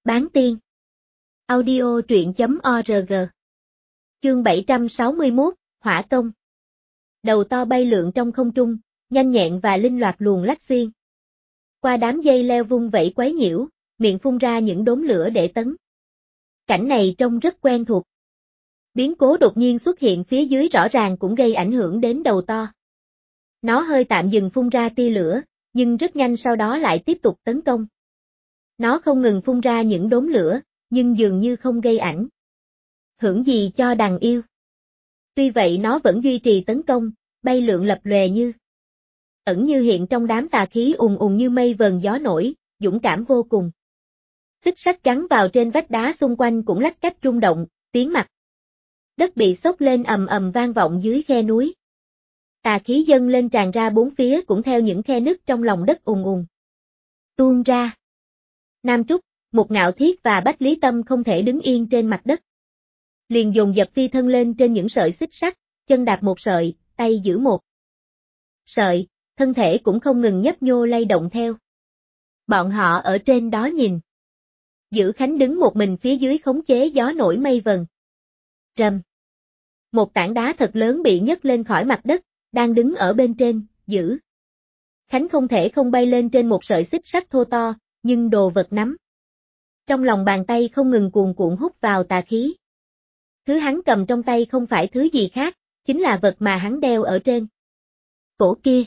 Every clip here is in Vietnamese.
Bán tiên. Audio truyện.org. Chương 761, Hỏa công. Đầu to bay lượn trong không trung, nhanh nhẹn và linh loạt luồn lách xuyên qua đám dây leo vung vẩy quấy nhiễu, miệng phun ra những đốm lửa để tấn. Cảnh này trông rất quen thuộc. Biến cố đột nhiên xuất hiện phía dưới rõ ràng cũng gây ảnh hưởng đến đầu to. Nó hơi tạm dừng phun ra tia lửa, nhưng rất nhanh sau đó lại tiếp tục tấn công. Nó không ngừng phun ra những đốm lửa, nhưng dường như không gây ảnh hưởng gì cho đàn yêu. Tuy vậy nó vẫn duy trì tấn công, bay lượn lập lòe như ẩn như hiện trong đám tà khí ùn ùn như mây vờn gió nổi, dũng cảm vô cùng. Xích sắt gắn vào trên vách đá xung quanh cũng lách cách rung động, tiếng mặt đất bị xốc lên ầm ầm vang vọng dưới khe núi. Tà khí dâng lên tràn ra bốn phía cũng theo những khe nứt trong lòng đất ùn ùn tuôn ra. Nam Trúc, Mục Ngạo Thiết và Bách Lý Tâm không thể đứng yên trên mặt đất. Liền dồn dập phi thân lên trên những sợi xích sắt, chân đạp một sợi, tay giữ một sợi, thân thể cũng không ngừng nhấp nhô lay động theo. Bọn họ ở trên đó nhìn. Giữ Khánh đứng một mình phía dưới khống chế gió nổi mây vần. Rầm. Một tảng đá thật lớn bị nhấc lên khỏi mặt đất, đang đứng ở bên trên, Giữ Khánh không thể không bay lên trên một sợi xích sắt thô to, nhưng đồ vật nắm trong lòng bàn tay không ngừng cuồn cuộn hút vào tà khí. Thứ hắn cầm trong tay không phải thứ gì khác, chính là vật mà hắn đeo ở trên cổ kia.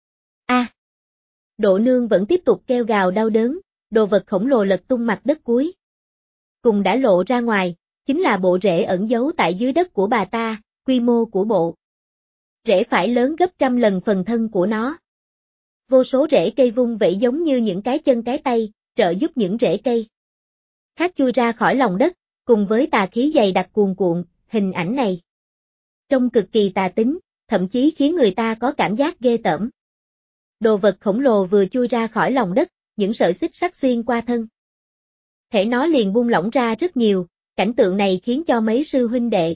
Độ Nương vẫn tiếp tục kêu gào đau đớn, đồ vật khổng lồ lật tung mặt đất cuối cùng đã lộ ra ngoài, chính là bộ rễ ẩn giấu tại dưới đất của bà ta, quy mô của bộ rễ phải lớn gấp trăm lần phần thân của nó. Vô số rễ cây vung vẩy giống như những cái chân cái tay, trợ giúp những rễ cây khác chui ra khỏi lòng đất, cùng với tà khí dày đặc cuồn cuộn, hình ảnh này trông cực kỳ tà tính, thậm chí khiến người ta có cảm giác ghê tởm. Đồ vật khổng lồ vừa chui ra khỏi lòng đất, những sợi xích sắt xuyên qua thân thể nó liền buông lỏng ra rất nhiều, cảnh tượng này khiến cho mấy sư huynh đệ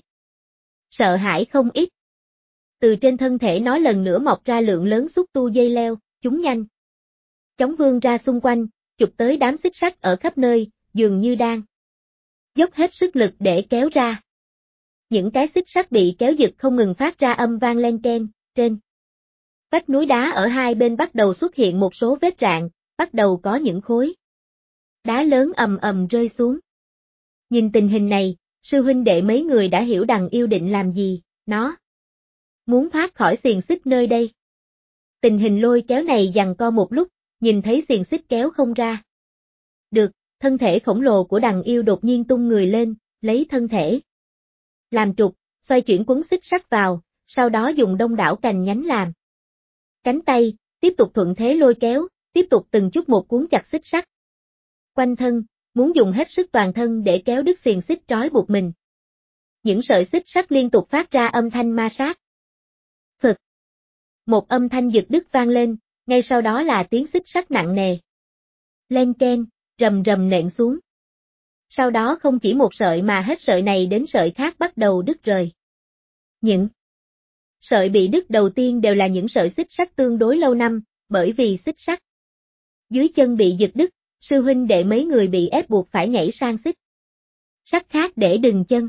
sợ hãi không ít. Từ trên thân thể nó lần nữa mọc ra lượng lớn xúc tu dây leo, chúng nhanh chóng vươn ra xung quanh, chụp tới đám xích sắt ở khắp nơi, dường như đang dốc hết sức lực để kéo ra. Những cái xích sắt bị kéo giật không ngừng phát ra âm vang len keng, trên vách núi đá ở hai bên bắt đầu xuất hiện một số vết rạn, bắt đầu có những khối đá lớn ầm ầm rơi xuống. Nhìn tình hình này, sư huynh đệ mấy người đã hiểu đằng yêu định làm gì, nó muốn thoát khỏi xiềng xích nơi đây. Tình hình lôi kéo này giằng co một lúc, nhìn thấy xiềng xích kéo không ra được, thân thể khổng lồ của đằng yêu đột nhiên tung người lên, lấy thân thể làm trục, xoay chuyển quấn xích sắt vào, sau đó dùng đông đảo cành nhánh làm cánh tay, tiếp tục thuận thế lôi kéo, tiếp tục từng chút một cuốn chặt xích sắt quanh thân, muốn dùng hết sức toàn thân để kéo đứt xiềng xích trói buộc mình. Những sợi xích sắt liên tục phát ra âm thanh ma sát. Phực. Một âm thanh giật đứt vang lên, ngay sau đó là tiếng xích sắt nặng nề len keng, rầm rầm nện xuống. Sau đó không chỉ một sợi mà hết sợi này đến sợi khác bắt đầu đứt rời. Những sợi bị đứt đầu tiên đều là những sợi xích sắt tương đối lâu năm, bởi vì xích sắt dưới chân bị giật đứt, sư huynh đệ mấy người bị ép buộc phải nhảy sang xích sắt khác để đừng chân.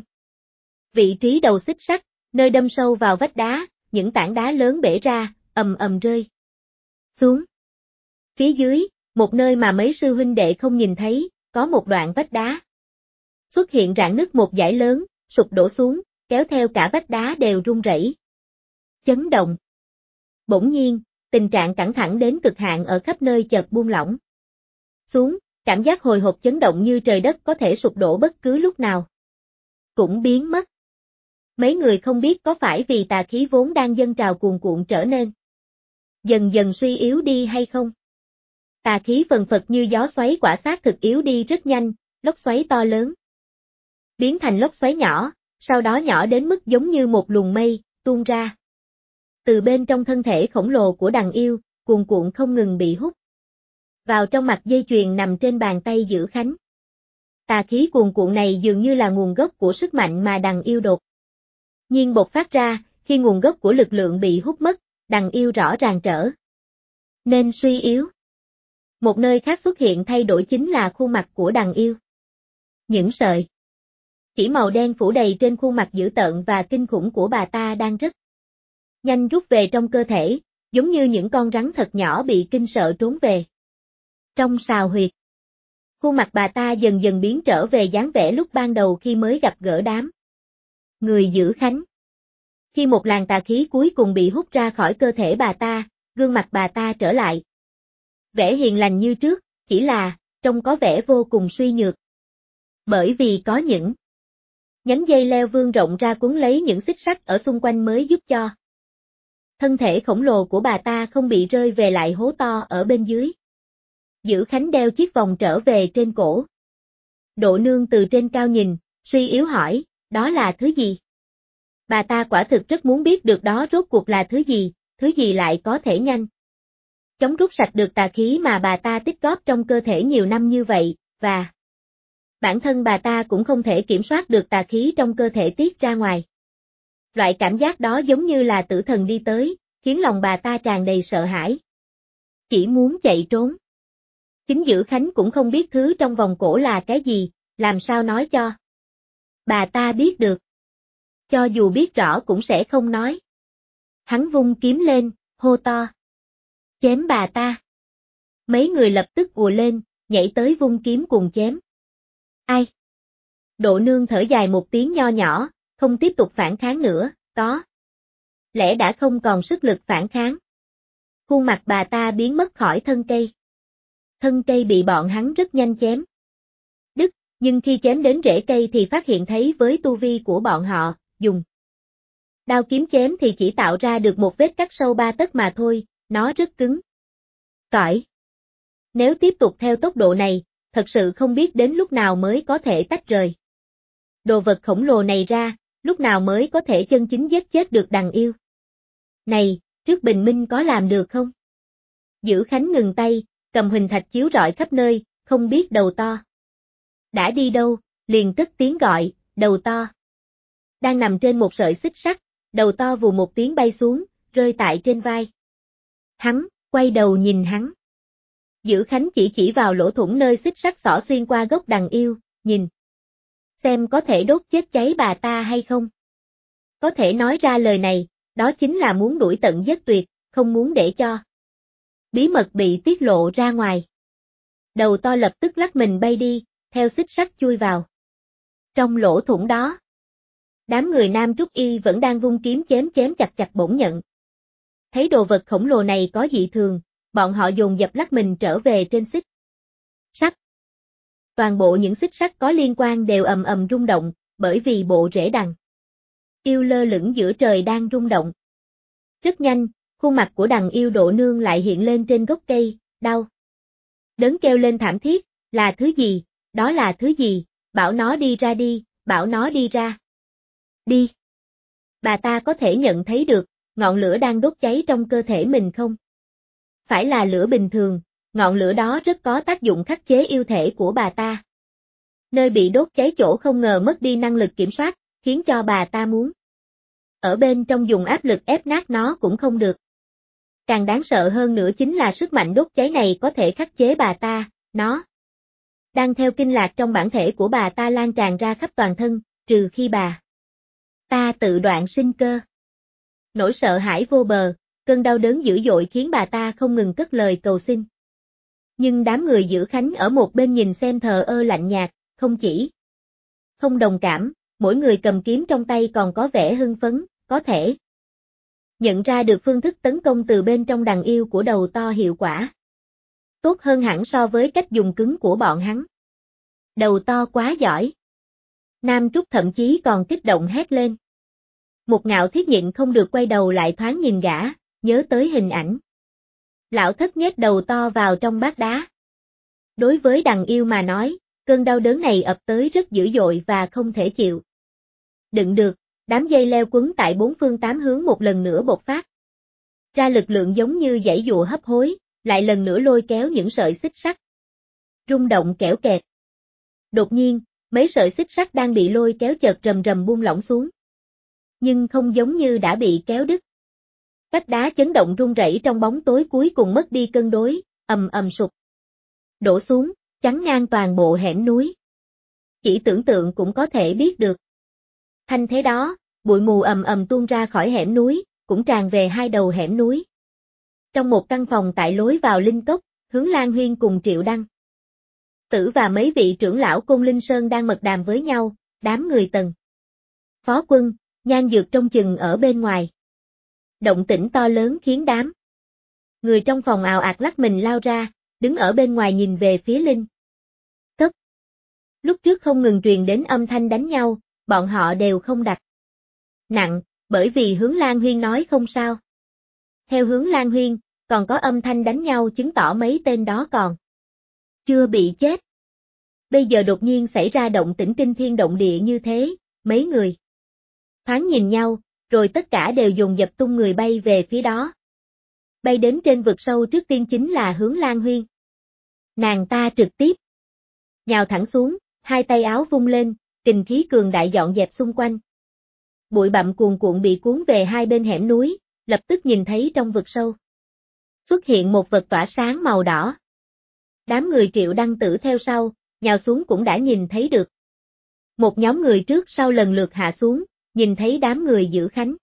Vị trí đầu xích sắt, nơi đâm sâu vào vách đá, những tảng đá lớn bể ra, ầm ầm rơi xuống. Phía dưới, một nơi mà mấy sư huynh đệ không nhìn thấy, có một đoạn vách đá xuất hiện rạn nứt một dải lớn, sụp đổ xuống, kéo theo cả vách đá đều rung rẩy, chấn động. Bỗng nhiên, tình trạng căng thẳng đến cực hạn ở khắp nơi chợt buông lỏng xuống, cảm giác hồi hộp chấn động như trời đất có thể sụp đổ bất cứ lúc nào cũng biến mất. Mấy người không biết có phải vì tà khí vốn đang dâng trào cuồn cuộn trở nên dần dần suy yếu đi hay không. Tà khí phần phật như gió xoáy quả xác thực yếu đi rất nhanh, lốc xoáy to lớn biến thành lốc xoáy nhỏ, sau đó nhỏ đến mức giống như một luồng mây tuôn ra từ bên trong thân thể khổng lồ của đằng yêu, cuồn cuộn không ngừng bị hút vào trong mặt dây chuyền nằm trên bàn tay Giữ Khánh. Tà khí cuồn cuộn này dường như là nguồn gốc của sức mạnh mà đằng yêu đột nhiên bộc phát ra, khi nguồn gốc của lực lượng bị hút mất, đằng yêu rõ ràng trở nên suy yếu. Một nơi khác xuất hiện thay đổi chính là khuôn mặt của đằng yêu. Những sợi chỉ màu đen phủ đầy trên khuôn mặt dữ tợn và kinh khủng của bà ta đang rất nhanh rút về trong cơ thể, giống như những con rắn thật nhỏ bị kinh sợ trốn về. Trong sào huyệt, khuôn mặt bà ta dần dần biến trở về dáng vẻ lúc ban đầu khi mới gặp gỡ đám người giữ Khánh. Khi một làn tà khí cuối cùng bị hút ra khỏi cơ thể bà ta, gương mặt bà ta trở lại vẻ hiền lành như trước, chỉ là, trông có vẻ vô cùng suy nhược. Bởi vì có những nhánh dây leo vươn rộng ra cuốn lấy những xích sắt ở xung quanh mới giúp cho thân thể khổng lồ của bà ta không bị rơi về lại hố to ở bên dưới. Giữ Khánh đeo chiếc vòng trở về trên cổ. Độ Nương từ trên cao nhìn, suy yếu hỏi, đó là thứ gì? Bà ta quả thực rất muốn biết được đó rốt cuộc là thứ gì lại có thể nhanh chóng rút sạch được tà khí mà bà ta tích góp trong cơ thể nhiều năm như vậy, và bản thân bà ta cũng không thể kiểm soát được tà khí trong cơ thể tiết ra ngoài. Loại cảm giác đó giống như là tử thần đi tới, khiến lòng bà ta tràn đầy sợ hãi. Chỉ muốn chạy trốn. Chính Giữ Khánh cũng không biết thứ trong vòng cổ là cái gì, làm sao nói cho bà ta biết được. Cho dù biết rõ cũng sẽ không nói. Hắn vung kiếm lên, hô to. Chém bà ta. Mấy người lập tức ùa lên, nhảy tới vung kiếm cùng chém. Ai? Độ Nương thở dài một tiếng nho nhỏ, không tiếp tục phản kháng nữa, có lẽ đã không còn sức lực phản kháng. Khuôn mặt bà ta biến mất khỏi thân cây. Thân cây bị bọn hắn rất nhanh chém đứt, nhưng khi chém đến rễ cây thì phát hiện thấy với tu vi của bọn họ, dùng đao kiếm chém thì chỉ tạo ra được một vết cắt sâu 3 tấc mà thôi, nó rất cứng cỏi. Nếu tiếp tục theo tốc độ này, thật sự không biết đến lúc nào mới có thể tách rời đồ vật khổng lồ này ra, lúc nào mới có thể chân chính giết chết được đằng yêu. Này, trước bình minh có làm được không? Giữ Khánh ngừng tay, cầm huỳnh thạch chiếu rọi khắp nơi, không biết đầu to đã đi đâu, liền cất tiếng gọi, đầu to. Đang nằm trên một sợi xích sắt, đầu to vù một tiếng bay xuống, rơi tại trên vai. Hắn, quay đầu nhìn hắn. Giữ Khánh chỉ vào lỗ thủng nơi xích sắt xỏ xuyên qua gốc đằng yêu, nhìn xem có thể đốt chết cháy bà ta hay không. Có thể nói ra lời này, đó chính là muốn đuổi tận giết tuyệt, không muốn để cho bí mật bị tiết lộ ra ngoài. Đầu to lập tức lắc mình bay đi, theo xích sắt chui vào trong lỗ thủng đó. Đám người Nam Trúc Y vẫn đang vung kiếm chém chặt bỗng nhận thấy đồ vật khổng lồ này có dị thường, bọn họ dồn dập lắc mình trở về trên xích sắt. Toàn bộ những xích sắt có liên quan đều ầm ầm rung động, bởi vì bộ rễ đằng yêu lơ lửng giữa trời đang rung động. Rất nhanh, khuôn mặt của đằng yêu Độ Nương lại hiện lên trên gốc cây, đau đớn kêu lên thảm thiết, là thứ gì, đó là thứ gì, bảo nó đi ra đi, bảo nó đi ra. Đi. Bà ta có thể nhận thấy được, ngọn lửa đang đốt cháy trong cơ thể mình không? Phải là lửa bình thường, ngọn lửa đó rất có tác dụng khắc chế yêu thể của bà ta. Nơi bị đốt cháy chỗ không ngờ mất đi năng lực kiểm soát, khiến cho bà ta muốn ở bên trong dùng áp lực ép nát nó cũng không được. Càng đáng sợ hơn nữa chính là sức mạnh đốt cháy này có thể khắc chế bà ta, nó đang theo kinh lạc trong bản thể của bà ta lan tràn ra khắp toàn thân, trừ khi bà ta tự đoạn sinh cơ. Nỗi sợ hãi vô bờ, cơn đau đớn dữ dội khiến bà ta không ngừng cất lời cầu xin. Nhưng đám người Giữ Khánh ở một bên nhìn xem thờ ơ lạnh nhạt, không chỉ không đồng cảm, mỗi người cầm kiếm trong tay còn có vẻ hưng phấn, có thể nhận ra được phương thức tấn công từ bên trong đằng yêu của đầu to hiệu quả tốt hơn hẳn so với cách dùng cứng của bọn hắn. Đầu to quá giỏi. Nam Trúc thậm chí còn kích động hét lên. Một Ngạo Thiết nhịn không được quay đầu lại thoáng nhìn gã, nhớ tới hình ảnh lão thất nhét đầu to vào trong bát đá. Đối với đằng yêu mà nói, cơn đau đớn này ập tới rất dữ dội và không thể chịu đựng được, đám dây leo quấn tại bốn phương tám hướng một lần nữa bộc phát ra lực lượng giống như giãy giụa hấp hối, lại lần nữa lôi kéo những sợi xích sắt rung động kẽo kẹt. Đột nhiên, mấy sợi xích sắt đang bị lôi kéo chợt rầm rầm buông lỏng xuống. Nhưng không giống như đã bị kéo đứt. Vách đá chấn động rung rẩy trong bóng tối cuối cùng mất đi cân đối, ầm ầm sụp đổ xuống, chắn ngang toàn bộ hẻm núi. Chỉ tưởng tượng cũng có thể biết được. Thanh thế đó, bụi mù ầm ầm tuôn ra khỏi hẻm núi, cũng tràn về hai đầu hẻm núi. Trong một căn phòng tại lối vào linh cốc, Hướng Lan Huyên cùng Triệu Đăng Tử và mấy vị trưởng lão Côn Linh Sơn đang mật đàm với nhau, đám người Tần Phó Quân, Nhan Dược trông chừng ở bên ngoài. Động tĩnh to lớn khiến đám người trong phòng ào ạt lắc mình lao ra, đứng ở bên ngoài nhìn về phía linh cốc. Lúc trước không ngừng truyền đến âm thanh đánh nhau, bọn họ đều không đặt nặng, bởi vì Hướng Lan Huyên nói không sao. Theo Hướng Lan Huyên, còn có âm thanh đánh nhau chứng tỏ mấy tên đó còn chưa bị chết. Bây giờ đột nhiên xảy ra động tĩnh kinh thiên động địa như thế, mấy người thoáng nhìn nhau, rồi tất cả đều dồn dập tung người bay về phía đó. Bay đến trên vực sâu trước tiên chính là Hướng Lan Huyên. Nàng ta trực tiếp nhào thẳng xuống, hai tay áo vung lên, kình khí cường đại dọn dẹp xung quanh. Bụi bặm cuồn cuộn bị cuốn về hai bên hẻm núi, lập tức nhìn thấy trong vực sâu xuất hiện một vật tỏa sáng màu đỏ. Đám người Triệu Đăng Tử theo sau, nhào xuống cũng đã nhìn thấy được. Một nhóm người trước sau lần lượt hạ xuống, nhìn thấy đám người Giữ Khánh.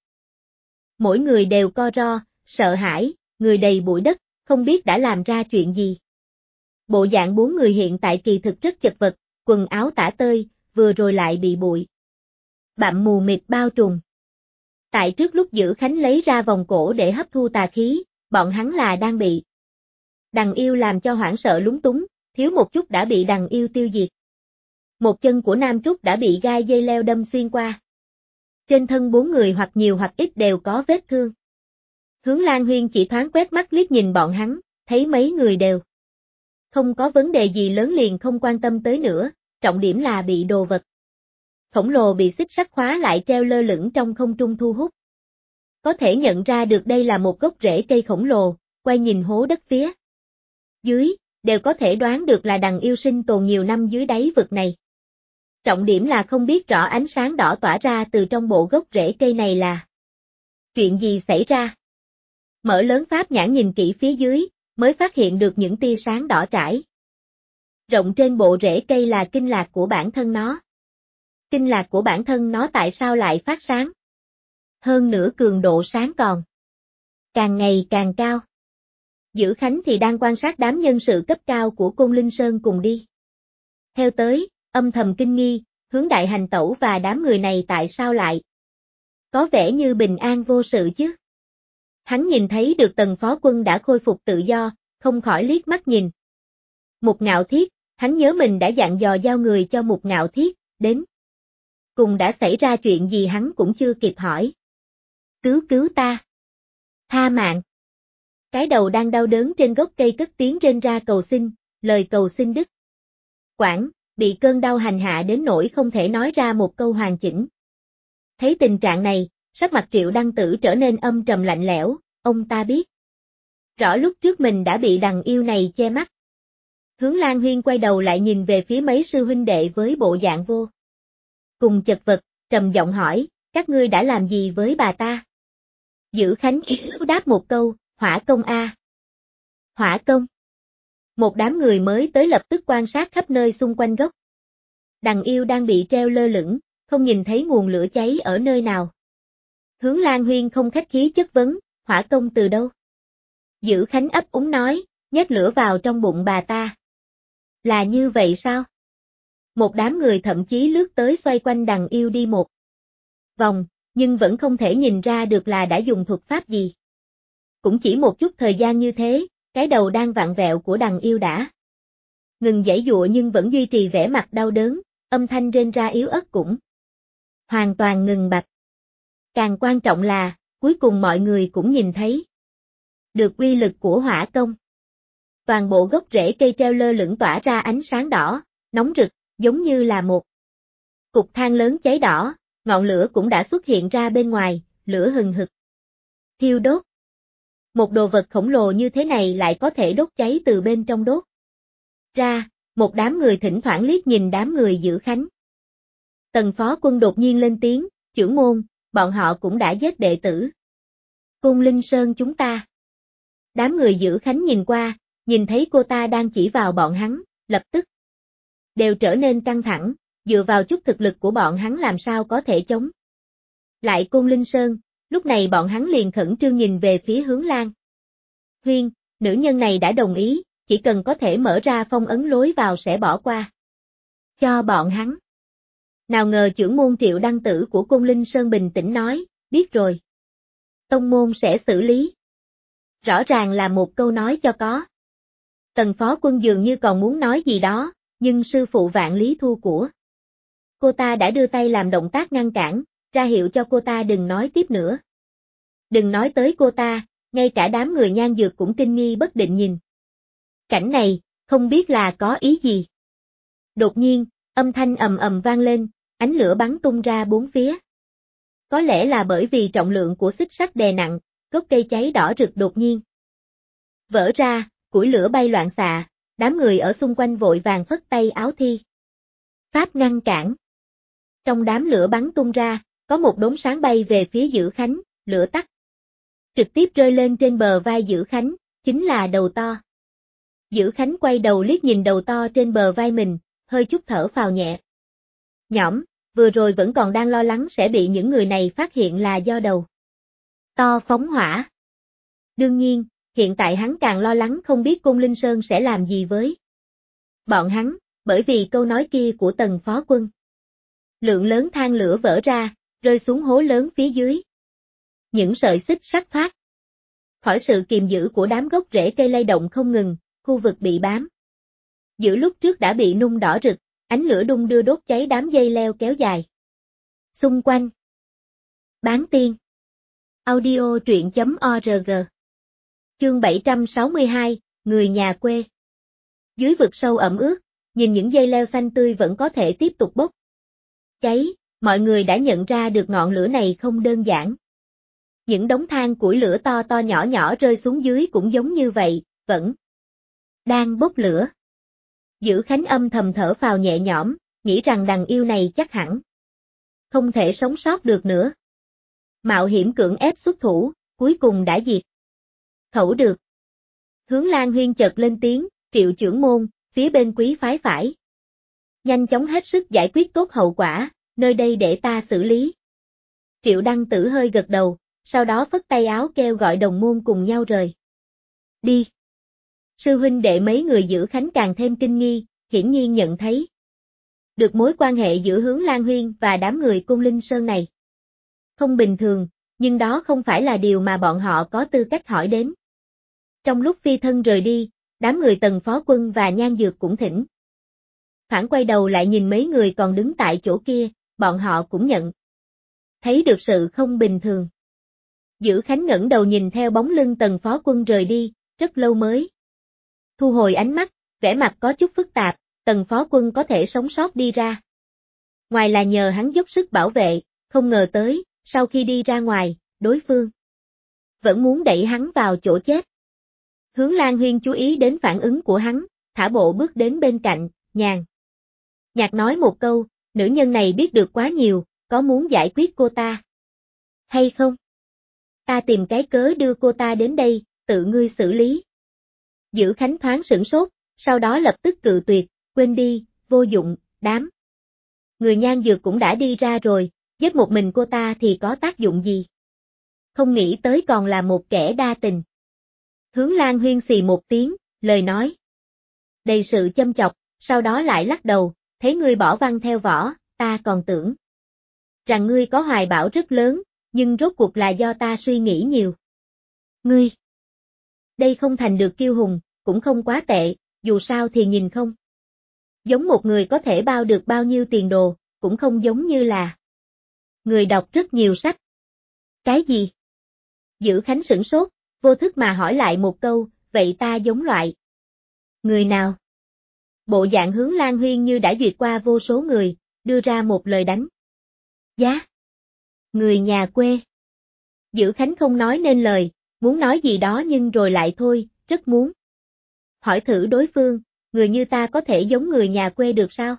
Mỗi người đều co ro, sợ hãi, người đầy bụi đất, không biết đã làm ra chuyện gì. Bộ dạng bốn người hiện tại kỳ thực rất chật vật, quần áo tả tơi, vừa rồi lại bị bụi bặm mù mịt bao trùm. Tại trước lúc Giữ Khánh lấy ra vòng cổ để hấp thu tà khí, bọn hắn là đang bị Đằng Yêu làm cho hoảng sợ lúng túng, thiếu một chút đã bị Đằng Yêu tiêu diệt. Một chân của Nam Trúc đã bị gai dây leo đâm xuyên qua. Trên thân bốn người hoặc nhiều hoặc ít đều có vết thương. Hướng Lan Huyên chỉ thoáng quét mắt liếc nhìn bọn hắn, thấy mấy người đều không có vấn đề gì lớn liền không quan tâm tới nữa, trọng điểm là bị đồ vật khổng lồ bị xích sắt khóa lại treo lơ lửng trong không trung thu hút. Có thể nhận ra được đây là một gốc rễ cây khổng lồ, quay nhìn hố đất phía dưới, đều có thể đoán được là Đằng Yêu sinh tồn nhiều năm dưới đáy vực này. Trọng điểm là không biết rõ ánh sáng đỏ tỏa ra từ trong bộ gốc rễ cây này là chuyện gì xảy ra. Mở lớn pháp nhãn nhìn kỹ phía dưới, mới phát hiện được những tia sáng đỏ trải rộng trên bộ rễ cây là kinh lạc của bản thân nó. Kinh lạc của bản thân nó tại sao lại phát sáng? Hơn nữa cường độ sáng còn càng ngày càng cao. Giữ Khánh thì đang quan sát đám nhân sự cấp cao của Côn Linh Sơn cùng đi theo tới, âm thầm kinh nghi, Hướng Đại Hành Tẩu và đám người này tại sao lại có vẻ như bình an vô sự chứ? Hắn nhìn thấy được Tần Phó Quân đã khôi phục tự do, không khỏi liếc mắt nhìn Mục Ngạo Thiết, hắn nhớ mình đã dặn dò giao người cho Mục Ngạo Thiết, đến cùng đã xảy ra chuyện gì hắn cũng chưa kịp hỏi. Cứu ta! Tha mạng! Cái đầu đang đau đớn trên gốc cây cất tiếng rên ra cầu xin, lời cầu xin đứt quãng, bị cơn đau hành hạ đến nỗi không thể nói ra một câu hoàn chỉnh. Thấy tình trạng này, sắc mặt Triệu Đăng Tử trở nên âm trầm lạnh lẽo, ông ta biết rõ lúc trước mình đã bị Đằng Yêu này che mắt. Hướng Lan Huyên quay đầu lại nhìn về phía mấy sư huynh đệ với bộ dạng vô cùng chật vật, trầm giọng hỏi, các ngươi đã làm gì với bà ta? Giữ Khánh yếu đáp một câu, hỏa công a. Hỏa công. Một đám người mới tới lập tức quan sát khắp nơi xung quanh gốc Đằng Yêu đang bị treo lơ lửng, không nhìn thấy nguồn lửa cháy ở nơi nào. Hướng Lan Huyên không khách khí chất vấn, hỏa công từ đâu? Giữ Khánh ấp úng nói, nhét lửa vào trong bụng bà ta. Là như vậy sao? Một đám người thậm chí lướt tới xoay quanh Đằng Yêu đi một vòng, nhưng vẫn không thể nhìn ra được là đã dùng thuật pháp gì. Cũng chỉ một chút thời gian như thế, cái đầu đang vặn vẹo của Đằng Yêu đã ngừng giãy giụa nhưng vẫn duy trì vẻ mặt đau đớn, âm thanh rên ra yếu ớt cũng hoàn toàn ngừng bặt. Càng quan trọng là, cuối cùng mọi người cũng nhìn thấy được uy lực của hỏa công. Toàn bộ gốc rễ cây treo lơ lửng tỏa ra ánh sáng đỏ, nóng rực, giống như là một cục than lớn cháy đỏ, ngọn lửa cũng đã xuất hiện ra bên ngoài, lửa hừng hực thiêu đốt. Một đồ vật khổng lồ như thế này lại có thể đốt cháy từ bên trong đốt ra, một đám người thỉnh thoảng liếc nhìn đám người Giữ Khánh. Tần Phó Quân đột nhiên lên tiếng, trưởng môn, bọn họ cũng đã giết đệ tử Côn Linh Sơn chúng ta. Đám người Giữ Khánh nhìn qua, nhìn thấy cô ta đang chỉ vào bọn hắn, lập tức đều trở nên căng thẳng, dựa vào chút thực lực của bọn hắn làm sao có thể chống lại Côn Linh Sơn, lúc này bọn hắn liền khẩn trương nhìn về phía Hướng Lan Huyên, nữ nhân này đã đồng ý, chỉ cần có thể mở ra phong ấn lối vào sẽ bỏ qua cho bọn hắn. Nào ngờ trưởng môn Triệu Đăng Tử của Côn Linh Sơn bình tĩnh nói, biết rồi. Tông môn sẽ xử lý. Rõ ràng là một câu nói cho có. Tần phó quân dường như còn muốn nói gì đó, nhưng sư phụ Vạn Lý Thu của cô ta đã đưa tay làm động tác ngăn cản, ra hiệu cho cô ta đừng nói tiếp nữa. Đừng nói tới cô ta, ngay cả đám người Nhan Dược cũng kinh nghi bất định nhìn. Cảnh này, không biết là có ý gì. Đột nhiên, âm thanh ầm ầm vang lên, ánh lửa bắn tung ra bốn phía. Có lẽ là bởi vì trọng lượng của xích sắt đè nặng, gốc cây cháy đỏ rực đột nhiên vỡ ra, củi lửa bay loạn xạ, đám người ở xung quanh vội vàng phất tay áo thi pháp ngăn cản. Trong đám lửa bắn tung ra, có một đốm sáng bay về phía Dữ Khánh, lửa tắt. Trực tiếp rơi lên trên bờ vai Dữ Khánh, chính là đầu to. Dữ Khánh quay đầu liếc nhìn đầu to trên bờ vai mình, hơi chút thở phào nhẹ. Nhõm, vừa rồi vẫn còn đang lo lắng sẽ bị những người này phát hiện là do đầu to phóng hỏa. Đương nhiên, hiện tại hắn càng lo lắng không biết Côn Linh Sơn sẽ làm gì với bọn hắn, bởi vì câu nói kia của Tần phó quân. Lượng lớn than lửa vỡ ra, rơi xuống hố lớn phía dưới. Những sợi xích sắt thoát khỏi sự kiềm giữ của đám gốc rễ cây lay động không ngừng, khu vực bị bám giữa lúc trước đã bị nung đỏ rực, ánh lửa đung đưa đốt cháy đám dây leo kéo dài xung quanh. Bán tiên audio truyện.org Chương 762, người nhà quê. Dưới vực sâu ẩm ướt, nhìn những dây leo xanh tươi vẫn có thể tiếp tục bốc cháy, mọi người đã nhận ra được ngọn lửa này không đơn giản. Những đống than củi lửa to to nhỏ nhỏ rơi xuống dưới cũng giống như vậy, vẫn đang bốc lửa. Dữ Khánh âm thầm thở phào nhẹ nhõm, nghĩ rằng đằng yêu này chắc hẳn không thể sống sót được nữa. Mạo hiểm cưỡng ép xuất thủ, cuối cùng đã diệt khẩu được. Hướng Lan Huyên chợt lên tiếng, Triệu trưởng môn, phía bên quý phái phải nhanh chóng hết sức giải quyết tốt hậu quả, nơi đây để ta xử lý. Triệu Đăng Tử hơi gật đầu, sau đó phất tay áo kêu gọi đồng môn cùng nhau rời đi. Sư huynh đệ mấy người Dữ Khánh càng thêm kinh nghi, hiển nhiên nhận thấy được mối quan hệ giữa Hướng Lan Huyên và đám người Côn Linh Sơn này không bình thường, nhưng đó không phải là điều mà bọn họ có tư cách hỏi đến. Trong lúc phi thân rời đi, đám người Tần phó quân và Nhan Dược cũng thỉnh thoảng quay đầu lại nhìn mấy người còn đứng tại chỗ kia, bọn họ cũng nhận thấy được sự không bình thường. Dữ Khánh ngẩng đầu nhìn theo bóng lưng Tần phó quân rời đi, rất lâu mới thu hồi ánh mắt, vẻ mặt có chút phức tạp, Tần phó quân có thể sống sót đi ra. Ngoài là nhờ hắn dốc sức bảo vệ, không ngờ tới, sau khi đi ra ngoài, đối phương vẫn muốn đẩy hắn vào chỗ chết. Hướng Lan Huyên chú ý đến phản ứng của hắn, thả bộ bước đến bên cạnh, nhàn nhạt nói một câu, nữ nhân này biết được quá nhiều, có muốn giải quyết cô ta hay không? Ta tìm cái cớ đưa cô ta đến đây, tự ngươi xử lý. Dữ Khánh thoáng sửng sốt, sau đó lập tức cự tuyệt, quên đi, vô dụng, đám người Nhan Dược cũng đã đi ra rồi, giết một mình cô ta thì có tác dụng gì? Không nghĩ tới còn là một kẻ đa tình. Hướng Lan Huyên xì một tiếng, lời nói đầy sự châm chọc, sau đó lại lắc đầu, thấy ngươi bỏ văn theo võ, ta còn tưởng rằng ngươi có hoài bão rất lớn, nhưng rốt cuộc là do ta suy nghĩ nhiều. Ngươi đây không thành được kiêu hùng, cũng không quá tệ, dù sao thì nhìn không giống một người có thể bao được bao nhiêu tiền đồ, cũng không giống như là người đọc rất nhiều sách. Cái gì? Dữ Khánh sửng sốt, vô thức mà hỏi lại một câu, vậy ta giống loại người nào? Bộ dạng Hướng Lan Huyên như đã duyệt qua vô số người, đưa ra một lời đánh giá. Người nhà quê. Dữ Khánh không nói nên lời, muốn nói gì đó nhưng rồi lại thôi, rất muốn hỏi thử đối phương, người như ta có thể giống người nhà quê được sao?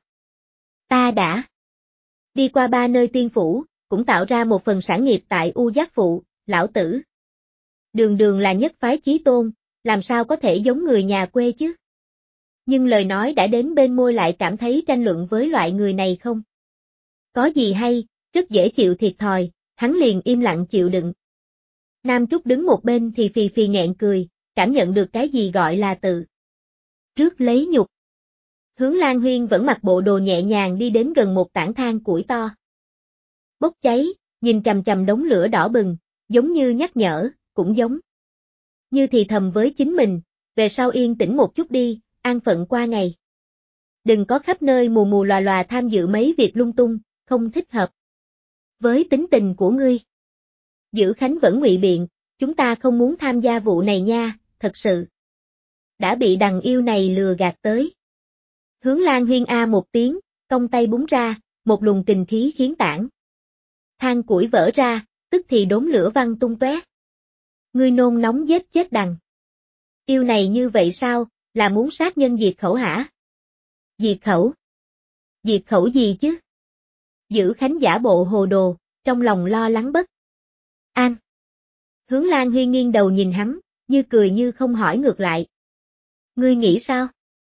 Ta đã đi qua 3 nơi tiên phủ, cũng tạo ra một phần sản nghiệp tại U Giác Phụ, lão tử. Đường đường là nhất phái chí tôn, làm sao có thể giống người nhà quê chứ? nhưng lời nói đã đến bên môi lại cảm thấy tranh luận với loại người này không có gì hay, rất dễ chịu thiệt thòi, hắn liền im lặng chịu đựng. Nam Trúc đứng một bên thì phì phì nghẹn cười, cảm nhận được cái gì gọi là tự rước lấy nhục. Hướng Lan Huyên vẫn mặc bộ đồ nhẹ nhàng đi đến gần một tảng than củi to. Bốc cháy, nhìn chằm chằm đống lửa đỏ bừng, giống như nhắc nhở, cũng giống như thì thầm với chính mình, về sau yên tĩnh một chút đi, an phận qua ngày. Đừng có khắp nơi mù mù lòa lòa tham dự mấy việc lung tung, không thích hợp với tính tình của ngươi. Dữ Khánh vẫn ngụy biện, chúng ta không muốn tham gia vụ này nha, thật sự đã bị đằng yêu này lừa gạt tới. Hướng Lan Huyên a một tiếng, cong tay búng ra, một luồng kình khí khiến tảng than củi vỡ ra, tức thì đốm lửa văng tung tóe. Ngươi nôn nóng giết chết đằng yêu này như vậy sao, là muốn sát nhân diệt khẩu hả? Diệt khẩu? Diệt khẩu gì chứ? Dữ Khánh giả bộ hồ đồ, trong lòng lo lắng bất an. Hướng Lan Huyên nghiêng đầu nhìn hắn, như cười như không hỏi ngược lại. Ngươi nghĩ sao?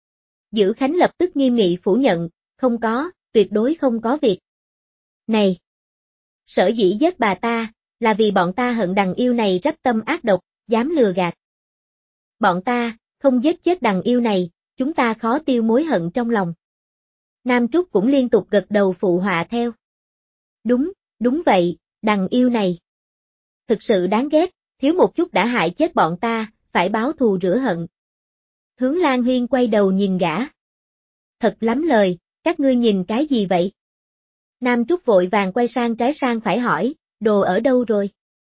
Dữ Khánh lập tức nghiêm nghị phủ nhận, không có, tuyệt đối không có việc này. Sở dĩ giết bà ta, là vì bọn ta hận đằng yêu này rắp tâm ác độc, dám lừa gạt. Bọn ta, không giết chết đằng yêu này, chúng ta khó tiêu mối hận trong lòng. Nam Trúc cũng liên tục gật đầu phụ họa theo. Đúng, đúng vậy, đằng yêu này thực sự đáng ghét, thiếu một chút đã hại chết bọn ta, phải báo thù rửa hận. Hướng Lan Huyên quay đầu nhìn gã. Thật lắm lời, các ngươi nhìn cái gì vậy? Nam Trúc vội vàng quay sang trái sang phải hỏi, đồ ở đâu rồi?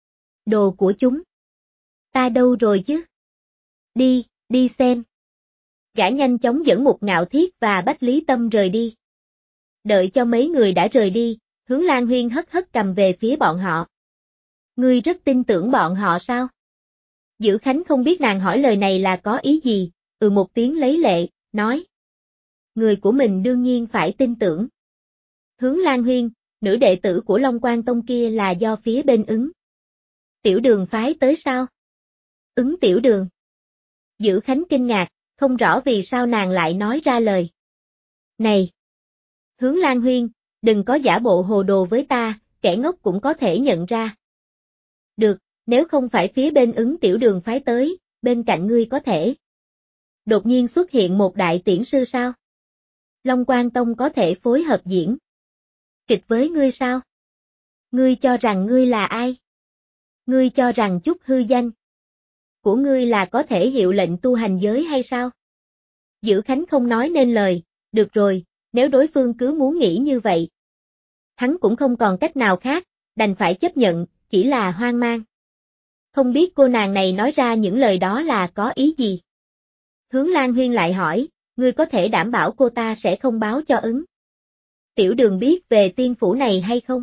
Đồ của chúng ta đâu rồi chứ? Đi, đi xem. Gã nhanh chóng dẫn một Ngạo Thiết và Bách Lý Tâm rời đi. Đợi cho mấy người đã rời đi, Hướng Lan Huyên hất hất cầm về phía bọn họ. Ngươi rất tin tưởng bọn họ sao? Dữ Khánh không biết nàng hỏi lời này là có ý gì, một tiếng lấy lệ, nói. Người của mình đương nhiên phải tin tưởng. Hướng Lan Huyên, nữ đệ tử của Long Quan Tông kia là do phía bên Ứng Tiểu Đường phái tới sao? Ứng Tiểu Đường. Dữ Khánh kinh ngạc, không rõ vì sao nàng lại nói ra lời này. Hướng Lan Huyên, đừng có giả bộ hồ đồ với ta, kẻ ngốc cũng có thể nhận ra. Được, nếu không phải phía bên Ứng Tiểu Đường phái tới, bên cạnh ngươi có thể đột nhiên xuất hiện một đại tiễn sư sao? Long Quan Tông có thể phối hợp diễn kịch với ngươi sao? Ngươi cho rằng ngươi là ai? Ngươi cho rằng chút hư danh của ngươi là có thể hiệu lệnh tu hành giới hay sao? Dữ Khánh không nói nên lời, được rồi, nếu đối phương cứ muốn nghĩ như vậy. Hắn cũng không còn cách nào khác, đành phải chấp nhận, chỉ là hoang mang. Không biết cô nàng này nói ra những lời đó là có ý gì? Hướng Lan Huyên lại hỏi, ngươi có thể đảm bảo cô ta sẽ không báo cho Ứng Tiểu Đường biết về tiên phủ này hay không?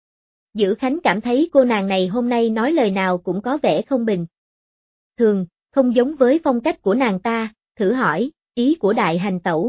Dữ Khánh cảm thấy cô nàng này hôm nay nói lời nào cũng có vẻ không bình thường, không giống với phong cách của nàng ta, thử hỏi, ý của đại hành tẩu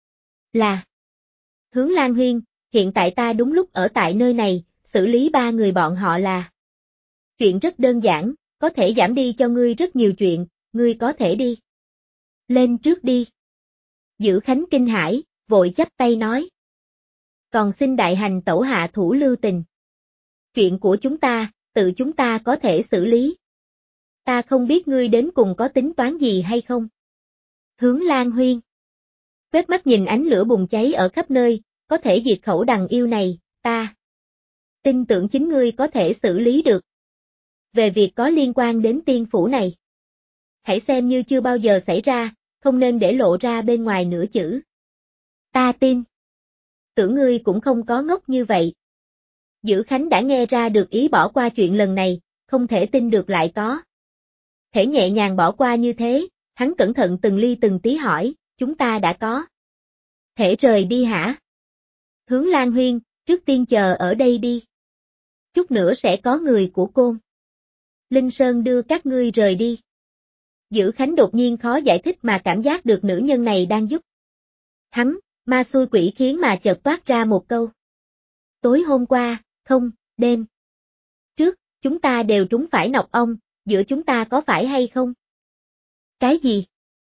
là. Hướng Lan Huyên, hiện tại ta đúng lúc ở tại nơi này, xử lý ba người bọn họ là. Chuyện rất đơn giản, có thể giảm đi cho ngươi rất nhiều chuyện, ngươi có thể đi. Lên trước đi. Dữ Khánh kinh hãi, vội chắp tay nói. Còn xin đại hành tẩu hạ thủ lưu tình. Chuyện của chúng ta, tự chúng ta có thể xử lý. Ta không biết ngươi đến cùng có tính toán gì hay không? Hướng Lan Huyên. Quét mắt nhìn ánh lửa bùng cháy ở khắp nơi, có thể diệt khẩu đằng yêu này, ta tin tưởng chính ngươi có thể xử lý được. Về việc có liên quan đến tiên phủ này, hãy xem như chưa bao giờ xảy ra, không nên để lộ ra bên ngoài nửa chữ. Ta tin. Tưởng ngươi cũng không có ngốc như vậy. Dữ Khánh đã nghe ra được ý bỏ qua chuyện lần này, không thể tin được lại có thể nhẹ nhàng bỏ qua như thế, hắn cẩn thận từng ly từng tí hỏi, chúng ta đã có thể rời đi hả? Hướng Lan Huyên, trước tiên chờ ở đây đi. Chút nữa sẽ có người của Côn Linh Sơn đưa các ngươi rời đi. Dữ Khánh đột nhiên khó giải thích mà cảm giác được nữ nhân này đang giúp hắn, ma xui quỷ khiến mà chợt toát ra một câu. Tối hôm qua, không, đêm trước, chúng ta đều trúng phải nọc ong, giữa chúng ta có phải hay không? Cái gì?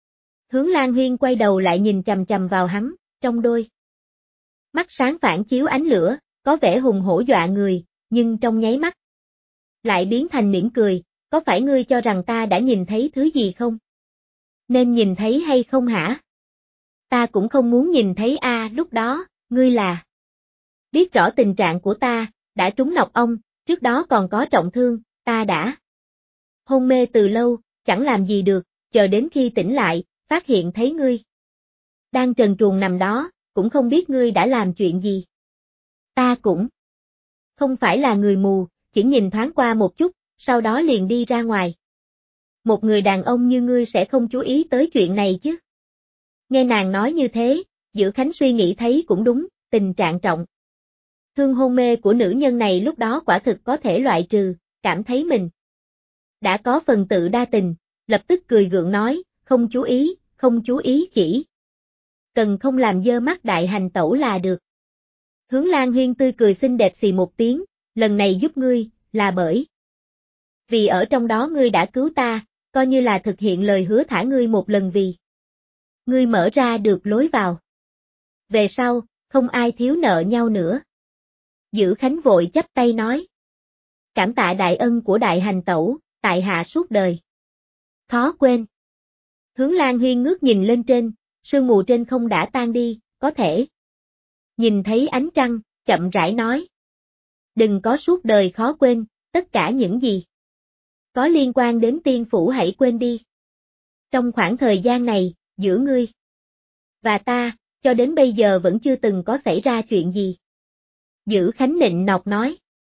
Hướng Lan Huyên quay đầu lại nhìn chằm chằm vào hắn, trong đôi mắt sáng phản chiếu ánh lửa, có vẻ hùng hổ dọa người, nhưng trong nháy mắt lại biến thành mỉm cười, có phải ngươi cho rằng ta đã nhìn thấy thứ gì không? Nên nhìn thấy hay không hả? Ta cũng không muốn nhìn thấy lúc đó, ngươi là biết rõ tình trạng của ta, đã trúng nọc ong, trước đó còn có trọng thương, ta đã hôn mê từ lâu, chẳng làm gì được, chờ đến khi tỉnh lại, phát hiện thấy ngươi đang trần truồng nằm đó, cũng không biết ngươi đã làm chuyện gì. Ta cũng không phải là người mù, chỉ nhìn thoáng qua một chút, sau đó liền đi ra ngoài. Một người đàn ông như ngươi sẽ không chú ý tới chuyện này chứ. Nghe nàng nói như thế, Dữ Khánh suy nghĩ thấy cũng đúng, tình trạng trọng thương hôn mê của nữ nhân này lúc đó quả thực có thể loại trừ, cảm thấy mình đã có phần tự đa tình, lập tức cười gượng nói, không chú ý chỉ cần không làm dơ mắt đại hành tẩu là được. Hướng Lan Huyên tươi cười xinh đẹp xì một tiếng, lần này giúp ngươi, là bởi vì ở trong đó ngươi đã cứu ta, coi như là thực hiện lời hứa thả ngươi một lần vì ngươi mở ra được lối vào. Về sau, không ai thiếu nợ nhau nữa. Dữ Khánh vội chắp tay nói. Cảm tạ đại ân của đại hành tẩu, tại hạ suốt đời khó quên. Hướng Lan Huyên ngước nhìn lên trên, sương mù trên không đã tan đi, có thể nhìn thấy ánh trăng, chậm rãi nói. Đừng có suốt đời khó quên, tất cả những gì có liên quan đến tiên phủ hãy quên đi. Trong khoảng thời gian này, giữa ngươi và ta, cho đến bây giờ vẫn chưa từng có xảy ra chuyện gì. Dữ Khánh nịnh nọt nói.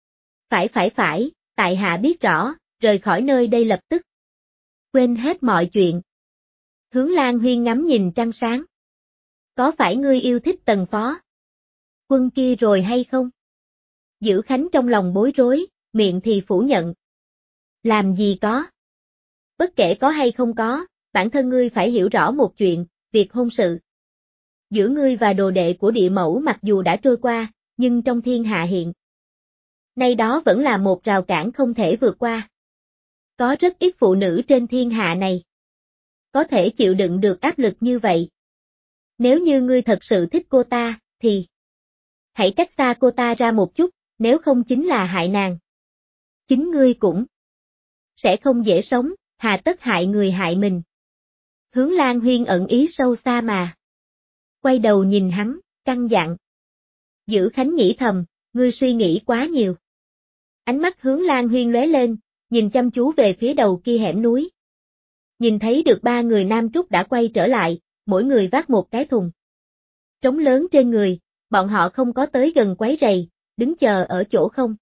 Phải, tại hạ biết rõ, rời khỏi nơi đây lập tức. Quên hết mọi chuyện. Hướng Lan Huyên ngắm nhìn trăng sáng. Có phải ngươi yêu thích Tần Phó Quân kia rồi hay không? Dữ Khánh trong lòng bối rối, miệng thì phủ nhận. Làm gì có? Bất kể có hay không có, bản thân ngươi phải hiểu rõ một chuyện, việc hôn sự giữa ngươi và đồ đệ của địa mẫu mặc dù đã trôi qua, nhưng trong thiên hạ hiện nay đó vẫn là một rào cản không thể vượt qua. Có rất ít phụ nữ trên thiên hạ này có thể chịu đựng được áp lực như vậy. Nếu như ngươi thật sự thích cô ta, thì hãy cách xa cô ta ra một chút, nếu không chính là hại nàng. Chính ngươi cũng sẽ không dễ sống, hà tất hại người hại mình. Hướng Lan Huyên ẩn ý sâu xa mà. Quay đầu nhìn hắn, căn dặn. Dữ Khánh nghĩ thầm, ngươi suy nghĩ quá nhiều. Ánh mắt Hướng Lan Huyên lóe lên, nhìn chăm chú về phía đầu kia hẻm núi. Nhìn thấy được ba người nam trúc đã quay trở lại, mỗi người vác một cái thùng trống lớn trên người, bọn họ không có tới gần quấy rầy, đứng chờ ở chỗ không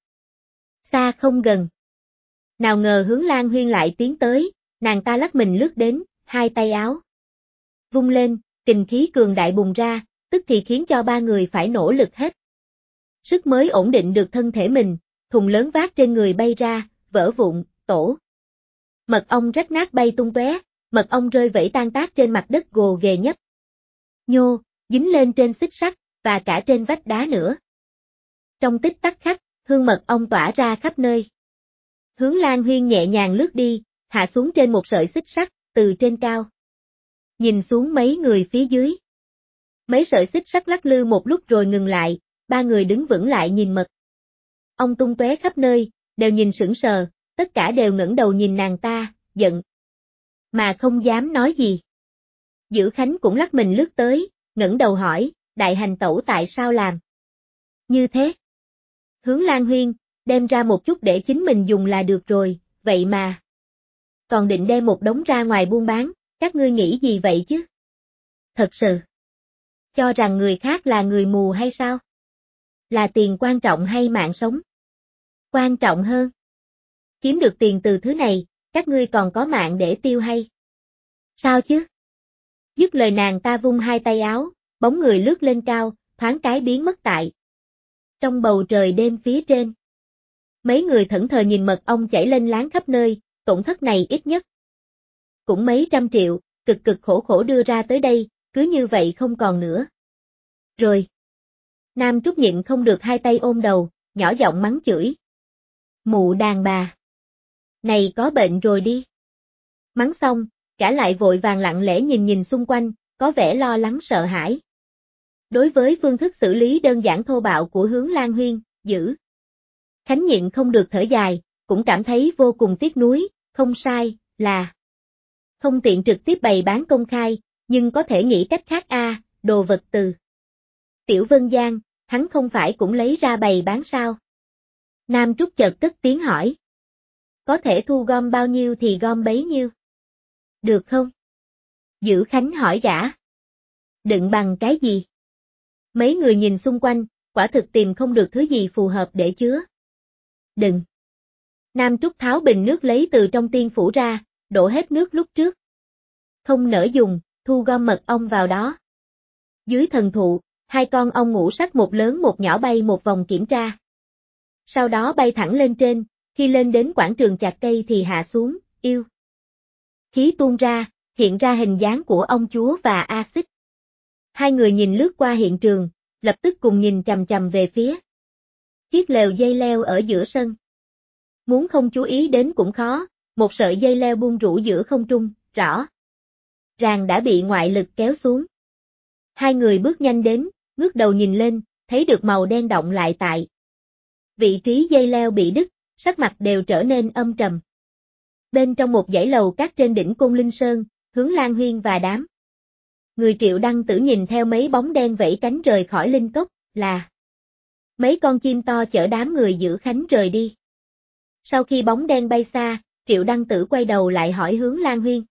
xa không gần. Nào ngờ Hướng Lan Huyên lại tiến tới, nàng ta lắc mình lướt đến, hai tay áo vung lên, kình khí cường đại bùng ra, tức thì khiến cho ba người phải nỗ lực hết sức mới ổn định được thân thể mình, thùng lớn vác trên người bay ra, vỡ vụn, tổ mật ong rách nát bay tung tóe, mật ong rơi vẩy tan tác trên mặt đất gồ ghề nhấp nhô, dính lên trên xích sắt, và cả trên vách đá nữa. Trong tích tắc khắc, hương mật ong tỏa ra khắp nơi. Hướng Lan Huyên nhẹ nhàng lướt đi, hạ xuống trên một sợi xích sắt, từ trên cao. Nhìn xuống mấy người phía dưới. Mấy sợi xích sắt lắc lư một lúc rồi ngừng lại, ba người đứng vững lại nhìn mật ong tung tóe khắp nơi, đều nhìn sững sờ, tất cả đều ngẩng đầu nhìn nàng ta, giận mà không dám nói gì. Dữ Khánh cũng lắc mình lướt tới, ngẩng đầu hỏi, đại hành tẩu tại sao làm như thế? Hướng Lan Huyên, đem ra một chút để chính mình dùng là được rồi, vậy mà còn định đem một đống ra ngoài buôn bán, các ngươi nghĩ gì vậy chứ? Thật sự cho rằng người khác là người mù hay sao? Là tiền quan trọng hay mạng sống? Quan trọng hơn. Kiếm được tiền từ thứ này, các ngươi còn có mạng để tiêu hay? Sao chứ? Dứt lời nàng ta vung hai tay áo, bóng người lướt lên cao, thoáng cái biến mất tại trong bầu trời đêm phía trên. Mấy người thẫn thờ nhìn mật ong chảy lên láng khắp nơi, tổn thất này ít nhất cũng mấy trăm triệu, cực khổ đưa ra tới đây, cứ như vậy không còn nữa. Rồi. Nam Trúc nhịn không được hai tay ôm đầu, nhỏ giọng mắng chửi. Mụ đàn bà. Này có bệnh rồi đi. Mắng xong, gã lại vội vàng lặng lẽ nhìn nhìn xung quanh, có vẻ lo lắng sợ hãi. Đối với phương thức xử lý đơn giản thô bạo của Hướng Lan Huyên, Dữ Khánh nhịn không được thở dài, cũng cảm thấy vô cùng tiếc nuối, không sai, là không tiện trực tiếp bày bán công khai, nhưng có thể nghĩ cách khác đồ vật từ Tiểu Vân Giang, hắn không phải cũng lấy ra bày bán sao? Nam Trúc chợt cất tiếng hỏi. Có thể thu gom bao nhiêu thì gom bấy nhiêu. Được không? Dữ Khánh hỏi gã. Đựng bằng cái gì? Mấy người nhìn xung quanh, quả thực tìm không được thứ gì phù hợp để chứa. Đừng. Nam Trúc tháo bình nước lấy từ trong tiên phủ ra, đổ hết nước lúc trước. Không nỡ dùng, thu gom mật ong vào đó. Dưới thần thụ, 2 con ong ngũ sắc một lớn một nhỏ bay một vòng kiểm tra. Sau đó bay thẳng lên trên, khi lên đến quảng trường chạc cây thì hạ xuống, yêu. Khí tuôn ra, hiện ra hình dáng của ong chúa và axit. 2 người nhìn lướt qua hiện trường, lập tức cùng nhìn chằm chằm về phía chiếc lều dây leo ở giữa sân. Muốn không chú ý đến cũng khó, một sợi dây leo buông rũ giữa không trung, rõ ràng đã bị ngoại lực kéo xuống. 2 người bước nhanh đến, ngước đầu nhìn lên, thấy được màu đen đọng lại tại vị trí dây leo bị đứt, sắc mặt đều trở nên âm trầm. Bên trong một dãy lầu cát trên đỉnh Côn Linh Sơn, Hướng Lan Huyên và đám người Triệu Đăng Tử nhìn theo mấy bóng đen vẫy cánh rời khỏi linh cốc, là mấy con chim to chở đám người Dữ Khánh rời đi. Sau khi bóng đen bay xa, Triệu Đăng Tử quay đầu lại hỏi Hướng Lan Huyên.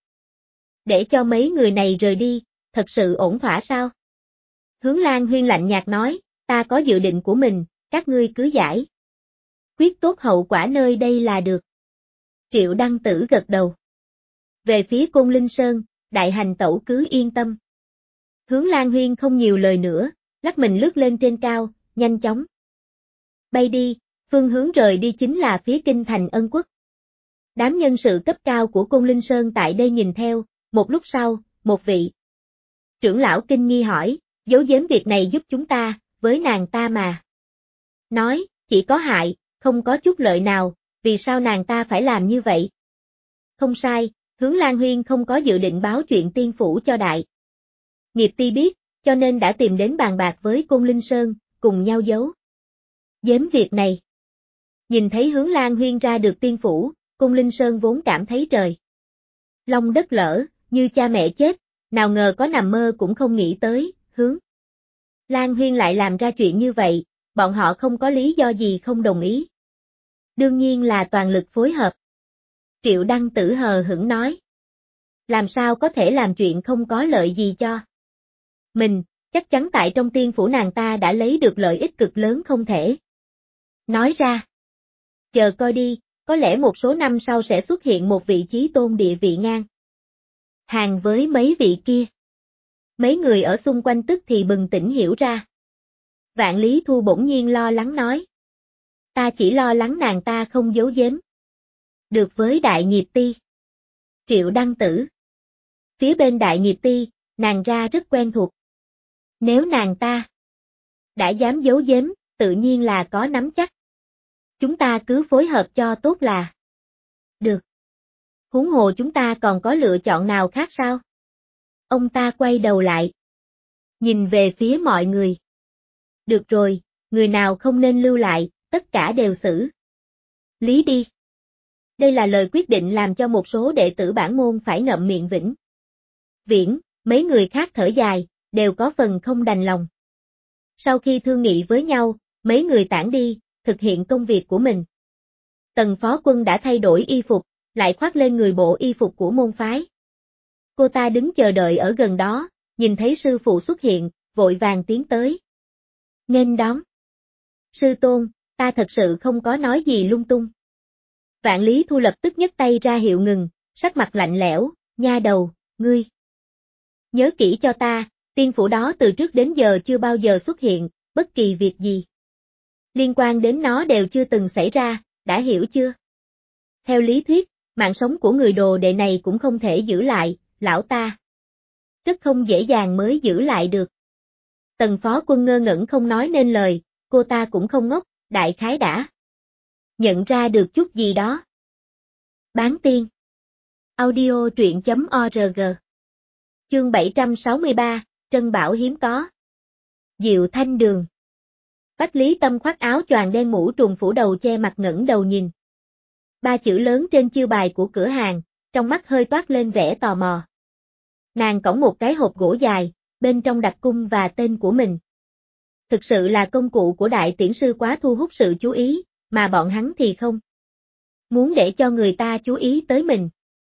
Để cho mấy người này rời đi, thật sự ổn thỏa sao? Hướng Lan Huyên lạnh nhạt nói, ta có dự định của mình, các ngươi cứ giải quyết tốt hậu quả nơi đây là được. Triệu Đăng Tử gật đầu. Về phía Côn Linh Sơn, đại hành tẩu cứ yên tâm. Hướng Lan Huyên không nhiều lời nữa, lắc mình lướt lên trên cao, nhanh chóng bay đi, phương hướng rời đi chính là phía kinh thành Ân Quốc. Đám nhân sự cấp cao của Côn Linh Sơn tại đây nhìn theo, một lúc sau, một vị trưởng lão kinh nghi hỏi, giấu giếm việc này giúp chúng ta, với nàng ta mà. Nói, chỉ có hại, không có chút lợi nào, vì sao nàng ta phải làm như vậy? Không sai, Hướng Lan Huyên không có dự định báo chuyện tiên phủ cho đại nghiệp ti biết, cho nên đã tìm đến bàn bạc với Côn Linh Sơn, cùng nhau giấu giếm việc này. Nhìn thấy Hướng Lan Huyên ra được tiên phủ, Côn Linh Sơn vốn cảm thấy trời long đất lở, như cha mẹ chết, nào ngờ có nằm mơ cũng không nghĩ tới, Hướng Lan Huyên lại làm ra chuyện như vậy, bọn họ không có lý do gì không đồng ý. Đương nhiên là toàn lực phối hợp. Triệu Đăng Tử hờ hững nói. Làm sao có thể làm chuyện không có lợi gì cho mình, chắc chắn tại trong tiên phủ nàng ta đã lấy được lợi ích cực lớn không thể nói ra. Chờ coi đi, có lẽ một số năm sau sẽ xuất hiện một vị chí tôn địa vị ngang hàng với mấy vị kia. Mấy người ở xung quanh tức thì bừng tỉnh hiểu ra. Vạn Lý Thu bỗng nhiên lo lắng nói. Ta chỉ lo lắng nàng ta không giấu giếm được với đại nghiệp ti. Triệu Đăng Tử. Phía bên đại nghiệp ti, nàng ra rất quen thuộc. Nếu nàng ta đã dám giấu giếm, tự nhiên là có nắm chắc. Chúng ta cứ phối hợp cho tốt là được. Huống hồ chúng ta còn có lựa chọn nào khác sao? Ông ta quay đầu lại, nhìn về phía mọi người. Được rồi, người nào không nên lưu lại, tất cả đều xử lý đi. Đây là lời quyết định làm cho một số đệ tử bản môn phải ngậm miệng vĩnh viễn, mấy người khác thở dài, đều có phần không đành lòng. Sau khi thương nghị với nhau, mấy người tản đi, thực hiện công việc của mình. Tần Phó Quân đã thay đổi y phục, lại khoác lên người bộ y phục của môn phái. Cô ta đứng chờ đợi ở gần đó, nhìn thấy sư phụ xuất hiện, vội vàng tiến tới. Nghênh đón. Sư tôn, ta thật sự không có nói gì lung tung. Vạn Lý Thu lập tức nhấc tay ra hiệu ngừng, sắc mặt lạnh lẽo, nha đầu, ngươi. Nhớ kỹ cho ta, tiên phủ đó từ trước đến giờ chưa bao giờ xuất hiện, bất kỳ việc gì liên quan đến nó đều chưa từng xảy ra, đã hiểu chưa? Theo lý thuyết, mạng sống của người đồ đệ này cũng không thể giữ lại, lão ta rất không dễ dàng mới giữ lại được. Tần Phó Quân ngơ ngẩn không nói nên lời, cô ta cũng không ngốc, đại khái đã nhận ra được chút gì đó. Bán tiên. Audio truyện.org. Chương 763, Trân Bảo hiếm có. Diệu Thanh Đường. Bách Lý Tâm khoác áo choàng đen mũ trùm phủ đầu che mặt ngẩng đầu nhìn. Ba chữ lớn trên chiêu bài của cửa hàng, trong mắt hơi toát lên vẻ tò mò. Nàng cõng một cái hộp gỗ dài, bên trong đặt cung và tên của mình. Thực sự là công cụ của đại tiễn sư quá thu hút sự chú ý, mà bọn hắn thì không. Muốn để cho người ta chú ý tới mình.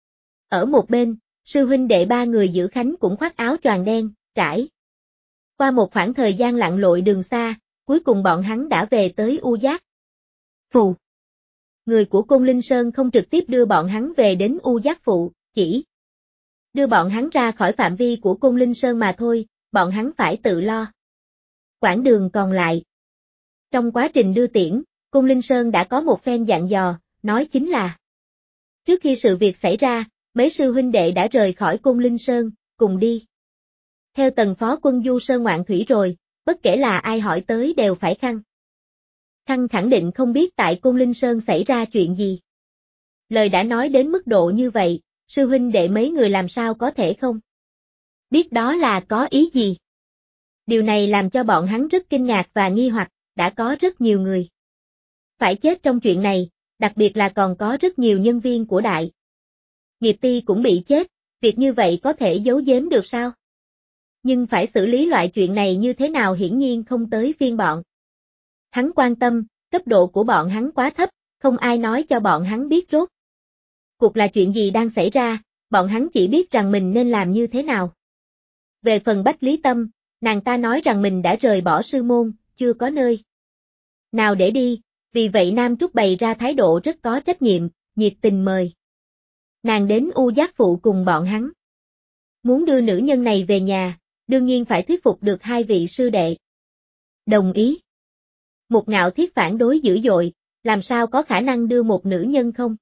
Ở một bên, sư huynh đệ ba người giữ khánh cũng khoác áo choàng đen, trải. Qua một khoảng thời gian lặn lội đường xa, cuối cùng bọn hắn đã về tới U Giác. Phù. Người của Côn Linh Sơn không trực tiếp đưa bọn hắn về đến U Giác Phụ, chỉ đưa bọn hắn ra khỏi phạm vi của Côn Linh Sơn mà thôi, bọn hắn phải tự lo. Quãng đường còn lại. Trong quá trình đưa tiễn, Côn Linh Sơn đã có một phen dặn dò, nói chính là trước khi sự việc xảy ra, mấy sư huynh đệ đã rời khỏi Côn Linh Sơn, cùng đi theo tần phó quân du sơn ngoạn thủy rồi, bất kể là ai hỏi tới đều phải khăng khẳng định không biết tại Côn Linh Sơn xảy ra chuyện gì. Lời đã nói đến mức độ như vậy, sư huynh đệ mấy người làm sao có thể không biết đó là có ý gì. Điều này làm cho bọn hắn rất kinh ngạc và nghi hoặc, đã có rất nhiều người phải chết trong chuyện này, đặc biệt là còn có rất nhiều nhân viên của đại nghiệp ty cũng bị chết, việc như vậy có thể giấu giếm được sao? Nhưng phải xử lý loại chuyện này như thế nào hiển nhiên không tới phiên bọn hắn quan tâm, cấp độ của bọn hắn quá thấp, không ai nói cho bọn hắn biết rốt cuộc là chuyện gì đang xảy ra, bọn hắn chỉ biết rằng mình nên làm như thế nào. Về phần Bách Lý Tâm, nàng ta nói rằng mình đã rời bỏ sư môn, chưa có nơi nào để đi, vì vậy Nam Trúc bày ra thái độ rất có trách nhiệm, nhiệt tình mời nàng đến U Giác Phụ cùng bọn hắn. Muốn đưa nữ nhân này về nhà, đương nhiên phải thuyết phục được hai vị sư đệ đồng ý. Một Ngạo Thiết phản đối dữ dội, làm sao có khả năng đưa một nữ nhân không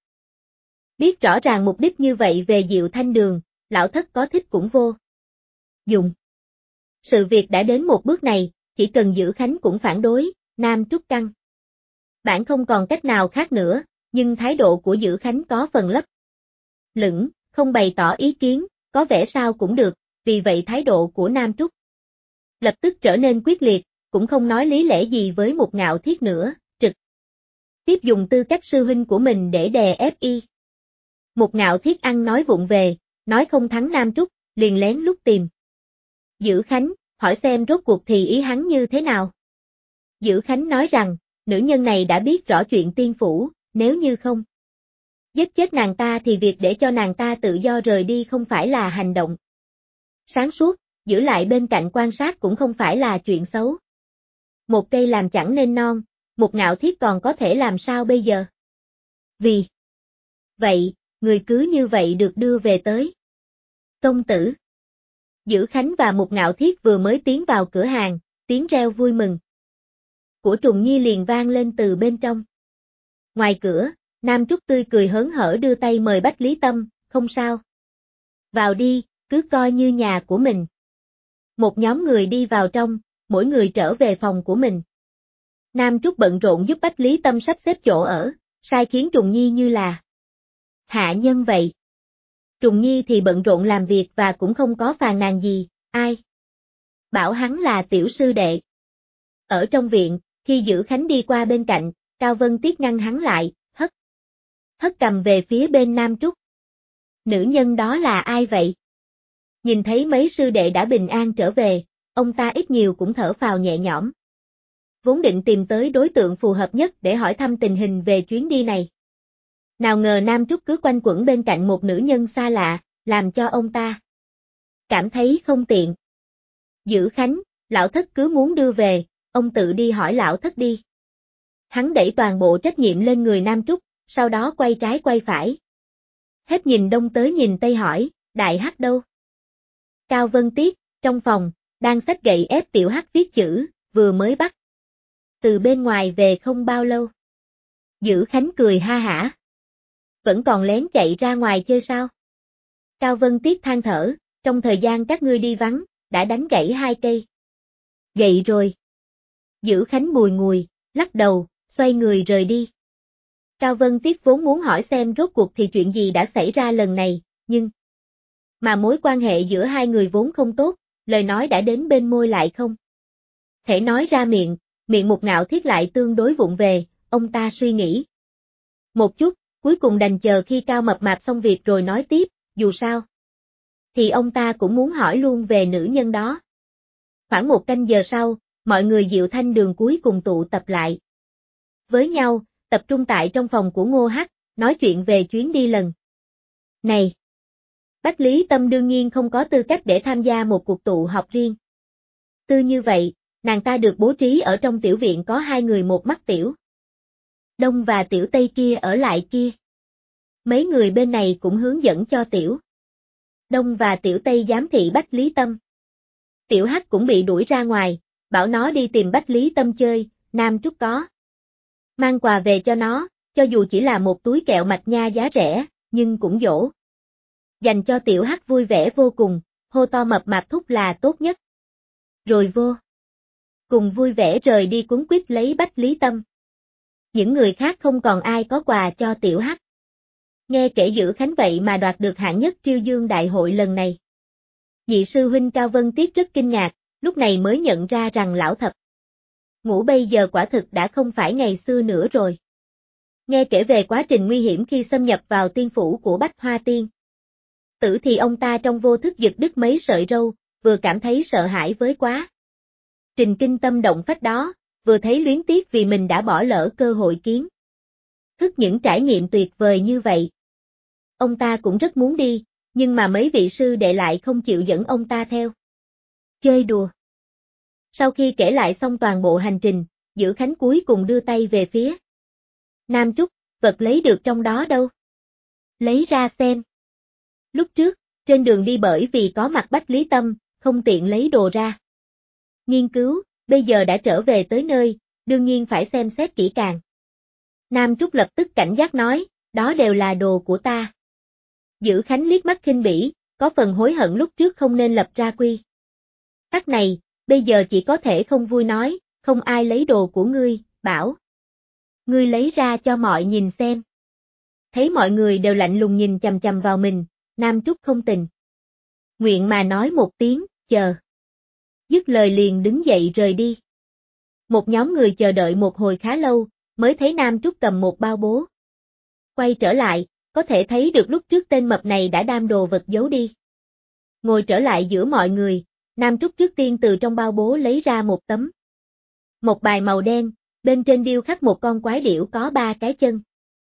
biết rõ ràng mục đích như vậy về Diệu Thanh Đường, lão thất có thích cũng vô dụng. Sự việc đã đến một bước này, chỉ cần Giữ Khánh cũng phản đối, Nam Trúc căng bản không còn cách nào khác nữa, nhưng thái độ của Giữ Khánh có phần lấp lửng, không bày tỏ ý kiến, có vẻ sao cũng được, vì vậy thái độ của Nam Trúc lập tức trở nên quyết liệt, cũng không nói lý lẽ gì với một Ngạo Thiết nữa, trực tiếp dùng tư cách sư huynh của mình để đè ép y. Một Ngạo Thiết ăn nói vụng về, nói không thắng Nam Trúc, liền lén lút tìm Giữ Khánh, hỏi xem rốt cuộc thì ý hắn như thế nào. Giữ Khánh nói rằng, nữ nhân này đã biết rõ chuyện tiên phủ, nếu như không giết chết nàng ta thì việc để cho nàng ta tự do rời đi không phải là hành động sáng suốt, giữ lại bên cạnh quan sát cũng không phải là chuyện xấu. Một cây làm chẳng nên non, một Ngạo Thiết còn có thể làm sao bây giờ? Vì vậy, người cứ như vậy được đưa về tới công tử. Giữ Khánh và một Ngạo Thiết vừa mới tiến vào cửa hàng, tiếng reo vui mừng của Trùng Nhi liền vang lên từ bên trong. Ngoài cửa, Nam Trúc tươi cười hớn hở đưa tay mời Bách Lý Tâm, không sao. Vào đi, cứ coi như nhà của mình. Một nhóm người đi vào trong, mỗi người trở về phòng của mình. Nam Trúc bận rộn giúp Bách Lý Tâm sắp xếp chỗ ở, sai khiến Trùng Nhi như là hạ nhân vậy. Trùng Nhi thì bận rộn làm việc và cũng không có phàn nàn gì, ai bảo hắn là tiểu sư đệ. Ở trong viện, khi Giữ Khánh đi qua bên cạnh, Cao Vân Tiết ngăn hắn lại, hất cầm về phía bên Nam Trúc. Nữ nhân đó là ai vậy? Nhìn thấy mấy sư đệ đã bình an trở về, ông ta ít nhiều cũng thở phào nhẹ nhõm. Vốn định tìm tới đối tượng phù hợp nhất để hỏi thăm tình hình về chuyến đi này. Nào ngờ Nam Trúc cứ quanh quẩn bên cạnh một nữ nhân xa lạ, làm cho ông ta cảm thấy không tiện. Giữ Khánh, lão thất cứ muốn đưa về, ông tự đi hỏi lão thất đi. Hắn đẩy toàn bộ trách nhiệm lên người Nam Trúc, sau đó quay trái quay phải. Hết nhìn đông tới nhìn tây hỏi, Đại Hắc đâu? Cao Vân Tiết, trong phòng, đang xách gậy ép tiểu Hắc viết chữ, vừa mới bắt từ bên ngoài về không bao lâu. Giữ Khánh cười ha hả. Vẫn còn lén chạy ra ngoài chơi sao? Cao Vân Tiết than thở, trong thời gian các ngươi đi vắng, đã đánh gãy 2 cây gậy rồi. Giữ Khánh bùi ngùi, lắc đầu, xoay người rời đi. Cao Vân Tiết vốn muốn hỏi xem rốt cuộc thì chuyện gì đã xảy ra lần này, nhưng mà mối quan hệ giữa hai người vốn không tốt, lời nói đã đến bên môi lại không thể nói ra miệng, miệng Mục Ngạo Thiết lại tương đối vụng về, ông ta suy nghĩ một chút, cuối cùng đành chờ khi Cao Mập Mạp xong việc rồi nói tiếp, dù sao thì ông ta cũng muốn hỏi luôn về nữ nhân đó. Khoảng 1 canh giờ sau, mọi người Diệu Thanh Đường cuối cùng tụ tập lại với nhau, tập trung tại trong phòng của Ngô Hắc, nói chuyện về chuyến đi lần này. Bách Lý Tâm đương nhiên không có tư cách để tham gia một cuộc tụ họp riêng tư như vậy, nàng ta được bố trí ở trong tiểu viện có 2 người một mắt tiểu Đông và tiểu Tây kia ở lại kia. Mấy người bên này cũng hướng dẫn cho tiểu Đông và tiểu Tây giám thị Bách Lý Tâm. Tiểu Hắc cũng bị đuổi ra ngoài, bảo nó đi tìm Bách Lý Tâm chơi, Nam Trúc có mang quà về cho nó, cho dù chỉ là một túi kẹo mạch nha giá rẻ, nhưng cũng dỗ dành cho tiểu Hắc vui vẻ vô cùng, hô to Mập Mạp thúc là tốt nhất. Rồi vô cùng vui vẻ rời đi cuống quýt lấy Bách Lý Tâm. Những người khác không còn ai có quà cho tiểu Hắc. Nghe kể Dữ Khánh vậy mà đoạt được hạng nhất Triêu Dương đại hội lần này. Nhị sư huynh Cao Vân Tiết rất kinh ngạc, lúc này mới nhận ra rằng lão thập ngũ bây giờ quả thực đã không phải ngày xưa nữa rồi. Nghe kể về quá trình nguy hiểm khi xâm nhập vào tiên phủ của Bách Hoa Tiên Tử thì ông ta trong vô thức giật đứt mấy sợi râu, vừa cảm thấy sợ hãi với quá trình kinh tâm động phách đó, vừa thấy luyến tiếc vì mình đã bỏ lỡ cơ hội kiến thức những trải nghiệm tuyệt vời như vậy. Ông ta cũng rất muốn đi, nhưng mà mấy vị sư đệ lại không chịu dẫn ông ta theo chơi đùa. Sau khi kể lại xong toàn bộ hành trình, Dữ Khánh cuối cùng đưa tay về phía Nam Trúc, vật lấy được trong đó đâu? Lấy ra xem. Lúc trước, trên đường đi bởi vì có mặt Bách Lý Tâm, không tiện lấy đồ ra nghiên cứu, bây giờ đã trở về tới nơi, đương nhiên phải xem xét kỹ càng. Nam Trúc lập tức cảnh giác nói, đó đều là đồ của ta. Dữ Khánh liếc mắt khinh bỉ, có phần hối hận lúc trước không nên lập ra quy tắc này, bây giờ chỉ có thể không vui nói, không ai lấy đồ của ngươi, bảo ngươi lấy ra cho mọi nhìn xem. Thấy mọi người đều lạnh lùng nhìn chằm chằm vào mình, Nam Trúc không tình nguyện mà nói một tiếng, chờ. Dứt lời liền đứng dậy rời đi. Một nhóm người chờ đợi một hồi khá lâu, mới thấy Nam Trúc cầm một bao bố. Quay trở lại, có thể thấy được lúc trước tên mập này đã đem đồ vật giấu đi. Ngồi trở lại giữa mọi người, Nam Trúc trước tiên từ trong bao bố lấy ra một bài màu đen, bên trên điêu khắc một con quái điểu có 3 cái chân.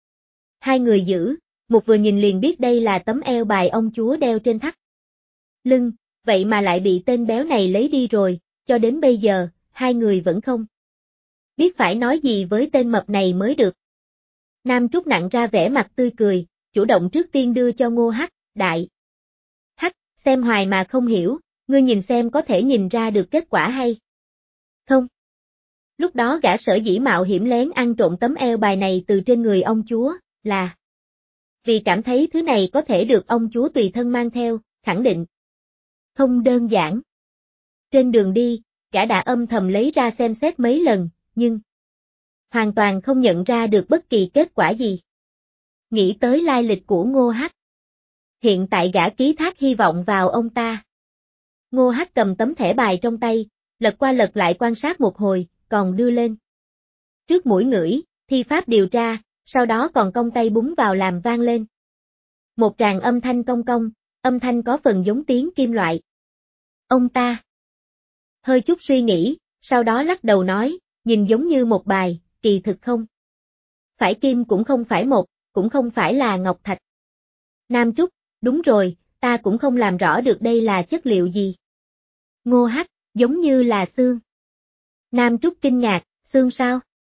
2 người giữ, một vừa nhìn liền biết đây là tấm eo bài ông chúa đeo trên thắt lưng, vậy mà lại bị tên béo này lấy đi rồi, cho đến bây giờ, 2 người vẫn không biết phải nói gì với tên mập này mới được. Nam Trúc nặng ra vẻ mặt tươi cười, chủ động trước tiên đưa cho Ngô Hắc, đại Hắc, xem hoài mà không hiểu, ngươi nhìn xem có thể nhìn ra được kết quả hay không. Lúc đó gã sở dĩ mạo hiểm lén ăn trộm tấm eo bài này từ trên người ông chúa, là vì cảm thấy thứ này có thể được ông chúa tùy thân mang theo, khẳng định không đơn giản. Trên đường đi, gã đã âm thầm lấy ra xem xét mấy lần, nhưng hoàn toàn không nhận ra được bất kỳ kết quả gì. Nghĩ tới lai lịch của Ngô Hắc. Hiện tại gã ký thác hy vọng vào ông ta. Ngô Hắc cầm tấm thẻ bài trong tay, lật qua lật lại quan sát một hồi, còn đưa lên trước mũi ngửi, thi pháp điều tra, sau đó còn cong tay búng vào làm vang lên. Một tràng âm thanh cong cong, âm thanh có phần giống tiếng kim loại. Ông ta hơi chút suy nghĩ, sau đó lắc đầu nói, nhìn giống như một bài, kỳ thực không phải kim cũng không phải một, cũng không phải là ngọc thạch. Nam Trúc, đúng rồi, ta cũng không làm rõ được đây là chất liệu gì. Ngô Hắc, giống như là xương. Nam Trúc kinh ngạc, xương sao?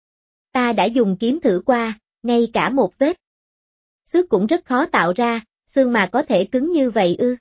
Ta đã dùng kiếm thử qua, ngay cả một vết xước cũng rất khó tạo ra, xương mà có thể cứng như vậy ư?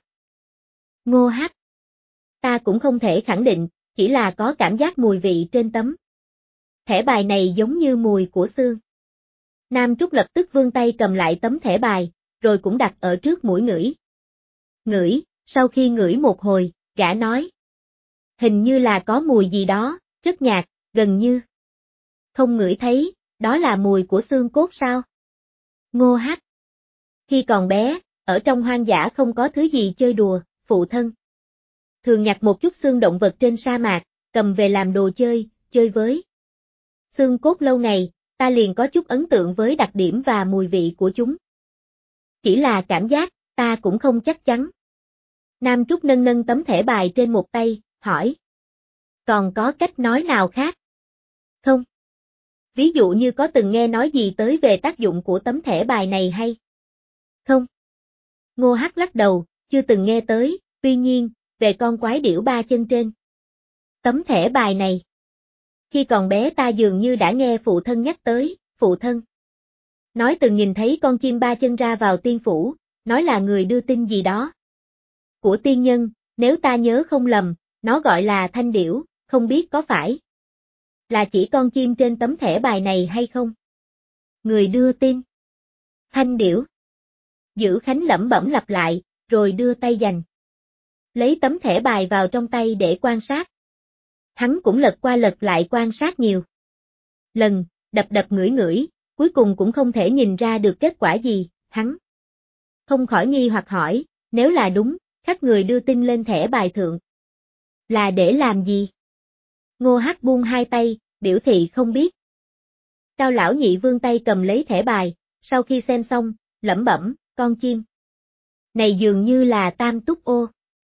Ngô Hắc, ta cũng không thể khẳng định, chỉ là có cảm giác mùi vị trên tấm thẻ bài này giống như mùi của xương. Nam Trúc lập tức vươn tay cầm lại tấm thẻ bài, rồi cũng đặt ở trước mũi ngửi. Ngửi, sau khi ngửi một hồi, gã nói. Hình như là có mùi gì đó, rất nhạt, gần như không ngửi thấy, đó là mùi của xương cốt sao? Ngô Hắc. Khi còn bé, ở trong hoang dã không có thứ gì chơi đùa, phụ thân. Thường nhặt một chút xương động vật trên sa mạc, cầm về làm đồ chơi, chơi với. Xương cốt lâu ngày, ta liền có chút ấn tượng với đặc điểm và mùi vị của chúng. Chỉ là cảm giác, ta cũng không chắc chắn. Nam Trúc nâng nâng tấm thẻ bài trên một tay, hỏi. Còn có cách nói nào khác? Không. Ví dụ như có từng nghe nói gì tới về tác dụng của tấm thẻ bài này hay? Không. Ngô Hắc lắc đầu, chưa từng nghe tới, tuy nhiên, về con quái điểu ba chân trên. Tấm thẻ bài này. Khi còn bé ta dường như đã nghe phụ thân nhắc tới, phụ thân. Nói từng nhìn thấy con chim ba chân ra vào tiên phủ, nói là người đưa tin gì đó. Của tiên nhân, nếu ta nhớ không lầm, nó gọi là thanh điểu, không biết có phải là chỉ con chim trên tấm thẻ bài này hay không? Người đưa tin. Thanh điểu. Dữ Khánh lẩm bẩm lặp lại, rồi đưa tay giành. Lấy tấm thẻ bài vào trong tay để quan sát. Hắn cũng lật qua lật lại quan sát nhiều lần, đập đập ngửi ngửi, cuối cùng cũng không thể nhìn ra được kết quả gì, hắn không khỏi nghi hoặc hỏi, nếu là đúng, khắc người đưa tin lên thẻ bài thượng. Là để làm gì? Ngô Hắc buông hai tay, biểu thị không biết. Cao lão nhị vươn tay cầm lấy thẻ bài, sau khi xem xong, lẩm bẩm, con chim. Này dường như là Tam Túc Ô.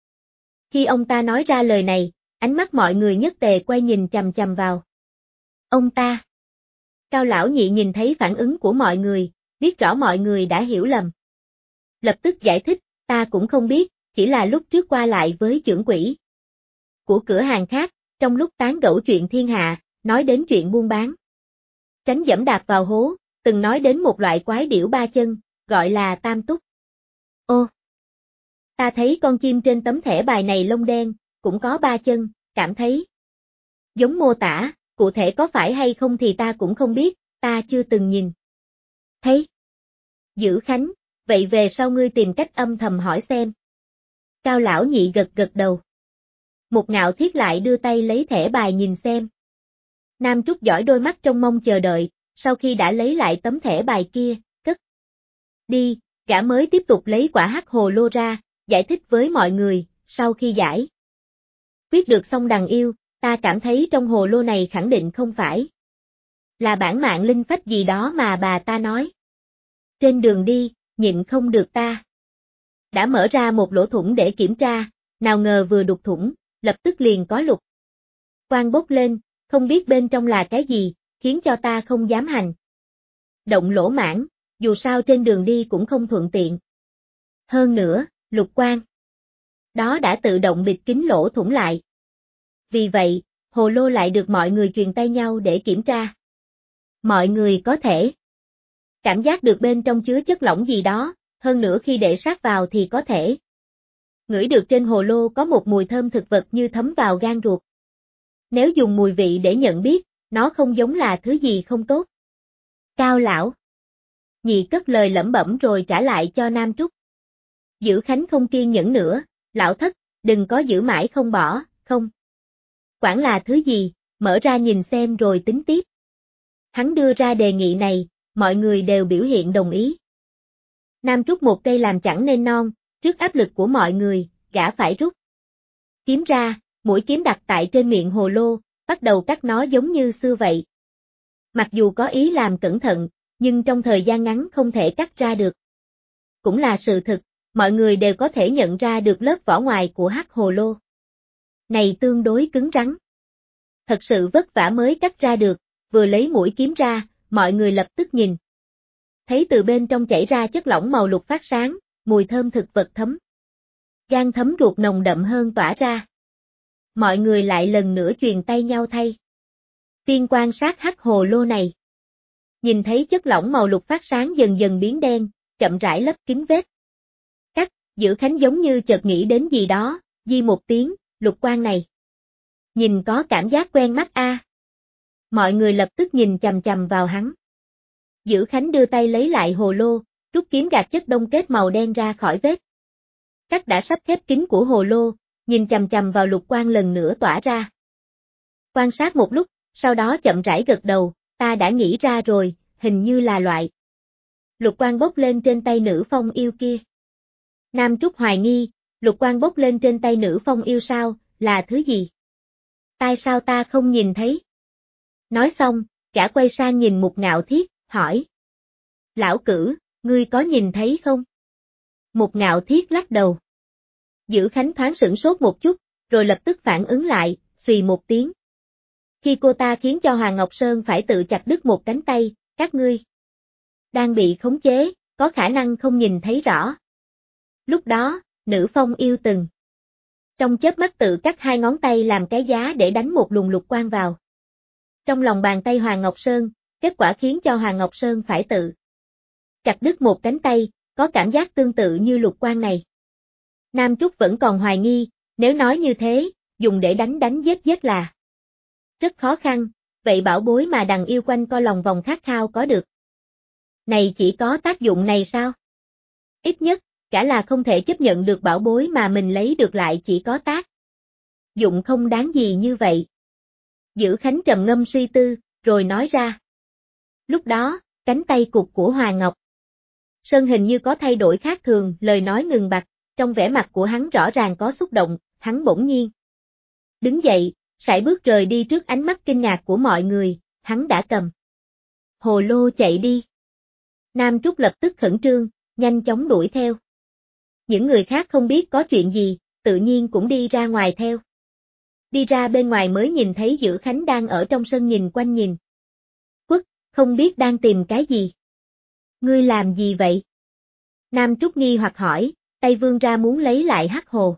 Khi ông ta nói ra lời này, ánh mắt mọi người nhất tề quay nhìn chằm chằm vào ông ta. Cao lão nhị nhìn thấy phản ứng của mọi người, biết rõ mọi người đã hiểu lầm. Lập tức giải thích, ta cũng không biết, chỉ là lúc trước qua lại với trưởng quỹ của cửa hàng khác, trong lúc tán gẫu chuyện thiên hạ, nói đến chuyện buôn bán. Tránh dẫm đạp vào hố, từng nói đến một loại quái điểu ba chân, gọi là tam túc. Ô! Ta thấy con chim trên tấm thẻ bài này lông đen, cũng có ba chân, cảm thấy giống mô tả, cụ thể có phải hay không thì ta cũng không biết, ta chưa từng nhìn thấy. Dữ Khánh, vậy về sau ngươi tìm cách âm thầm hỏi xem. Cao lão nhị gật gật đầu. Một Ngạo Thiết lại đưa tay lấy thẻ bài nhìn xem. Nam Trúc giỏi đôi mắt trông mong chờ đợi, sau khi đã lấy lại tấm thẻ bài kia, cất đi, gã mới tiếp tục lấy quả hắc hồ lô ra, giải thích với mọi người, sau khi giải quyết được xong đằng yêu, ta cảm thấy trong hồ lô này khẳng định không phải là bản mạng linh phách gì đó mà bà ta nói. Trên đường đi, nhịn không được ta đã mở ra một lỗ thủng để kiểm tra, nào ngờ vừa đục thủng, lập tức liền có lục quang bốc lên, không biết bên trong là cái gì, khiến cho ta không dám hành động lỗ mãng, dù sao trên đường đi cũng không thuận tiện. Hơn nữa, lục quang đó đã tự động bịt kín lỗ thủng lại. Vì vậy, hồ lô lại được mọi người truyền tay nhau để kiểm tra. Mọi người có thể cảm giác được bên trong chứa chất lỏng gì đó, hơn nữa khi để sát vào thì có thể ngửi được trên hồ lô có một mùi thơm thực vật như thấm vào gan ruột. Nếu dùng mùi vị để nhận biết, nó không giống là thứ gì không tốt. Cao lão nhị cất lời lẩm bẩm rồi trả lại cho Nam Trúc. Dữ Khánh không kiên nhẫn nữa, lão thất, đừng có giữ mãi không bỏ, không quản là thứ gì, mở ra nhìn xem rồi tính tiếp. Hắn đưa ra đề nghị này, mọi người đều biểu hiện đồng ý. Nam Trúc một cây làm chẳng nên non, trước áp lực của mọi người, gã phải rút kiếm ra, mũi kiếm đặt tại trên miệng hồ lô, bắt đầu cắt nó giống như xưa vậy. Mặc dù có ý làm cẩn thận, nhưng trong thời gian ngắn không thể cắt ra được. Cũng là sự thực, mọi người đều có thể nhận ra được lớp vỏ ngoài của hắc hồ lô này tương đối cứng rắn. Thật sự vất vả mới cắt ra được, vừa lấy mũi kiếm ra, mọi người lập tức nhìn. Thấy từ bên trong chảy ra chất lỏng màu lục phát sáng, mùi thơm thực vật thấm. Gan thấm ruột nồng đậm hơn tỏa ra. Mọi người lại lần nữa truyền tay nhau thay phiên quan sát hắc hồ lô này. Nhìn thấy chất lỏng màu lục phát sáng dần dần biến đen, chậm rãi lấp kín vết cắt, Dữ Khánh giống như chợt nghĩ đến gì đó, di một tiếng, lục quang này. Nhìn có cảm giác quen mắt a. Mọi người lập tức nhìn chằm chằm vào hắn. Dữ Khánh đưa tay lấy lại hồ lô, rút kiếm gạt chất đông kết màu đen ra khỏi vết cắt đã sắp khép kín của hồ lô, nhìn chằm chằm vào lục quang lần nữa tỏa ra. Quan sát một lúc, sau đó chậm rãi gật đầu, ta đã nghĩ ra rồi, hình như là loại lục quang bốc lên trên tay nữ phong yêu kia. Nam Trúc hoài nghi, lục quang bốc lên trên tay Nữ Phong yêu sao, là thứ gì? Tại sao ta không nhìn thấy? Nói xong, gã quay sang nhìn Mục Ngạo Thiết, hỏi. Lão Cử, ngươi có nhìn thấy không? Mục Ngạo Thiết lắc đầu. Dữ Khánh thoáng sửng sốt một chút, rồi lập tức phản ứng lại, xùy một tiếng. Khi cô ta khiến cho Hoàng Ngọc Sơn phải tự chặt đứt một cánh tay, các ngươi đang bị khống chế, có khả năng không nhìn thấy rõ. Lúc đó, Nữ Phong yêu từng trong chớp mắt tự cắt hai ngón tay làm cái giá để đánh một luồng lục quang vào trong lòng bàn tay Hoàng Ngọc Sơn, kết quả khiến cho Hoàng Ngọc Sơn phải tự chặt đứt một cánh tay, có cảm giác tương tự như lục quang này. Nam Trúc vẫn còn hoài nghi, nếu nói như thế, dùng để đánh giết là rất khó khăn, vậy bảo bối mà đằng yêu quanh co lòng vòng khát khao có được. Này chỉ có tác dụng này sao? Ít nhất, cả là không thể chấp nhận được bảo bối mà mình lấy được lại chỉ có tác dụng không đáng gì như vậy. Dữ Khánh trầm ngâm suy tư, rồi nói ra. Lúc đó, cánh tay cụt của Hoàng Ngọc Sơn hình như có thay đổi khác thường, lời nói ngừng bặt, trong vẻ mặt của hắn rõ ràng có xúc động, hắn bỗng nhiên đứng dậy, sải bước rời đi trước ánh mắt kinh ngạc của mọi người, hắn đã cầm hồ lô chạy đi. Nam Trúc lập tức khẩn trương, nhanh chóng đuổi theo. Những người khác không biết có chuyện gì, tự nhiên cũng đi ra ngoài theo. Đi ra bên ngoài mới nhìn thấy Dữ Khánh đang ở trong sân nhìn quanh nhìn. Quất, không biết đang tìm cái gì. Ngươi làm gì vậy? Nam Trúc nghi hoặc hỏi, tay vươn ra muốn lấy lại hắc hồ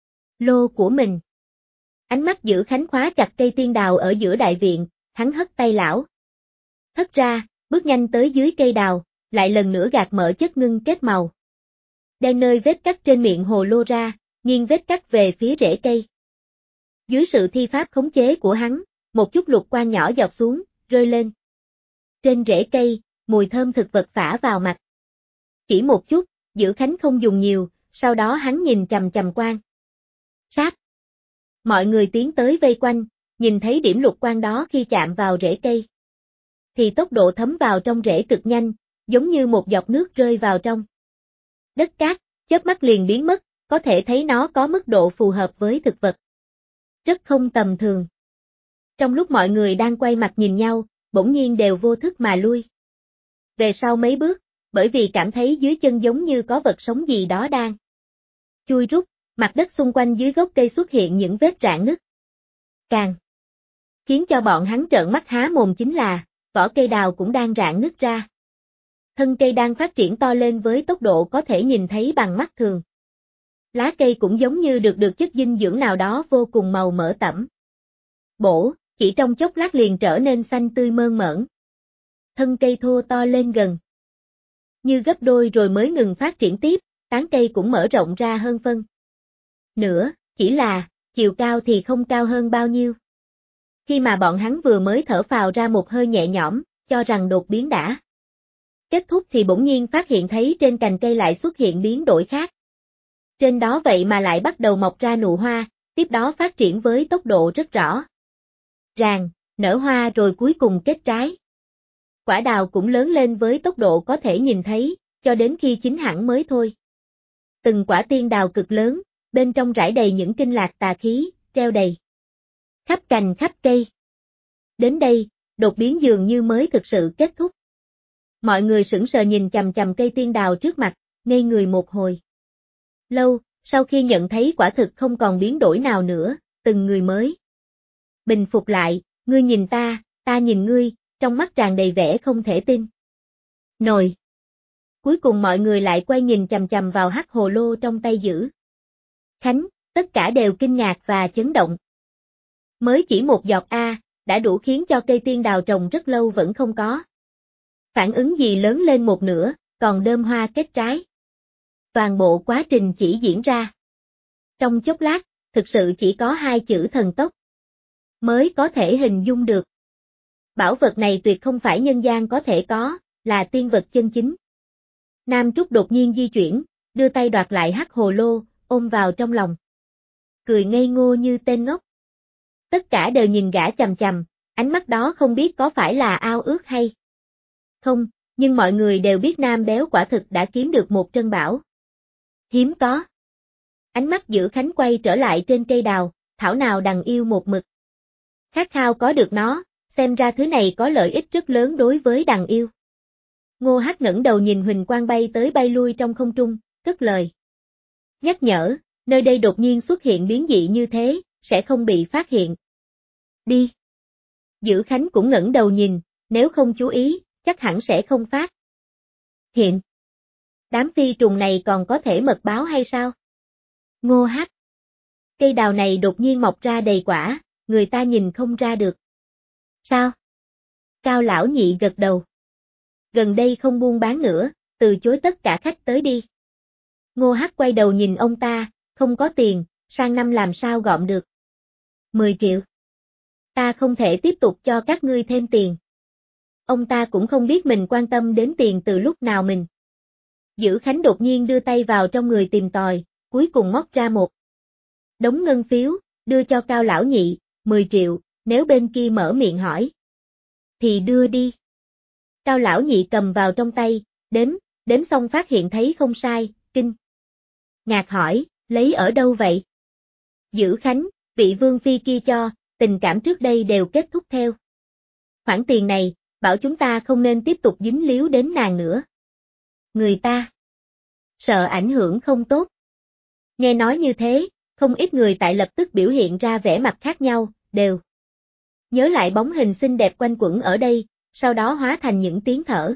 lô của mình. Ánh mắt Dữ Khánh khóa chặt cây tiên đào ở giữa đại viện, hắn hất tay lão hất ra, bước nhanh tới dưới cây đào, lại lần nữa gạt mở chất ngưng kết màu đen nơi vết cắt trên miệng hồ lô ra, nghiêng vết cắt về phía rễ cây. Dưới sự thi pháp khống chế của hắn, một chút lục quang nhỏ giọt xuống, rơi lên trên rễ cây, mùi thơm thực vật phả vào mặt. Chỉ một chút, Dữ Khánh không dùng nhiều, sau đó hắn nhìn chằm chằm quan sát. Mọi người tiến tới vây quanh, nhìn thấy điểm lục quang đó khi chạm vào rễ cây thì tốc độ thấm vào trong rễ cực nhanh, giống như một giọt nước rơi vào trong đất cát, chớp mắt liền biến mất, có thể thấy nó có mức độ phù hợp với thực vật. Rất không tầm thường. Trong lúc mọi người đang quay mặt nhìn nhau, bỗng nhiên đều vô thức mà lui về sau mấy bước, bởi vì cảm thấy dưới chân giống như có vật sống gì đó đang chui rút, mặt đất xung quanh dưới gốc cây xuất hiện những vết rạn nứt. Càng khiến cho bọn hắn trợn mắt há mồm chính là, vỏ cây đào cũng đang rạn nứt ra. Thân cây đang phát triển to lên với tốc độ có thể nhìn thấy bằng mắt thường. Lá cây cũng giống như được chất dinh dưỡng nào đó vô cùng màu mỡ tẩm bổ, chỉ trong chốc lát liền trở nên xanh tươi mơn mởn. Thân cây thô to lên gần như gấp đôi rồi mới ngừng phát triển tiếp, tán cây cũng mở rộng ra hơn phân nữa, chỉ là, chiều cao thì không cao hơn bao nhiêu. Khi mà bọn hắn vừa mới thở phào ra một hơi nhẹ nhõm, cho rằng đột biến đã kết thúc thì bỗng nhiên phát hiện thấy trên cành cây lại xuất hiện biến đổi khác. Trên đó vậy mà lại bắt đầu mọc ra nụ hoa, tiếp đó phát triển với tốc độ rất rõ ràng, nở hoa rồi cuối cùng kết trái. Quả đào cũng lớn lên với tốc độ có thể nhìn thấy, cho đến khi chín hẳn mới thôi. Từng quả tiên đào cực lớn, bên trong rải đầy những kinh lạc tà khí, treo đầy khắp cành khắp cây. Đến đây, đột biến dường như mới thực sự kết thúc. Mọi người sững sờ nhìn chằm chằm cây tiên đào trước mặt, ngây người một hồi lâu, sau khi nhận thấy quả thực không còn biến đổi nào nữa, từng người mới bình phục lại, ngươi nhìn ta nhìn ngươi, trong mắt tràn đầy vẻ không thể tin nổi. Cuối cùng mọi người lại quay nhìn chằm chằm vào hắc hồ lô trong tay Dữ Khánh, tất cả đều kinh ngạc và chấn động. Mới chỉ một giọt đã đủ khiến cho cây tiên đào trồng rất lâu vẫn không có phản ứng gì lớn lên một nửa, còn đơm hoa kết trái. Toàn bộ quá trình chỉ diễn ra trong chốc lát, thực sự chỉ có hai chữ thần tốc mới có thể hình dung được. Bảo vật này tuyệt không phải nhân gian có thể có, là tiên vật chân chính. Nam Trúc đột nhiên di chuyển, đưa tay đoạt lại hắc hồ lô, ôm vào trong lòng. Cười ngây ngô như tên ngốc. Tất cả đều nhìn gã chằm chằm, ánh mắt đó không biết có phải là ao ước hay không, nhưng mọi người đều biết Nam Béo quả thực đã kiếm được một trân bảo. Hiếm có. Ánh mắt Dữ Khánh quay trở lại trên cây đào, thảo nào đằng yêu một mực. Khát khao có được nó, xem ra thứ này có lợi ích rất lớn đối với đằng yêu. Ngô Hắc ngẩng đầu nhìn huỳnh quang bay tới bay lui trong không trung, cất lời. Nhắc nhở, nơi đây đột nhiên xuất hiện biến dị như thế, sẽ không bị phát hiện. Đi. Dữ Khánh cũng ngẩng đầu nhìn, nếu không chú ý, chắc hẳn sẽ không phát hiện. Đám phi trùng này còn có thể mật báo hay sao? Ngô Hắc. Cây đào này đột nhiên mọc ra đầy quả, người ta nhìn không ra được. Sao? Cao lão nhị gật đầu. Gần đây không buôn bán nữa, từ chối tất cả khách tới đi. Ngô Hắc quay đầu nhìn ông ta, không có tiền, sang năm làm sao gọm được. 10 triệu. Ta không thể tiếp tục cho các ngươi thêm tiền. Ông ta cũng không biết mình quan tâm đến tiền từ lúc nào mình. Dữ Khánh đột nhiên đưa tay vào trong người tìm tòi, cuối cùng móc ra một đống ngân phiếu, đưa cho Cao lão nhị, 10 triệu, nếu bên kia mở miệng hỏi. Thì đưa đi. Cao lão nhị cầm vào trong tay, đếm xong phát hiện thấy không sai, kinh ngạc hỏi, lấy ở đâu vậy? Dữ Khánh, vị vương phi kia cho, tình cảm trước đây đều kết thúc theo khoản tiền này, bảo chúng ta không nên tiếp tục dính líu đến nàng nữa. Người ta sợ ảnh hưởng không tốt. Nghe nói như thế, không ít người tại lập tức biểu hiện ra vẻ mặt khác nhau, đều nhớ lại bóng hình xinh đẹp quanh quẩn ở đây, sau đó hóa thành những tiếng thở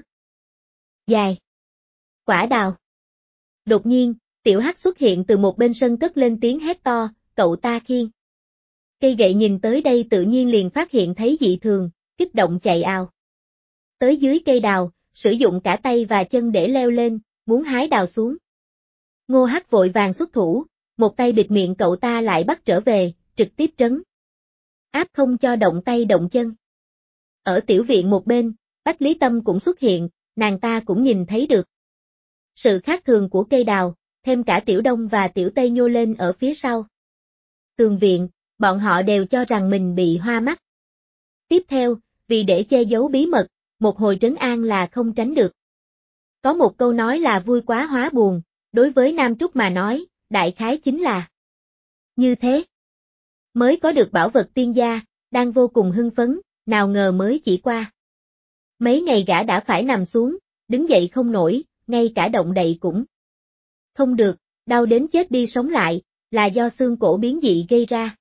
dài. Quả đào. Đột nhiên, Tiểu Hắc xuất hiện từ một bên sân cất lên tiếng hét to, cậu ta khiêng cây gậy nhìn tới đây tự nhiên liền phát hiện thấy dị thường, kích động chạy ào tới dưới cây đào, sử dụng cả tay và chân để leo lên, muốn hái đào xuống. Ngô Hắc vội vàng xuất thủ, một tay bịt miệng cậu ta lại bắt trở về, trực tiếp trấn áp không cho động tay động chân. Ở tiểu viện một bên, Bách Lý Tâm cũng xuất hiện, nàng ta cũng nhìn thấy được sự khác thường của cây đào, thêm cả Tiểu Đông và Tiểu Tây nhô lên ở phía sau tường viện, bọn họ đều cho rằng mình bị hoa mắt. Tiếp theo, vì để che giấu bí mật, một hồi trấn an là không tránh được. Có một câu nói là vui quá hóa buồn, đối với Nam Trúc mà nói, đại khái chính là như thế. Mới có được bảo vật tiên gia, đang vô cùng hưng phấn, nào ngờ mới chỉ qua mấy ngày gã đã phải nằm xuống, đứng dậy không nổi, ngay cả động đậy cũng không được, đau đến chết đi sống lại, là do xương cổ biến dị gây ra.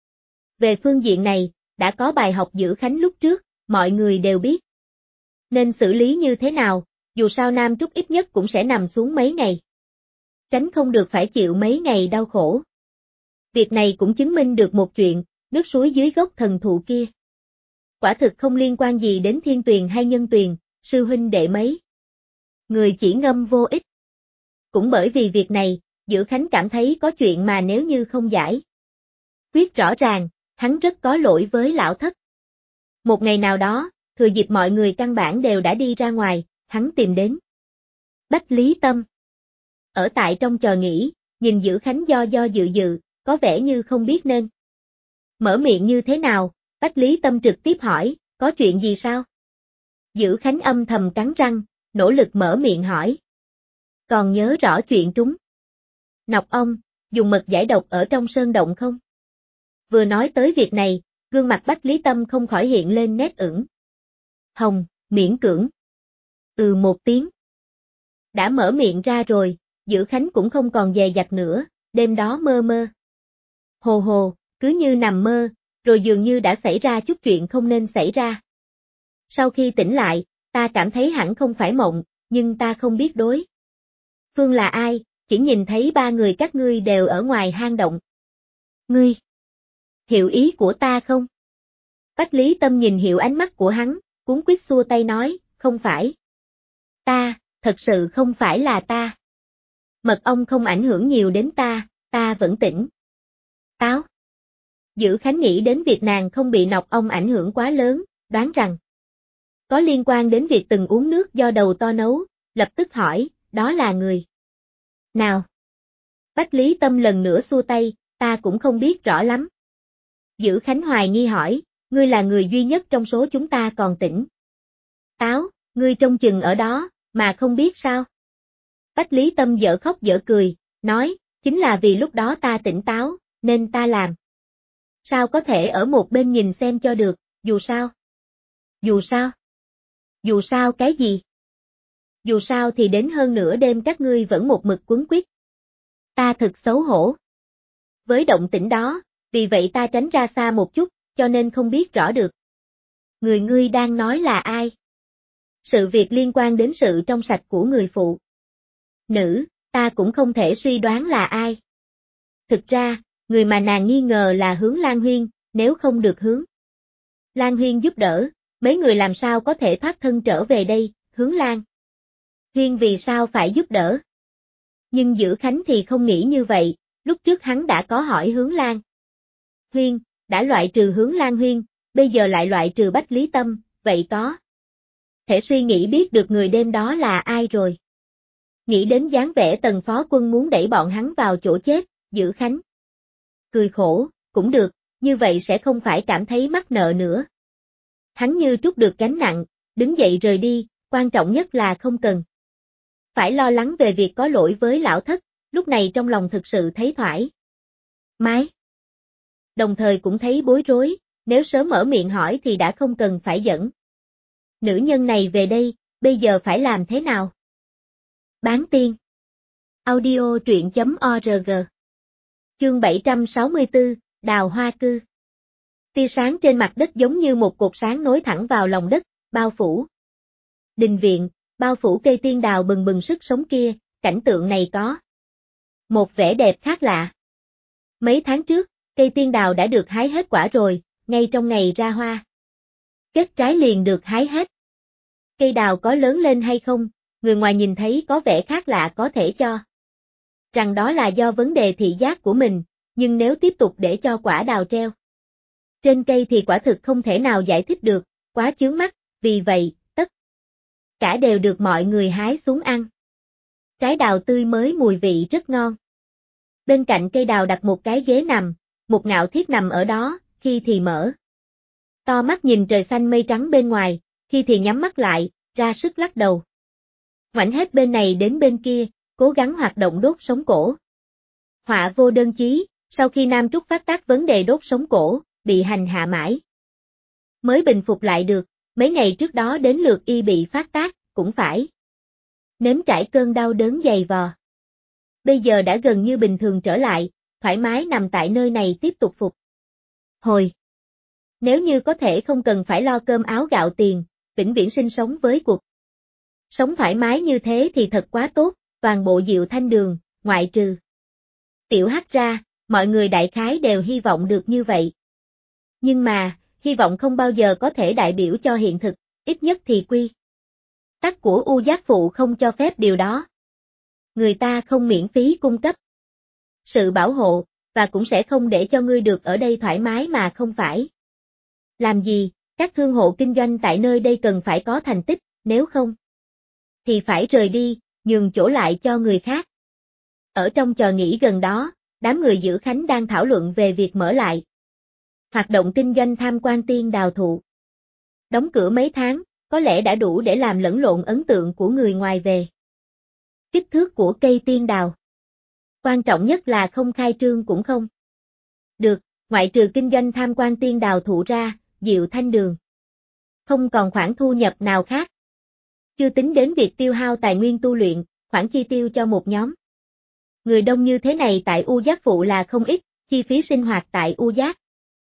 Về phương diện này, đã có bài học Dữ Khánh lúc trước, mọi người đều biết nên xử lý như thế nào, dù sao Nam Trúc ít nhất cũng sẽ nằm xuống mấy ngày. Tránh không được phải chịu mấy ngày đau khổ. Việc này cũng chứng minh được một chuyện, nước suối dưới gốc thần thụ kia quả thực không liên quan gì đến Thiên Tuyền hay Nhân Tuyền, sư huynh đệ mấy người chỉ ngâm vô ích. Cũng bởi vì việc này, Dữ Khánh cảm thấy có chuyện mà nếu như không giải quyết rõ ràng, hắn rất có lỗi với lão thất. Một ngày nào đó, thừa dịp mọi người căn bản đều đã đi ra ngoài, hắn tìm đến Bách Lý Tâm. Ở tại trong chờ nghỉ, nhìn Dữ Khánh do dự dự, có vẻ như không biết nên mở miệng như thế nào, Bách Lý Tâm trực tiếp hỏi, có chuyện gì sao? Dữ Khánh âm thầm cắn răng, nỗ lực mở miệng hỏi. Còn nhớ rõ chuyện trúng nọc ong, dùng mật giải độc ở trong sơn động không? Vừa nói tới việc này, gương mặt Bách Lý Tâm không khỏi hiện lên nét ửng hồng, miễn cưỡng. Một tiếng. Đã mở miệng ra rồi, Dữ Khánh cũng không còn dè dặt nữa, đêm đó mơ mơ hồ hồ, cứ như nằm mơ, rồi dường như đã xảy ra chút chuyện không nên xảy ra. Sau khi tỉnh lại, ta cảm thấy hẳn không phải mộng, nhưng ta không biết đối phương là ai, chỉ nhìn thấy ba người các ngươi đều ở ngoài hang động. Ngươi hiểu ý của ta không? Bách Lý Tâm nhìn hiểu ánh mắt của hắn, cuống quýt xua tay nói, không phải. Ta, thật sự không phải là ta. Mật ong không ảnh hưởng nhiều đến ta vẫn tỉnh táo. Dữ Khánh nghĩ đến việc nàng không bị nọc ong ảnh hưởng quá lớn, đoán rằng có liên quan đến việc từng uống nước do đầu to nấu, lập tức hỏi, đó là người nào? Bách Lý Tâm lần nữa xua tay, ta cũng không biết rõ lắm. Dữ Khánh hoài nghi hỏi, ngươi là người duy nhất trong số chúng ta còn tỉnh táo, ngươi trông chừng ở đó, mà không biết sao? Bách Lý Tâm dở khóc dở cười, nói, chính là vì lúc đó ta tỉnh táo, nên ta làm. Sao có thể ở một bên nhìn xem cho được, dù sao? Dù sao? Dù sao cái gì? Dù sao thì đến hơn nửa đêm các ngươi vẫn một mực quấn quýt. Ta thực xấu hổ. Với động tĩnh đó, vì vậy ta tránh ra xa một chút, cho nên không biết rõ được. Người ngươi đang nói là ai? Sự việc liên quan đến sự trong sạch của người phụ nữ, ta cũng không thể suy đoán là ai. Thực ra, người mà nàng nghi ngờ là Hướng Lan Huyên, nếu không được Hướng Lan Huyên giúp đỡ, mấy người làm sao có thể thoát thân trở về đây, Hướng Lan Huyên vì sao phải giúp đỡ? Nhưng Dữ Khánh thì không nghĩ như vậy, lúc trước hắn đã có hỏi Hướng Lan Huyên, đã loại trừ Hướng Lan Huyên, bây giờ lại loại trừ Bách Lý Tâm, vậy có thể suy nghĩ biết được người đêm đó là ai rồi. Nghĩ đến dáng vẻ Tần phó quân muốn đẩy bọn hắn vào chỗ chết, Dữ Khánh cười khổ, cũng được, như vậy sẽ không phải cảm thấy mắc nợ nữa. Hắn như trút được gánh nặng, đứng dậy rời đi, quan trọng nhất là không cần phải lo lắng về việc có lỗi với lão thất, lúc này trong lòng thực sự thấy thoải mái. Đồng thời cũng thấy bối rối, nếu sớm mở miệng hỏi thì đã không cần phải dẫn nữ nhân này về đây, bây giờ phải làm thế nào? Bán tiên. Audio truyện.org. Chương 764, Đào Hoa Cư. Tia sáng trên mặt đất giống như một cột sáng nối thẳng vào lòng đất, bao phủ đình viện, bao phủ cây tiên đào bừng bừng sức sống kia, cảnh tượng này có một vẻ đẹp khác lạ. Mấy tháng trước, cây tiên đào đã được hái hết quả rồi, ngay trong ngày ra hoa. Kết trái liền được hái hết. Cây đào có lớn lên hay không, người ngoài nhìn thấy có vẻ khác lạ có thể cho rằng đó là do vấn đề thị giác của mình, nhưng nếu tiếp tục để cho quả đào treo trên cây thì quả thực không thể nào giải thích được, quá chướng mắt, vì vậy, tất cả đều được mọi người hái xuống ăn. Trái đào tươi mới mùi vị rất ngon. Bên cạnh cây đào đặt một cái ghế nằm, một ngạo thiết nằm ở đó, khi thì mở to mắt nhìn trời xanh mây trắng bên ngoài, khi thì nhắm mắt lại, ra sức lắc đầu. Ngoảnh hết bên này đến bên kia, cố gắng hoạt động đốt sống cổ. Họa vô đơn chí, sau khi Nam Trúc phát tác vấn đề đốt sống cổ, bị hành hạ mãi mới bình phục lại được, mấy ngày trước đó đến lượt y bị phát tác, cũng phải nếm trải cơn đau đớn dày vò. Bây giờ đã gần như bình thường trở lại, thoải mái nằm tại nơi này tiếp tục phục hồi. Nếu như có thể không cần phải lo cơm áo gạo tiền, vĩnh viễn sinh sống với cuộc sống thoải mái như thế thì thật quá tốt, toàn bộ Diệu Thanh Đường, ngoại trừ Tiểu Hắc ra, mọi người đại khái đều hy vọng được như vậy. Nhưng mà, hy vọng không bao giờ có thể đại biểu cho hiện thực, ít nhất thì quy tắc của U Giác Phụ không cho phép điều đó. Người ta không miễn phí cung cấp sự bảo hộ, và cũng sẽ không để cho ngươi được ở đây thoải mái mà không phải làm gì, các thương hộ kinh doanh tại nơi đây cần phải có thành tích, nếu không thì phải rời đi, nhường chỗ lại cho người khác. Ở trong trò nghỉ gần đó, đám người Dữ Khánh đang thảo luận về việc mở lại hoạt động kinh doanh tham quan tiên đào thụ. Đóng cửa mấy tháng, có lẽ đã đủ để làm lẫn lộn ấn tượng của người ngoài về kích thước của cây tiên đào. Quan trọng nhất là không khai trương cũng không được, ngoại trừ kinh doanh tham quan tiên đào thụ ra, Diệu Thanh Đường không còn khoản thu nhập nào khác. Chưa tính đến việc tiêu hao tài nguyên tu luyện, khoản chi tiêu cho một nhóm người đông như thế này tại U Giác Phụ là không ít, chi phí sinh hoạt tại U Giác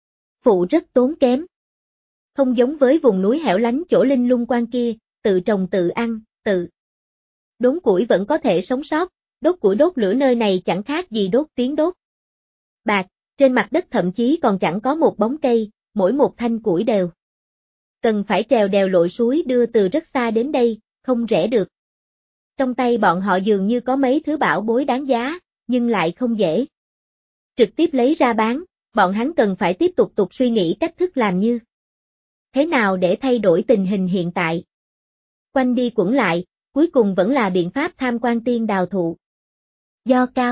Phụ rất tốn kém. Không giống với vùng núi hẻo lánh chỗ linh lung quan kia, tự trồng tự ăn, tự đốn củi vẫn có thể sống sót, đốt củi đốt lửa nơi này chẳng khác gì đốt tiếng đốt bạc, trên mặt đất thậm chí còn chẳng có một bóng cây, mỗi một thanh củi đều cần phải trèo đèo lội suối đưa từ rất xa đến đây, không rẻ được. Trong tay bọn họ dường như có mấy thứ bảo bối đáng giá, nhưng lại không dễ trực tiếp lấy ra bán, bọn hắn cần phải tiếp tục suy nghĩ cách thức làm như thế nào để thay đổi tình hình hiện tại. Quanh đi quẩn lại, cuối cùng vẫn là biện pháp tham quan tiên đào thụ. Do cao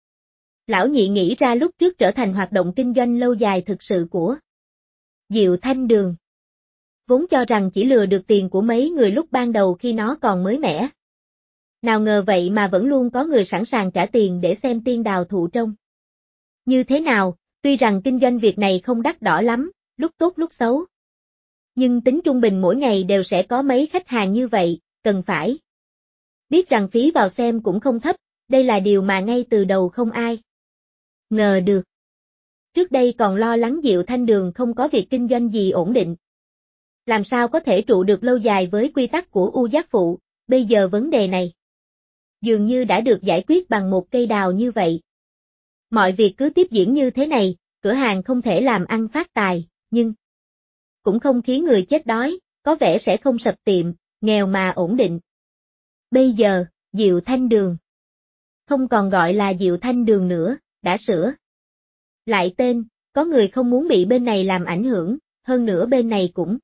lão nhị nghĩ ra lúc trước trở thành hoạt động kinh doanh lâu dài thực sự của Diệu Thanh Đường. Vốn cho rằng chỉ lừa được tiền của mấy người lúc ban đầu khi nó còn mới mẻ. Nào ngờ vậy mà vẫn luôn có người sẵn sàng trả tiền để xem tiên đào thụ trông. Như thế nào, tuy rằng kinh doanh việc này không đắt đỏ lắm, lúc tốt lúc xấu. Nhưng tính trung bình mỗi ngày đều sẽ có mấy khách hàng như vậy, cần phải biết rằng phí vào xem cũng không thấp, đây là điều mà ngay từ đầu không ai ngờ được. Trước đây còn lo lắng Diệu Thanh Đường không có việc kinh doanh gì ổn định. Làm sao có thể trụ được lâu dài với quy tắc của U Giác Phụ, bây giờ vấn đề này dường như đã được giải quyết bằng một cây đào như vậy. Mọi việc cứ tiếp diễn như thế này, cửa hàng không thể làm ăn phát tài, nhưng cũng không khiến người chết đói, có vẻ sẽ không sập tiệm, nghèo mà ổn định. Bây giờ, Diệu Thanh Đường không còn gọi là Diệu Thanh Đường nữa, đã sửa lại tên, có người không muốn bị bên này làm ảnh hưởng, hơn nữa bên này cũng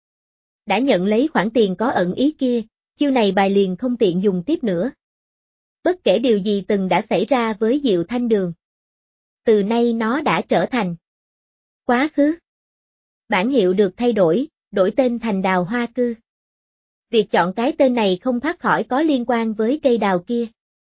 đã nhận lấy khoản tiền có ẩn ý kia, chiêu này bài liền không tiện dùng tiếp nữa. Bất kể điều gì từng đã xảy ra với Diệu Thanh Đường, từ nay nó đã trở thành quá khứ. Bản hiệu được thay đổi, đổi tên thành Đào Hoa Cư. Việc chọn cái tên này không thoát khỏi có liên quan với cây đào kia.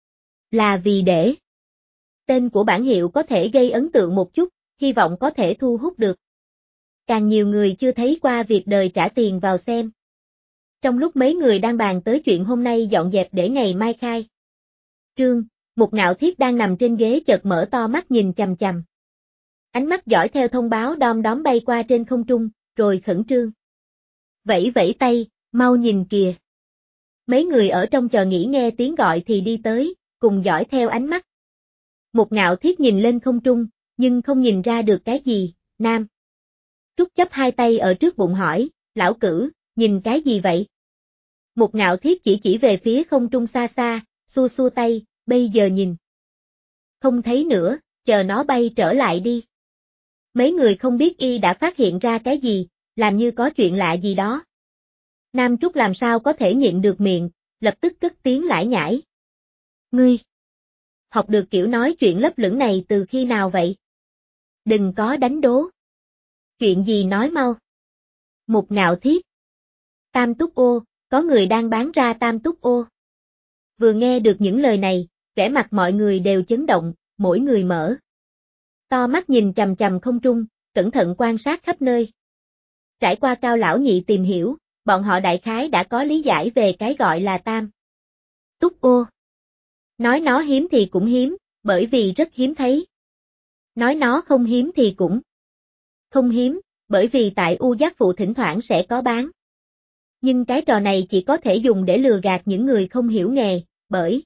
Là vì để tên của bản hiệu có thể gây ấn tượng một chút, hy vọng có thể thu hút được càng nhiều người chưa thấy qua việc đời trả tiền vào xem. Trong lúc mấy người đang bàn tới chuyện hôm nay dọn dẹp để ngày mai khai trương, Mục Ngạo Thiết đang nằm trên ghế chợt mở to mắt nhìn chằm chằm. Ánh mắt dõi theo thông báo đom đóm bay qua trên không trung, rồi khẩn trương vẫy vẫy tay, mau nhìn kìa. Mấy người ở trong chờ nghỉ nghe tiếng gọi thì đi tới, cùng dõi theo ánh mắt. Mục Ngạo Thiết nhìn lên không trung, nhưng không nhìn ra được cái gì. Nam Trúc chấp hai tay ở trước bụng hỏi, lão cử, nhìn cái gì vậy? Mục Ngạo Thiết chỉ về phía không trung xa xa, xua xua tay, bây giờ nhìn không thấy nữa, chờ nó bay trở lại đi. Mấy người không biết y đã phát hiện ra cái gì, làm như có chuyện lạ gì đó. Nam Trúc làm sao có thể nhịn được miệng, lập tức cất tiếng lải nhải. Ngươi học được kiểu nói chuyện lấp lửng này từ khi nào vậy? Đừng có đánh đố. Chuyện gì nói mau. Mục Ngạo Thiết. Tam Túc Ô, có người đang bán ra Tam Túc Ô. Vừa nghe được những lời này, vẻ mặt mọi người đều chấn động, mỗi người mở to mắt nhìn chằm chằm không trung, cẩn thận quan sát khắp nơi. Trải qua Cao lão nhị tìm hiểu, bọn họ đại khái đã có lý giải về cái gọi là Tam Túc Ô. Nói nó hiếm thì cũng hiếm, bởi vì rất hiếm thấy. Nói nó không hiếm thì cũng không hiếm, bởi vì tại U Giác Phụ thỉnh thoảng sẽ có bán. Nhưng cái trò này chỉ có thể dùng để lừa gạt những người không hiểu nghề, bởi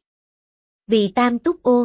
vì Tam Túc Ô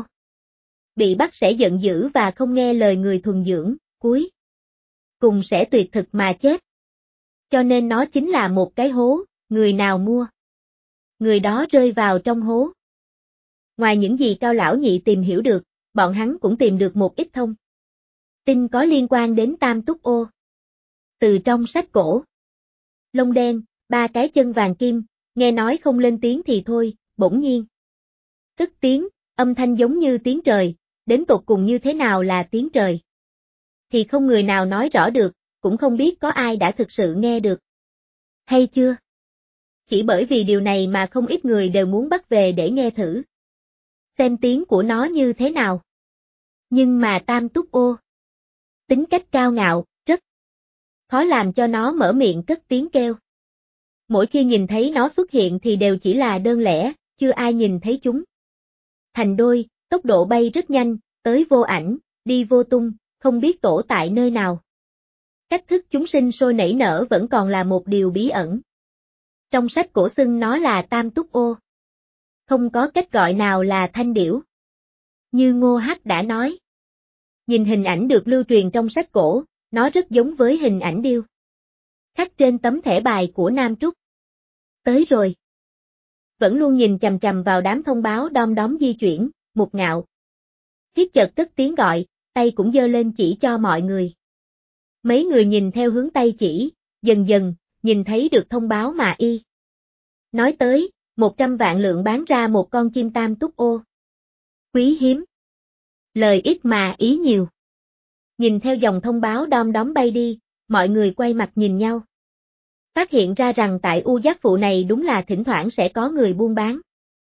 bị bắt sẽ giận dữ và không nghe lời người thuần dưỡng, cuối cùng sẽ tuyệt thực mà chết. Cho nên nó chính là một cái hố, người nào mua, người đó rơi vào trong hố. Ngoài những gì Cao lão nhị tìm hiểu được, bọn hắn cũng tìm được một ít thông tin có liên quan đến Tam Túc Ô. Từ trong sách cổ, lông đen, ba cái chân vàng kim, nghe nói không lên tiếng thì thôi, bỗng nhiên cất tiếng, âm thanh giống như tiếng trời, đến tột cùng như thế nào là tiếng trời thì không người nào nói rõ được, cũng không biết có ai đã thực sự nghe được hay chưa. Chỉ bởi vì điều này mà không ít người đều muốn bắt về để nghe thử xem tiếng của nó như thế nào. Nhưng mà Tam Túc Ô tính cách cao ngạo, rất khó làm cho nó mở miệng cất tiếng kêu. Mỗi khi nhìn thấy nó xuất hiện thì đều chỉ là đơn lẻ, chưa ai nhìn thấy chúng thành đôi, tốc độ bay rất nhanh, tới vô ảnh, đi vô tung, không biết tổ tại nơi nào. Cách thức chúng sinh sôi nảy nở vẫn còn là một điều bí ẩn. Trong sách cổ xưng nó là Tam Túc Ô. Không có cách gọi nào là thanh điểu. Như Ngô Hắc đã nói. Nhìn hình ảnh được lưu truyền trong sách cổ, nó rất giống với hình ảnh điêu khắc trên tấm thẻ bài của Nam Trúc. Tới rồi. Vẫn luôn nhìn chằm chằm vào đám thông báo đom đóm di chuyển, Mục Ngạo Thiết chợt cất tiếng gọi, tay cũng giơ lên chỉ cho mọi người. Mấy người nhìn theo hướng tay chỉ, dần dần, nhìn thấy được thông báo mà y nói tới, 100 vạn lượng bán ra một con chim Tam Túc Ô. Quý hiếm. Lời ít mà ý nhiều. Nhìn theo dòng thông báo đom đóm bay đi, mọi người quay mặt nhìn nhau. Phát hiện ra rằng tại U Giác Phụ này đúng là thỉnh thoảng sẽ có người buôn bán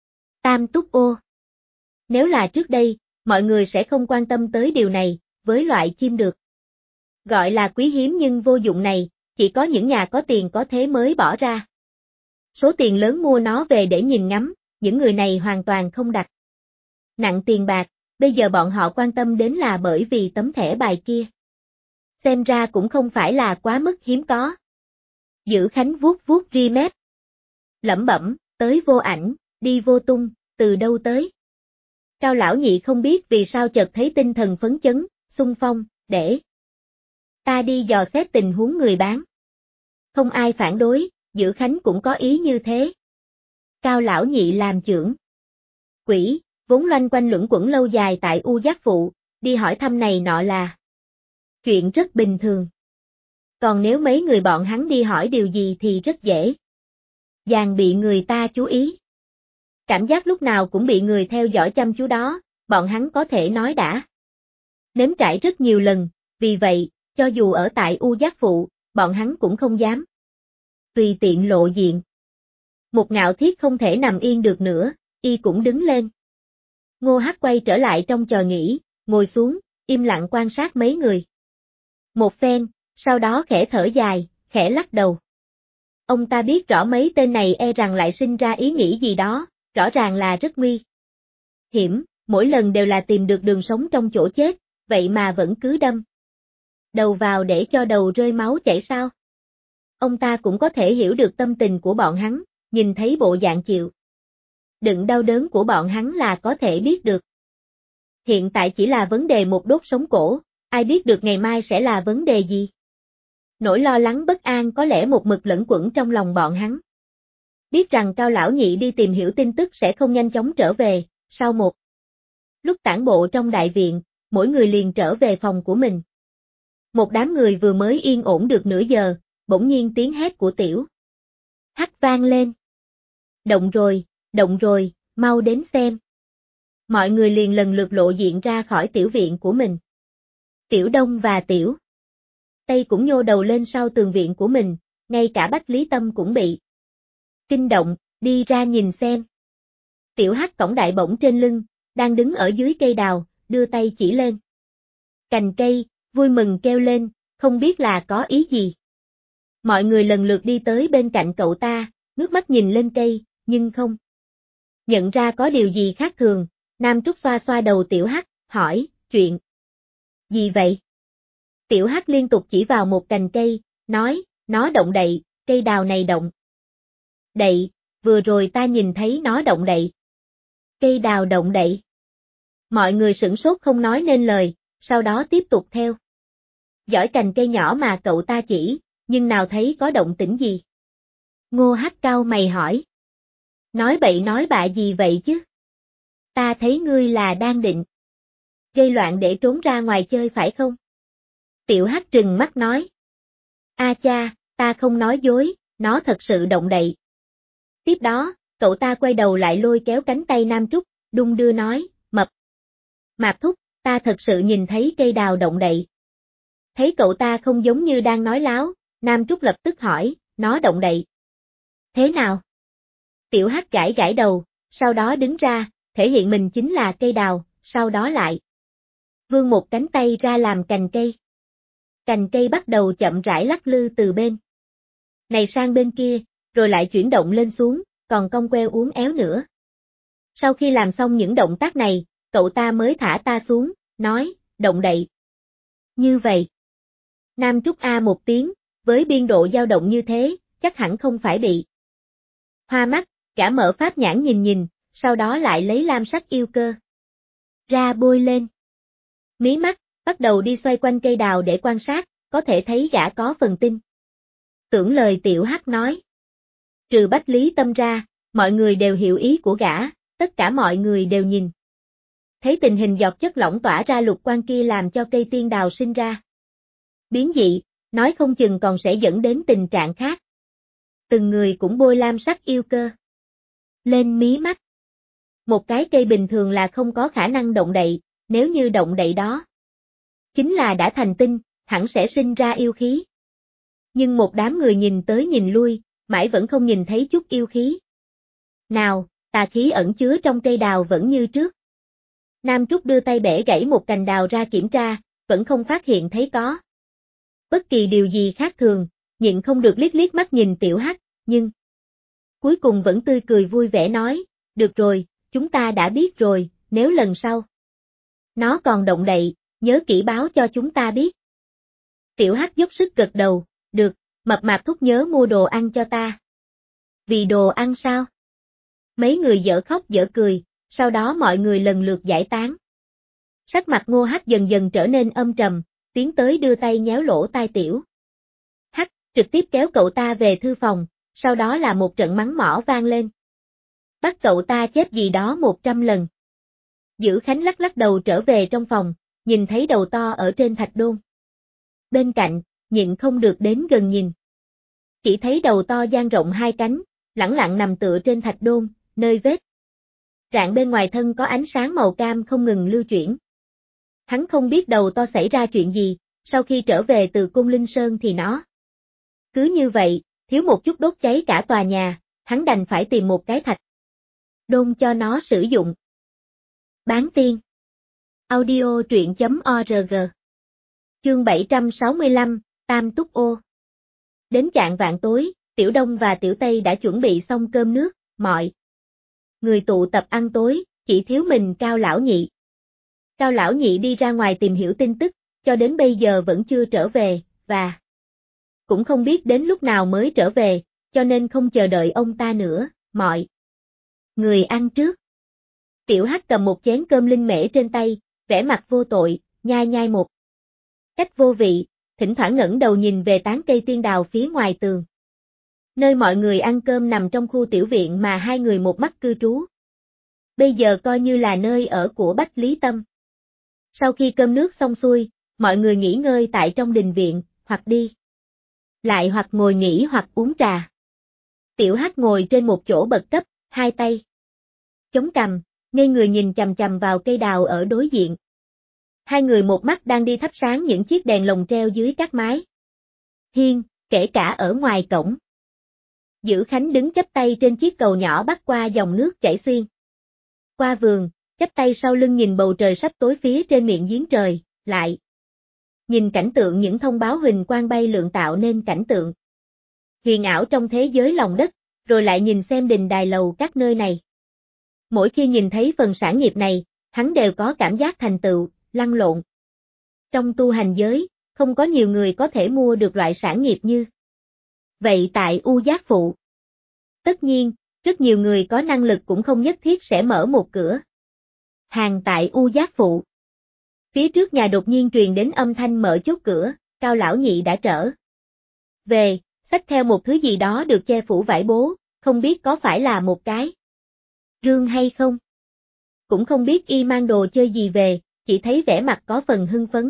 Tam túc ô. Nếu là trước đây, mọi người sẽ không quan tâm tới điều này, với loại chim được gọi là quý hiếm nhưng vô dụng này, chỉ có những nhà có tiền có thế mới bỏ ra số tiền lớn mua nó về để nhìn ngắm, những người này hoàn toàn không đặt nặng tiền bạc, bây giờ bọn họ quan tâm đến là bởi vì tấm thẻ bài kia. Xem ra cũng không phải là quá mức hiếm có. Dữ Khánh vuốt vuốt ri mép. Lẩm bẩm, tới vô ảnh, đi vô tung, từ đâu tới. Cao lão nhị không biết vì sao chợt thấy tinh thần phấn chấn, xung phong, để ta đi dò xét tình huống người bán. Không ai phản đối, Dữ Khánh cũng có ý như thế. Cao lão nhị làm trưởng quỹ, vốn loanh quanh luẩn quẩn lâu dài tại U Giác Phụ, đi hỏi thăm này nọ là chuyện rất bình thường. Còn nếu mấy người bọn hắn đi hỏi điều gì thì rất dễ dàng bị người ta chú ý. Cảm giác lúc nào cũng bị người theo dõi chăm chú đó, bọn hắn có thể nói đã nếm trải rất nhiều lần, vì vậy, cho dù ở tại U Giác Phụ, bọn hắn cũng không dám tùy tiện lộ diện. Một Ngạo Thiết không thể nằm yên được nữa, y cũng đứng lên. Ngô Hắc quay trở lại trong chòi nghỉ, ngồi xuống, im lặng quan sát mấy người. Một phen, sau đó khẽ thở dài, khẽ lắc đầu. Ông ta biết rõ mấy tên này e rằng lại sinh ra ý nghĩ gì đó, rõ ràng là rất nguy hiểm, mỗi lần đều là tìm được đường sống trong chỗ chết, vậy mà vẫn cứ đâm đầu vào để cho đầu rơi máu chảy sao. Ông ta cũng có thể hiểu được tâm tình của bọn hắn, nhìn thấy bộ dạng chịu đựng đau đớn của bọn hắn là có thể biết được. Hiện tại chỉ là vấn đề một đốt sống cổ, ai biết được ngày mai sẽ là vấn đề gì. Nỗi lo lắng bất an có lẽ một mực lẫn quẩn trong lòng bọn hắn. Biết rằng Cao lão nhị đi tìm hiểu tin tức sẽ không nhanh chóng trở về, sau một lúc tản bộ trong đại viện, mỗi người liền trở về phòng của mình. Một đám người vừa mới yên ổn được nửa giờ, bỗng nhiên tiếng hét của Tiểu Hắc vang lên. Động rồi, mau đến xem. Mọi người liền lần lượt lộ diện ra khỏi tiểu viện của mình. Tiểu Đông và Tiểu Tây cũng nhô đầu lên sau tường viện của mình, ngay cả Bách Lý Tâm cũng bị kinh động, đi ra nhìn xem. Tiểu Hắc cõng đại bổng trên lưng, đang đứng ở dưới cây đào, đưa tay chỉ lên cành cây, vui mừng kêu lên, không biết là có ý gì. Mọi người lần lượt đi tới bên cạnh cậu ta, ngước mắt nhìn lên cây, nhưng không nhận ra có điều gì khác thường. Nam Trúc xoa xoa đầu Tiểu Hắc, hỏi, chuyện gì vậy? Tiểu Hắc liên tục chỉ vào một cành cây, nói, nó động đậy, cây đào này động đậy, vừa rồi ta nhìn thấy nó động đậy. Cây đào động đậy. Mọi người sửng sốt không nói nên lời, sau đó tiếp tục theo dõi cành cây nhỏ mà cậu ta chỉ, nhưng nào thấy có động tĩnh gì. Ngô Hắc cau mày hỏi. Nói bậy nói bạ gì vậy chứ? Ta thấy ngươi là đang định gây loạn để trốn ra ngoài chơi phải không? Tiểu Hắc trừng mắt nói. A cha, ta không nói dối, nó thật sự động đậy. Tiếp đó, cậu ta quay đầu lại lôi kéo cánh tay Nam Trúc, đung đưa nói, Mạp thúc, ta thật sự nhìn thấy cây đào động đậy. Thấy cậu ta không giống như đang nói láo, Nam Trúc lập tức hỏi, nó động đậy. Thế nào? Tiểu Hắc gãi gãi đầu, sau đó đứng ra, thể hiện mình chính là cây đào, sau đó lại vươn một cánh tay ra làm cành cây. Cành cây bắt đầu chậm rãi lắc lư từ bên này sang bên kia, rồi lại chuyển động lên xuống, còn cong queo uốn éo nữa. Sau khi làm xong những động tác này, cậu ta mới thả ta xuống, nói, động đậy. Như vậy. Nam Trúc A một tiếng, với biên độ dao động như thế, chắc hẳn không phải bị hoa mắt, cả mở pháp nhãn nhìn, sau đó lại lấy lam sắc yêu cơ ra bôi lên mí mắt, bắt đầu đi xoay quanh cây đào để quan sát, có thể thấy gã có phần tin tưởng lời Tiểu Hắc nói. Trừ Bách Lý Tâm ra, mọi người đều hiểu ý của gã, tất cả mọi người đều nhìn thấy tình hình giọt chất lỏng tỏa ra lục quang kia làm cho cây tiên đào sinh ra biến dị, nói không chừng còn sẽ dẫn đến tình trạng khác. Từng người cũng bôi lam sắc yêu cơ lên mí mắt. Một cái cây bình thường là không có khả năng động đậy, nếu như động đậy đó chính là đã thành tinh, hẳn sẽ sinh ra yêu khí. Nhưng một đám người nhìn tới nhìn lui, mãi vẫn không nhìn thấy chút yêu khí nào, tà khí ẩn chứa trong cây đào vẫn như trước. Nam Trúc đưa tay bẻ gãy một cành đào ra kiểm tra, vẫn không phát hiện thấy có bất kỳ điều gì khác thường, nhịn không được liếc liếc mắt nhìn Tiểu Hắc, nhưng cuối cùng vẫn tươi cười vui vẻ nói, được rồi, chúng ta đã biết rồi, nếu lần sau nó còn động đậy, nhớ kỹ báo cho chúng ta biết. Tiểu Hắc dốc sức gật đầu, được, mập mạp thúc nhớ mua đồ ăn cho ta. Vì đồ ăn sao? Mấy người dở khóc dở cười, sau đó mọi người lần lượt giải tán. Sắc mặt Ngô Hắc dần dần trở nên âm trầm, tiến tới đưa tay nhéo lỗ tai Tiểu Hắc, trực tiếp kéo cậu ta về thư phòng, sau đó là một trận mắng mỏ vang lên. Bắt cậu ta chép gì đó 100 lần. Dữ Khánh lắc lắc đầu trở về trong phòng, nhìn thấy đầu to ở trên thạch đôn. Bên cạnh, nhịn không được đến gần nhìn. Chỉ thấy đầu to dang rộng hai cánh, lẳng lặng nằm tựa trên thạch đôn, nơi vết rạn bên ngoài thân có ánh sáng màu cam không ngừng lưu chuyển. Hắn không biết đầu to xảy ra chuyện gì, sau khi trở về từ Côn Linh Sơn thì nó cứ như vậy, thiếu một chút đốt cháy cả tòa nhà, hắn đành phải tìm một cái thạch đôn cho nó sử dụng. Bán tiên. Audio truyện.org. Chương 765, Tam Túc Ô. Đến chạng vạng tối, Tiểu Đông và Tiểu Tây đã chuẩn bị xong cơm nước, mọi người tụ tập ăn tối, chỉ thiếu mình Cao Lão Nhị. Cao Lão Nhị đi ra ngoài tìm hiểu tin tức, cho đến bây giờ vẫn chưa trở về, và cũng không biết đến lúc nào mới trở về, cho nên không chờ đợi ông ta nữa, mọi người ăn trước. Tiểu Hắc cầm một chén cơm linh mễ trên tay, vẻ mặt vô tội, nhai nhai một cách vô vị, thỉnh thoảng ngẩng đầu nhìn về tán cây tiên đào phía ngoài tường. Nơi mọi người ăn cơm nằm trong khu tiểu viện mà hai người một mắt cư trú. Bây giờ coi như là nơi ở của Bách Lý Tâm. Sau khi cơm nước xong xuôi, mọi người nghỉ ngơi tại trong đình viện, hoặc đi lại hoặc ngồi nghỉ hoặc uống trà. Tiểu Hắc ngồi trên một chỗ bậc cấp, hai tay chống cằm, ngây người nhìn chằm chằm vào cây đào ở đối diện. Hai người một mắt đang đi thắp sáng những chiếc đèn lồng treo dưới các mái hiên, kể cả ở ngoài cổng. Dữ Khánh đứng chắp tay trên chiếc cầu nhỏ bắc qua dòng nước chảy xuyên qua vườn, chắp tay sau lưng nhìn bầu trời sắp tối phía trên miệng giếng trời, lại nhìn cảnh tượng những thông báo huỳnh quang bay lượn tạo nên cảnh tượng huyền ảo trong thế giới lòng đất, rồi lại nhìn xem đình đài lầu các nơi này. Mỗi khi nhìn thấy phần sản nghiệp này, hắn đều có cảm giác thành tựu, lăn lộn. Trong tu hành giới, không có nhiều người có thể mua được loại sản nghiệp như vậy tại U Giác Phụ. Tất nhiên, rất nhiều người có năng lực cũng không nhất thiết sẽ mở một cửa hàng tại U Giác Phụ. Phía trước nhà đột nhiên truyền đến âm thanh mở chốt cửa, Cao Lão Nhị đã trở về, xách theo một thứ gì đó được che phủ vải bố, không biết có phải là một cái rương hay không. Cũng không biết y mang đồ chơi gì về, chỉ thấy vẻ mặt có phần hưng phấn.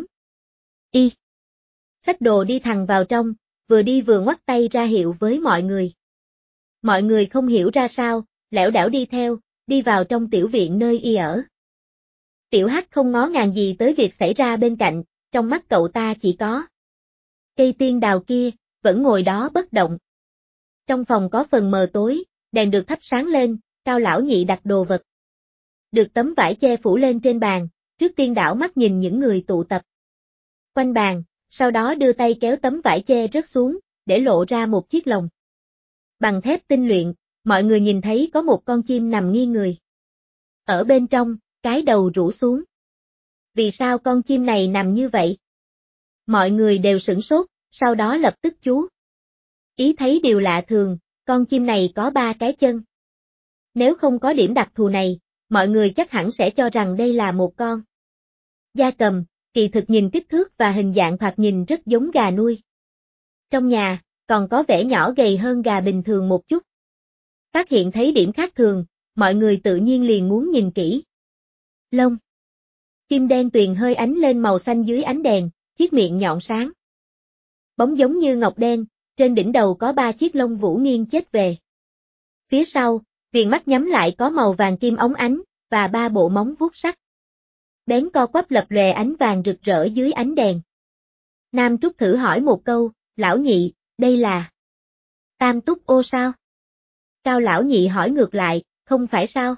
Y xách đồ đi thẳng vào trong, vừa đi vừa ngoắc tay ra hiệu với mọi người. Mọi người không hiểu ra sao, lẻo đảo đi theo, đi vào trong tiểu viện nơi y ở. Tiểu Hắc không ngó ngàng gì tới việc xảy ra bên cạnh, trong mắt cậu ta chỉ có cây tiên đào kia, vẫn ngồi đó bất động. Trong phòng có phần mờ tối, đèn được thắp sáng lên, Cao Lão Nhị đặt đồ vật được tấm vải che phủ lên trên bàn, trước tiên đảo mắt nhìn những người tụ tập quanh bàn, sau đó đưa tay kéo tấm vải che rớt xuống, để lộ ra một chiếc lồng bằng thép tinh luyện, mọi người nhìn thấy có một con chim nằm nghiêng người ở bên trong, cái đầu rũ xuống. Vì sao con chim này nằm như vậy? Mọi người đều sửng sốt, sau đó lập tức chú ý thấy điều lạ thường, con chim này có 3 cái chân. Nếu không có điểm đặc thù này, mọi người chắc hẳn sẽ cho rằng đây là một con gia cầm, kỳ thực nhìn kích thước và hình dạng thoạt nhìn rất giống gà nuôi trong nhà, còn có vẻ nhỏ gầy hơn gà bình thường một chút. Phát hiện thấy điểm khác thường, mọi người tự nhiên liền muốn nhìn kỹ. Lông chim đen tuyền hơi ánh lên màu xanh dưới ánh đèn, chiếc miệng nhọn sáng bóng giống như ngọc đen, trên đỉnh đầu có 3 chiếc lông vũ nghiêng chết về phía sau, viền mắt nhắm lại có màu vàng kim óng ánh, và 3 bộ móng vuốt sắc bén co quắp lập lòe ánh vàng rực rỡ dưới ánh đèn. Nam Trúc thử hỏi một câu, Lão Nhị, đây là Tam Túc Ô sao? Cao Lão Nhị hỏi ngược lại, không phải sao?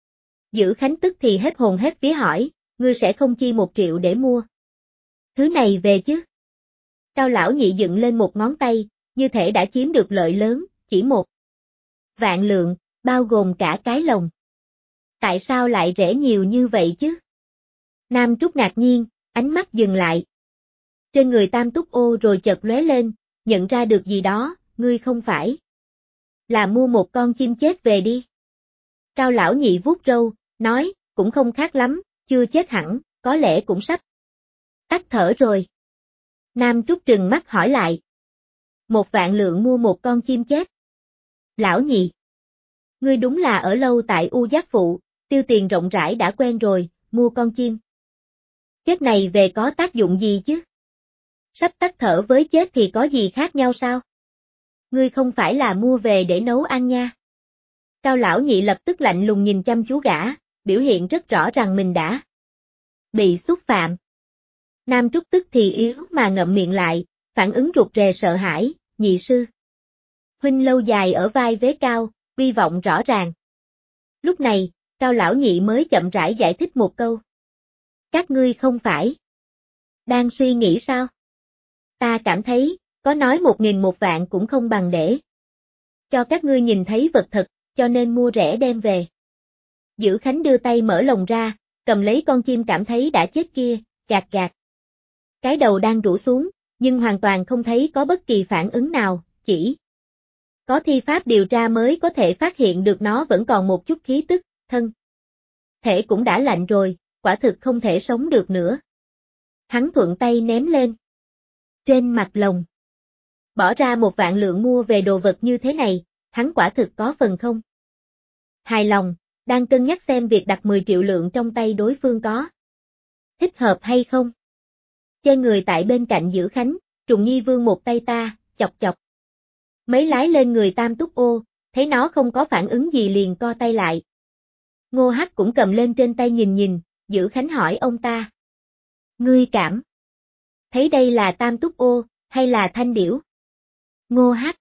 Dữ Khánh tức thì hết hồn hết vía hỏi, ngươi sẽ không chi 1 triệu để mua. Thứ này về chứ? Cao lão nhị dựng lên một ngón tay, như thể đã chiếm được lợi lớn, chỉ 1 vạn lượng, bao gồm cả cái lồng. Tại sao lại rẻ nhiều như vậy chứ? Nam Trúc ngạc nhiên, ánh mắt dừng lại. Trên người Tam Túc Ô rồi chợt lóe lên, nhận ra được gì đó, ngươi không phải là mua một con chim chết về đi. Cao lão nhị vuốt râu, nói, cũng không khác lắm, chưa chết hẳn, có lẽ cũng sắp tắt thở rồi. Nam Trúc trừng mắt hỏi lại. 1 vạn lượng mua một con chim chết. Lão nhị, ngươi đúng là ở lâu tại U Giác Phụ, tiêu tiền rộng rãi đã quen rồi, mua con chim chết này về có tác dụng gì chứ? Sắp tắt thở với chết thì có gì khác nhau sao? Ngươi không phải là mua về để nấu ăn nha. Cao lão nhị lập tức lạnh lùng nhìn chăm chú gã, biểu hiện rất rõ rằng mình đã bị xúc phạm. Nam Trúc tức thì yếu mà ngậm miệng lại, phản ứng rụt rè sợ hãi, nhị sư. Huynh lâu dài ở vai vế cao, uy vọng rõ ràng. Lúc này, Cao lão nhị mới chậm rãi giải thích một câu. Các ngươi không phải đang suy nghĩ sao? Ta cảm thấy, có nói 1.000 1 vạn cũng không bằng để cho các ngươi nhìn thấy vật thật, cho nên mua rẻ đem về. Dữ Khánh đưa tay mở lồng ra, cầm lấy con chim cảm thấy đã chết kia, gạt gạt. Cái đầu đang rũ xuống, nhưng hoàn toàn không thấy có bất kỳ phản ứng nào, chỉ có thi pháp điều tra mới có thể phát hiện được nó vẫn còn một chút khí tức, thân thể cũng đã lạnh rồi, quả thực không thể sống được nữa. Hắn thuận tay ném lên trên mặt lồng. Bỏ ra 1 vạn lượng mua về đồ vật như thế này, hắn quả thực có phần không hài lòng, đang cân nhắc xem việc đặt 10 triệu lượng trong tay đối phương có thích hợp hay không. Chơi người tại bên cạnh Dữ Khánh, Trùng Nhi Vương một tay ta, chọc chọc mấy lái lên người Tam Túc Ô, thấy nó không có phản ứng gì liền co tay lại. Ngô Hắc cũng cầm lên trên tay nhìn nhìn, Dữ Khánh hỏi ông ta. Ngươi cảm thấy đây là Tam Túc Ô, hay là Thanh Điểu? Ngô Hắc.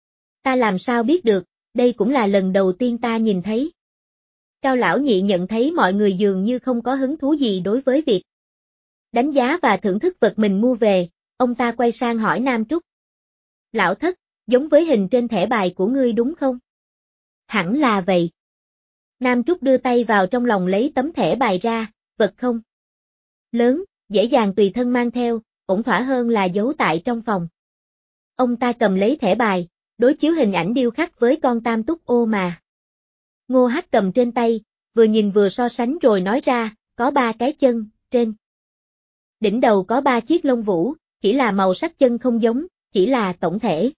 Ta làm sao biết được, đây cũng là lần đầu tiên ta nhìn thấy. Cao lão nhị nhận thấy mọi người dường như không có hứng thú gì đối với việc đánh giá và thưởng thức vật mình mua về, ông ta quay sang hỏi Nam Trúc. Lão thất, giống với hình trên thẻ bài của ngươi đúng không? Hẳn là vậy. Nam Trúc đưa tay vào trong lòng lấy tấm thẻ bài ra, vật không lớn, dễ dàng tùy thân mang theo, ổn thỏa hơn là giấu tại trong phòng. Ông ta cầm lấy thẻ bài, đối chiếu hình ảnh điêu khắc với con Tam Túc Ô mà Ngô Hắc cầm trên tay, vừa nhìn vừa so sánh rồi nói ra, có 3 cái chân, trên đỉnh đầu có 3 chiếc lông vũ, chỉ là màu sắc chân không giống, chỉ là tổng thể.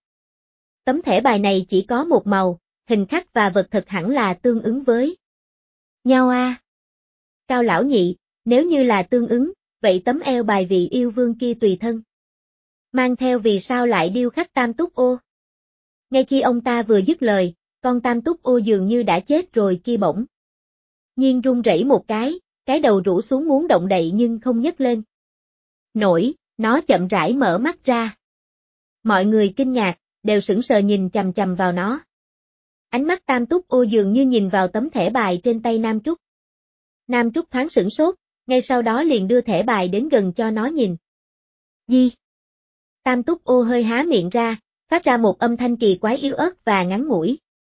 Tấm thẻ bài này chỉ có một màu, hình khắc và vật thật hẳn là tương ứng với nhau a. Cao lão nhị, nếu như là tương ứng, vậy tấm eo bài vị yêu vương kia tùy thân mang theo vì sao lại điêu khắc Tam Túc Ô? Ngay khi ông ta vừa dứt lời, con Tam Túc Ô dường như đã chết rồi kia bỗng nhiên run rẩy một cái đầu rũ xuống muốn động đậy nhưng không nhấc lên nổi, nó chậm rãi mở mắt ra. Mọi người kinh ngạc, đều sững sờ nhìn chằm chằm vào nó. Ánh mắt Tam Túc Ô dường như nhìn vào tấm thẻ bài trên tay Nam Trúc. Nam Trúc thoáng sửng sốt, ngay sau đó liền đưa thẻ bài đến gần cho nó nhìn. Gì? Tam Túc Ô hơi há miệng ra, phát ra một âm thanh kỳ quái yếu ớt và ngắn ngủi.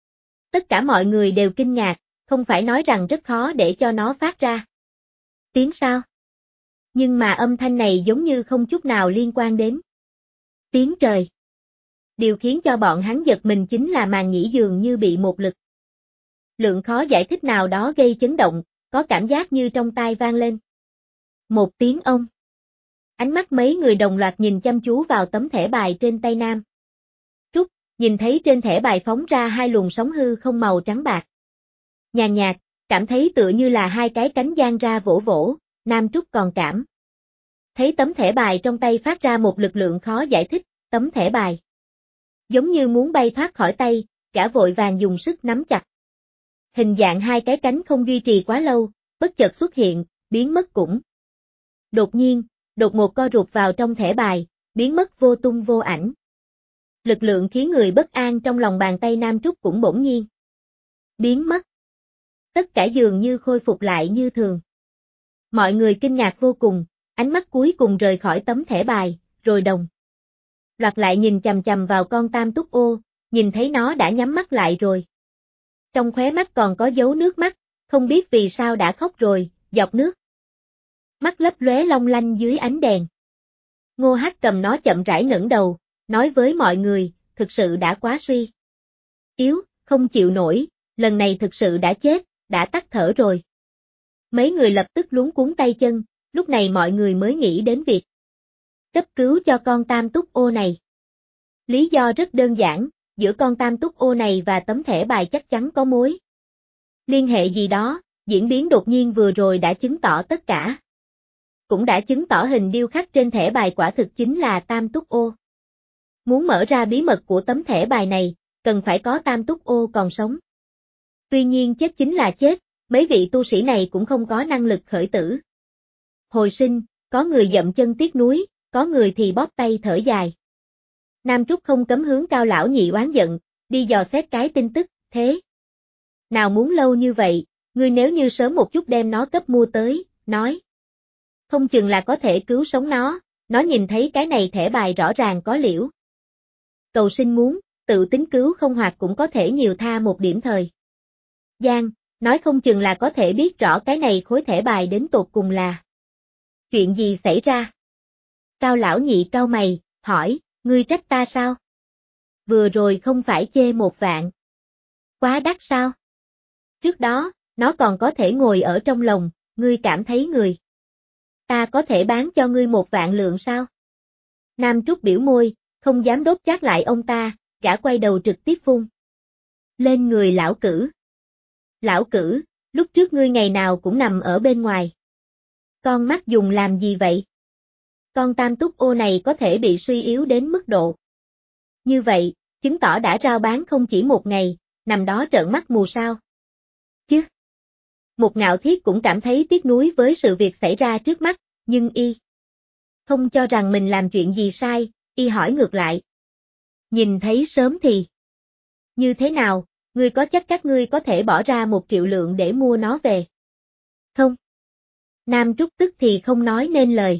Tất cả mọi người đều kinh ngạc, không phải nói rằng rất khó để cho nó phát ra tiếng sao? Nhưng mà âm thanh này giống như không chút nào liên quan đến tiếng trời. Điều khiến cho bọn hắn giật mình chính là màng nhĩ dường như bị một lực lượng khó giải thích nào đó gây chấn động, có cảm giác như trong tai vang lên một tiếng ông. Ánh mắt mấy người đồng loạt nhìn chăm chú vào tấm thẻ bài trên tay Nam Trúc, nhìn thấy trên thẻ bài phóng ra 2 luồng sóng hư không màu trắng bạc. Nhàn nhạt, cảm thấy tựa như là 2 cái cánh giang ra vỗ vỗ, Nam Trúc còn cảm thấy tấm thẻ bài trong tay phát ra một lực lượng khó giải thích, tấm thẻ bài giống như muốn bay thoát khỏi tay, gã vội vàng dùng sức nắm chặt. Hình dạng 2 cái cánh không duy trì quá lâu, bất chợt xuất hiện, biến mất cũng. Đột nhiên, đột ngột co rụt vào trong thẻ bài, biến mất vô tung vô ảnh. Lực lượng khiến người bất an trong lòng bàn tay Nam Trúc cũng bỗng nhiên biến mất. tất cả dường như khôi phục lại như thường. Mọi người kinh ngạc vô cùng, ánh mắt cuối cùng rời khỏi tấm thẻ bài, rồi đồng loạt lại nhìn chằm chằm vào con Tam Túc Ô, nhìn thấy nó đã nhắm mắt lại rồi. Trong khóe mắt còn có dấu nước mắt, không biết vì sao đã khóc rồi, giọt nước mắt lấp lóe long lanh dưới ánh đèn. Ngô Hắc cầm nó chậm rãi ngẩng đầu, nói với mọi người, thực sự đã quá suy yếu, không chịu nổi, lần này thực sự đã chết, đã tắt thở rồi. Mấy người lập tức luống cuống tay chân, lúc này mọi người mới nghĩ đến việc cấp cứu cho con Tam Túc Ô này. Lý do rất đơn giản, giữa con Tam Túc Ô này và tấm thẻ bài chắc chắn có mối liên hệ gì đó, diễn biến đột nhiên vừa rồi đã chứng tỏ tất cả. Cũng đã chứng tỏ hình điêu khắc trên thẻ bài quả thực chính là Tam Túc Ô. Muốn mở ra bí mật của tấm thẻ bài này, cần phải có Tam Túc Ô còn sống. Tuy nhiên chết chính là chết, mấy vị tu sĩ này cũng không có năng lực khởi tử hồi sinh, có người dậm chân tiếc nuối, có người thì bóp tay thở dài. Nam Trúc không cấm hướng Cao lão nhị oán giận, đi dò xét cái tin tức, thế nào muốn lâu như vậy, ngươi nếu như sớm một chút đem nó cấp mua tới, nói không chừng là có thể cứu sống nó nhìn thấy cái này thẻ bài rõ ràng có liễu cầu sinh muốn, tự tính cứu không hoặc cũng có thể nhiều tha một điểm thời gian, nói không chừng là có thể biết rõ cái này khối thẻ bài đến tột cùng là chuyện gì xảy ra. Cao lão nhị cau mày, hỏi, ngươi trách ta sao? Vừa rồi không phải chê 1 vạn. Quá đắt sao? Trước đó, nó còn có thể ngồi ở trong lòng, ngươi cảm thấy người ta có thể bán cho ngươi 1 vạn lượng sao? Nam Trúc biểu môi, không dám đốt chát lại ông ta, gã quay đầu trực tiếp phun lên người lão cử. Lão cử, lúc trước ngươi ngày nào cũng nằm ở bên ngoài. Con mắt dùng làm gì vậy? Con Tam Túc Ô này có thể bị suy yếu đến mức độ như vậy, chứng tỏ đã rao bán không chỉ 1 ngày, nằm đó trợn mắt mù sao. Chứ. Một Ngạo Thiết cũng cảm thấy tiếc nuối với sự việc xảy ra trước mắt, nhưng y không cho rằng mình làm chuyện gì sai, y hỏi ngược lại. Nhìn thấy sớm thì như thế nào, ngươi có chắc các ngươi có thể bỏ ra 1 triệu lượng để mua nó về? Không. Nam Trúc tức thì không nói nên lời.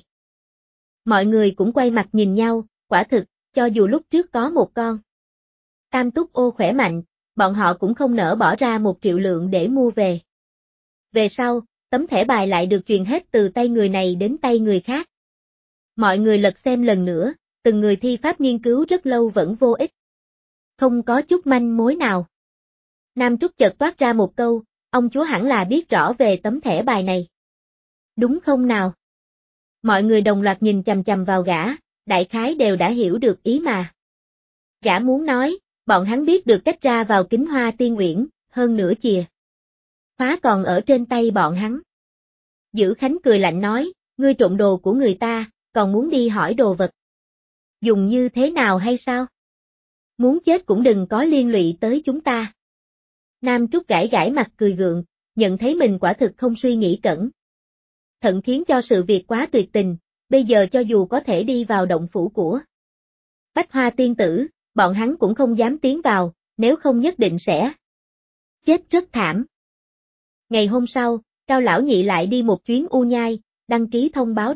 Mọi người cũng quay mặt nhìn nhau, quả thực, cho dù lúc trước có một con Tam Túc Ô khỏe mạnh, bọn họ cũng không nỡ bỏ ra 1 triệu lượng để mua về. Về sau, tấm thẻ bài lại được truyền hết từ tay người này đến tay người khác. Mọi người lật xem lần nữa, từng người thi pháp nghiên cứu rất lâu vẫn vô ích. Không có chút manh mối nào. Nam Trúc chợt toát ra một câu, ông chúa hẳn là biết rõ về tấm thẻ bài này. Đúng không nào? Mọi người đồng loạt nhìn chằm chằm vào gã, đại khái đều đã hiểu được ý mà gã muốn nói, bọn hắn biết được cách ra vào Kính Hoa Tiên Uyển, hơn nữa chìa khóa còn ở trên tay bọn hắn. Dữ Khánh cười lạnh nói, ngươi trộm đồ của người ta, còn muốn đi hỏi đồ vật dùng như thế nào hay sao? Muốn chết cũng đừng có liên lụy tới chúng ta. Nam Trúc gãi gãi mặt cười gượng, nhận thấy mình quả thực không suy nghĩ cẩn thận khiến cho sự việc quá tuyệt tình, bây giờ cho dù có thể đi vào động phủ của Bách Hoa Tiên Tử, bọn hắn cũng không dám tiến vào, nếu không nhất định sẽ chết rất thảm. Ngày hôm sau, Cao lão nhị lại đi một chuyến U Nhai, đăng ký thông báo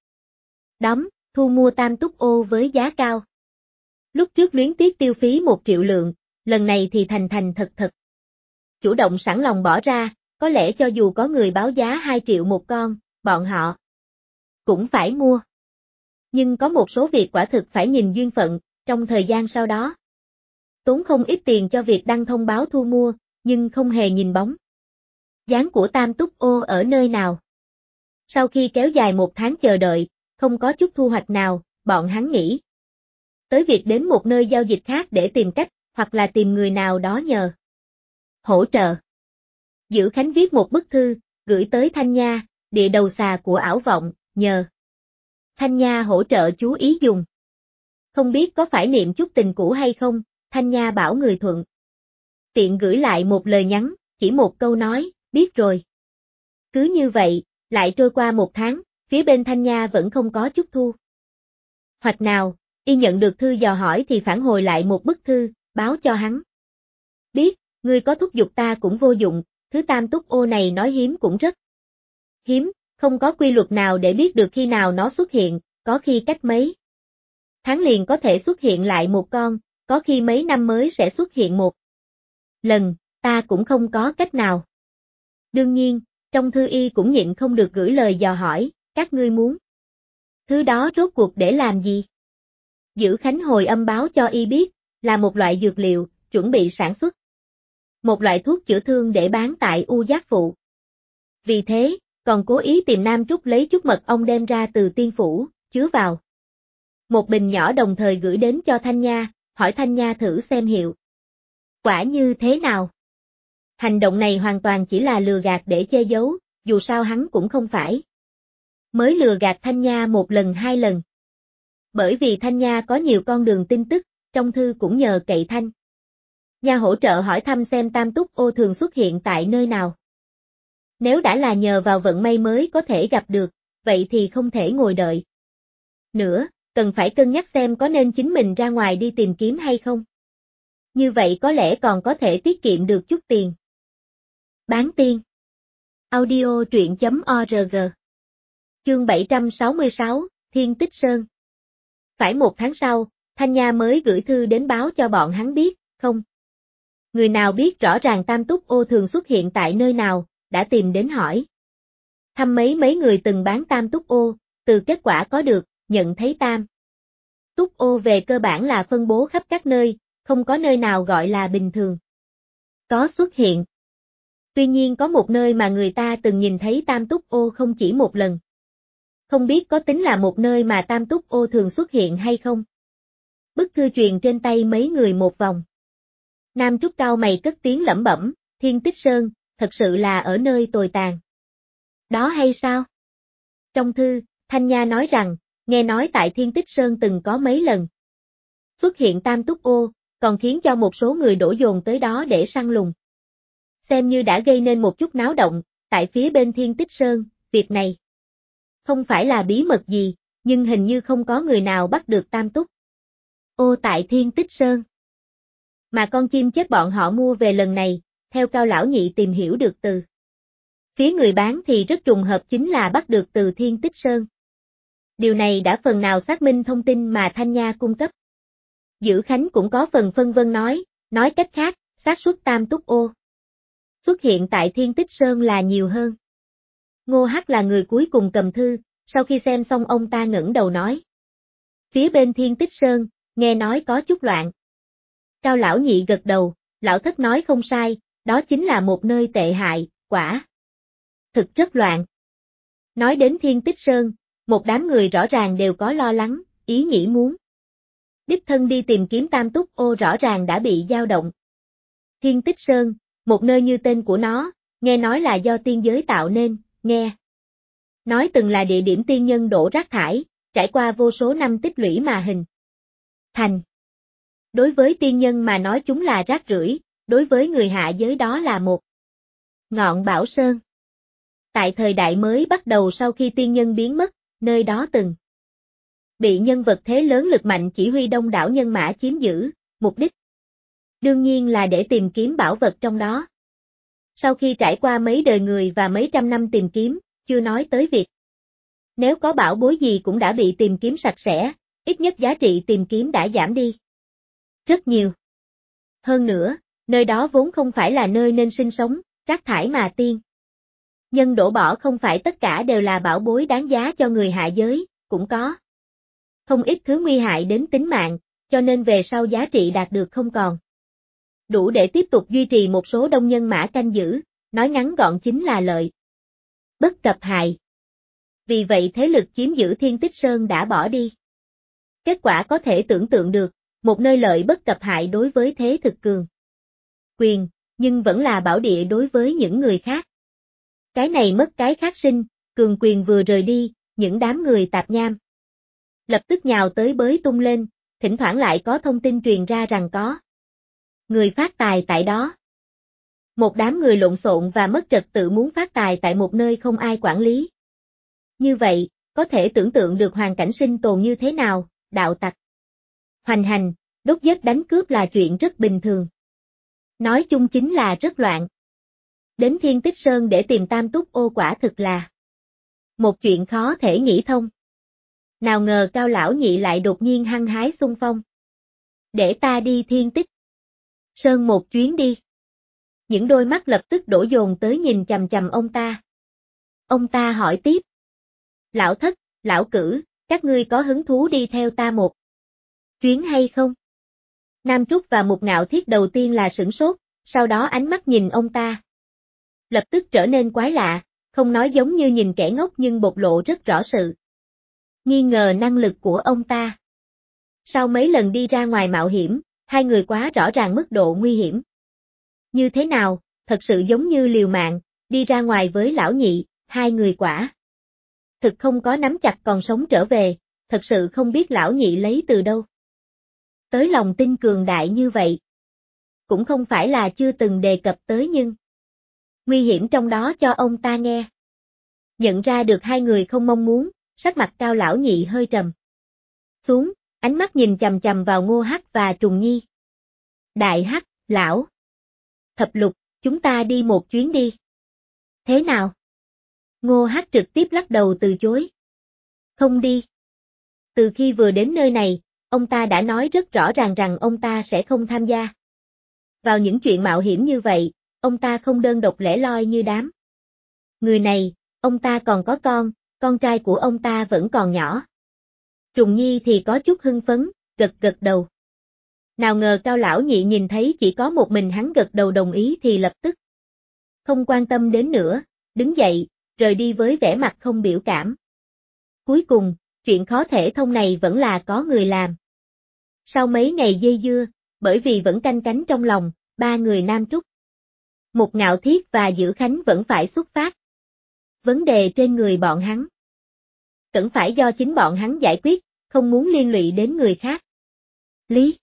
đóng, thu mua Tam Túc Ô với giá cao. Lúc trước luyến tiếc tiêu phí 1 triệu lượng, lần này thì thành thật chủ động sẵn lòng bỏ ra, có lẽ cho dù có người báo giá 2 triệu một con, bọn họ cũng phải mua. Nhưng có một số việc quả thực phải nhìn duyên phận, trong thời gian sau đó tốn không ít tiền cho việc đăng thông báo thu mua, nhưng không hề nhìn bóng dáng của Tam Túc Ô ở nơi nào. Sau khi kéo dài 1 tháng chờ đợi, không có chút thu hoạch nào, bọn hắn nghĩ tới việc đến một nơi giao dịch khác để tìm cách, hoặc là tìm người nào đó nhờ hỗ trợ. Dữ Khánh viết một bức thư, gửi tới Thanh Nha, địa đầu xà của ảo vọng, nhờ Thanh Nha hỗ trợ chú ý dùng. Không biết có phải niệm chút tình cũ hay không, Thanh Nha bảo người thuận tiện gửi lại một lời nhắn, chỉ một câu nói, biết rồi. Cứ như vậy, lại trôi qua 1 tháng, phía bên Thanh Nha vẫn không có chút thu hoạch nào, y nhận được thư dò hỏi thì phản hồi lại một bức thư, báo cho hắn biết, ngươi có thúc giục ta cũng vô dụng, thứ tam túc ô này nói hiếm cũng rất hiếm, không có quy luật nào để biết được khi nào nó xuất hiện, có khi cách mấy tháng liền có thể xuất hiện lại một con, có khi mấy năm mới sẽ xuất hiện một lần, ta cũng không có cách nào. Đương nhiên, trong thư y cũng nhịn không được gửi lời dò hỏi, các ngươi muốn thứ đó rốt cuộc để làm gì? Dữ Khánh hồi âm báo cho y biết, là một loại dược liệu, chuẩn bị sản xuất một loại thuốc chữa thương để bán tại U Giác Phụ. Vì thế, còn cố ý tìm Nam Trúc lấy chút mật ong đem ra từ tiên phủ, chứa vào một bình nhỏ đồng thời gửi đến cho Thanh Nha, hỏi Thanh Nha thử xem hiệu quả như thế nào. Hành động này hoàn toàn chỉ là lừa gạt để che giấu, dù sao hắn cũng không phải mới lừa gạt Thanh Nha một lần hai lần. Bởi vì Thanh Nha có nhiều con đường tin tức, trong thư cũng nhờ cậy Thanh Nha hỗ trợ hỏi thăm xem tam túc ô thường xuất hiện tại nơi nào. Nếu đã là nhờ vào vận may mới có thể gặp được, vậy thì không thể ngồi đợi nữa, cần phải cân nhắc xem có nên chính mình ra ngoài đi tìm kiếm hay không. Như vậy có lẽ còn có thể tiết kiệm được chút tiền. Bán tiên. Audio truyện.org. Chương 766, Thiên Tích Sơn. Phải một tháng sau, Thanh Nha mới gửi thư đến báo cho bọn hắn biết, không người nào biết rõ ràng tam túc ô thường xuất hiện tại nơi nào, đã tìm đến hỏi thăm mấy người từng bán tam túc ô, từ kết quả có được, nhận thấy tam túc ô về cơ bản là phân bố khắp các nơi, không có nơi nào gọi là bình thường có xuất hiện. Tuy nhiên có một nơi mà người ta từng nhìn thấy tam túc ô không chỉ một lần. Không biết có tính là một nơi mà tam túc ô thường xuất hiện hay không? Bức thư truyền trên tay mấy người một vòng. Nam Trúc cao mày cất tiếng lẩm bẩm, Thiên Tích Sơn, thật sự là ở nơi tồi tàn đó hay sao? Trong thư, Thanh Nha nói rằng, nghe nói tại Thiên Tích Sơn từng có mấy lần xuất hiện tam túc ô, còn khiến cho một số người đổ dồn tới đó để săn lùng. Xem như đã gây nên một chút náo động, tại phía bên Thiên Tích Sơn, việc này không phải là bí mật gì, nhưng hình như không có người nào bắt được tam túc ô tại Thiên Tích Sơn. Mà con chim chết bọn họ mua về lần này, theo Cao Lão Nhị tìm hiểu được từ phía người bán thì rất trùng hợp chính là bắt được từ Thiên Tích Sơn. Điều này đã phần nào xác minh thông tin mà Thanh Nha cung cấp. Dữ Khánh cũng có phần phân vân nói cách khác, xác suất tam túc ô xuất hiện tại Thiên Tích Sơn là nhiều hơn. Ngô Hắc là người cuối cùng cầm thư, sau khi xem xong ông ta ngẩng đầu nói. Phía bên Thiên Tích Sơn, nghe nói có chút loạn. Cao Lão Nhị gật đầu, Lão Thất nói không sai, đó chính là một nơi tệ hại, quả thực rất loạn. Nói đến Thiên Tích Sơn, một đám người rõ ràng đều có lo lắng, ý nghĩ muốn đích thân đi tìm kiếm tam túc ô rõ ràng đã bị dao động. Thiên Tích Sơn, một nơi như tên của nó, nghe nói là do tiên giới tạo nên, nghe nói từng là địa điểm tiên nhân đổ rác thải, trải qua vô số năm tích lũy mà hình thành. Đối với tiên nhân mà nói chúng là rác rưởi, đối với người hạ giới đó là một ngọn bảo sơn. Tại thời đại mới bắt đầu sau khi tiên nhân biến mất, nơi đó từng bị nhân vật thế lớn lực mạnh chỉ huy đông đảo nhân mã chiếm giữ, mục đích đương nhiên là để tìm kiếm bảo vật trong đó. Sau khi trải qua mấy đời người và mấy trăm năm tìm kiếm, chưa nói tới việc nếu có bảo bối gì cũng đã bị tìm kiếm sạch sẽ, ít nhất giá trị tìm kiếm đã giảm đi rất nhiều. Hơn nữa, nơi đó vốn không phải là nơi nên sinh sống, rác thải mà tiên nhân đổ bỏ không phải tất cả đều là bảo bối đáng giá cho người hạ giới, cũng có không ít thứ nguy hại đến tính mạng, cho nên về sau giá trị đạt được không còn đủ để tiếp tục duy trì một số đông nhân mã canh giữ, nói ngắn gọn chính là lợi bất cập hại. Vì vậy thế lực chiếm giữ Thiên Tích Sơn đã bỏ đi. Kết quả có thể tưởng tượng được, một nơi lợi bất cập hại đối với thế thực cường quyền, nhưng vẫn là bảo địa đối với những người khác. Cái này mất cái khác sinh, cường quyền vừa rời đi, những đám người tạp nham lập tức nhào tới bới tung lên, thỉnh thoảng lại có thông tin truyền ra rằng có người phát tài tại đó. Một đám người lộn xộn và mất trật tự muốn phát tài tại một nơi không ai quản lý. Như vậy, có thể tưởng tượng được hoàn cảnh sinh tồn như thế nào, đạo tặc hoành hành, đốt giết đánh cướp là chuyện rất bình thường. Nói chung chính là rất loạn. Đến Thiên Tích Sơn để tìm Tam Túc Ô quả thực là một chuyện khó thể nghĩ thông. Nào ngờ Cao lão nhị lại đột nhiên hăng hái xung phong. Để ta đi Thiên Tích Sơn một chuyến đi. Những đôi mắt lập tức đổ dồn tới nhìn chằm chằm ông ta. Ông ta hỏi tiếp. Lão Thất, lão Cử, các ngươi có hứng thú đi theo ta một chuyến hay không? Nam Trúc và Mục Ngạo Thiết đầu tiên là sửng sốt, sau đó ánh mắt nhìn ông ta. Lập tức trở nên quái lạ, không nói giống như nhìn kẻ ngốc nhưng bộc lộ rất rõ sự nghi ngờ năng lực của ông ta. Sau mấy lần đi ra ngoài mạo hiểm, hai người quá rõ ràng mức độ nguy hiểm. Như thế nào, thật sự giống như liều mạng, đi ra ngoài với lão nhị, hai người quả thực không có nắm chặt còn sống trở về, thật sự không biết lão nhị lấy từ đâu tới lòng tin cường đại như vậy. Cũng không phải là chưa từng đề cập tới nhưng nguy hiểm trong đó cho ông ta nghe. Nhận ra được hai người không mong muốn, sắc mặt Cao lão nhị hơi trầm xuống, ánh mắt nhìn chằm chằm vào Ngô Hắc và Trùng Nhi. Đại Hắc, lão Thập Lục, chúng ta đi một chuyến đi. Thế nào? Ngô Hắc trực tiếp lắc đầu từ chối. Không đi. Từ khi vừa đến nơi này, ông ta đã nói rất rõ ràng rằng ông ta sẽ không tham gia vào những chuyện mạo hiểm như vậy, ông ta không đơn độc lẻ loi như đám người này, ông ta còn có con trai của ông ta vẫn còn nhỏ. Trùng Nhi thì có chút hưng phấn, gật gật đầu. Nào ngờ Cao lão nhị nhìn thấy chỉ có một mình hắn gật đầu đồng ý thì lập tức không quan tâm đến nữa, đứng dậy, rời đi với vẻ mặt không biểu cảm. Cuối cùng, chuyện khó thể thông này vẫn là có người làm. Sau mấy ngày dây dưa, bởi vì vẫn canh cánh trong lòng, ba người Nam Trúc, Mục Ngạo Thiết và Dữ Khánh vẫn phải xuất phát. Vấn đề trên người bọn hắn cần phải do chính bọn hắn giải quyết, không muốn liên lụy đến người khác. Lý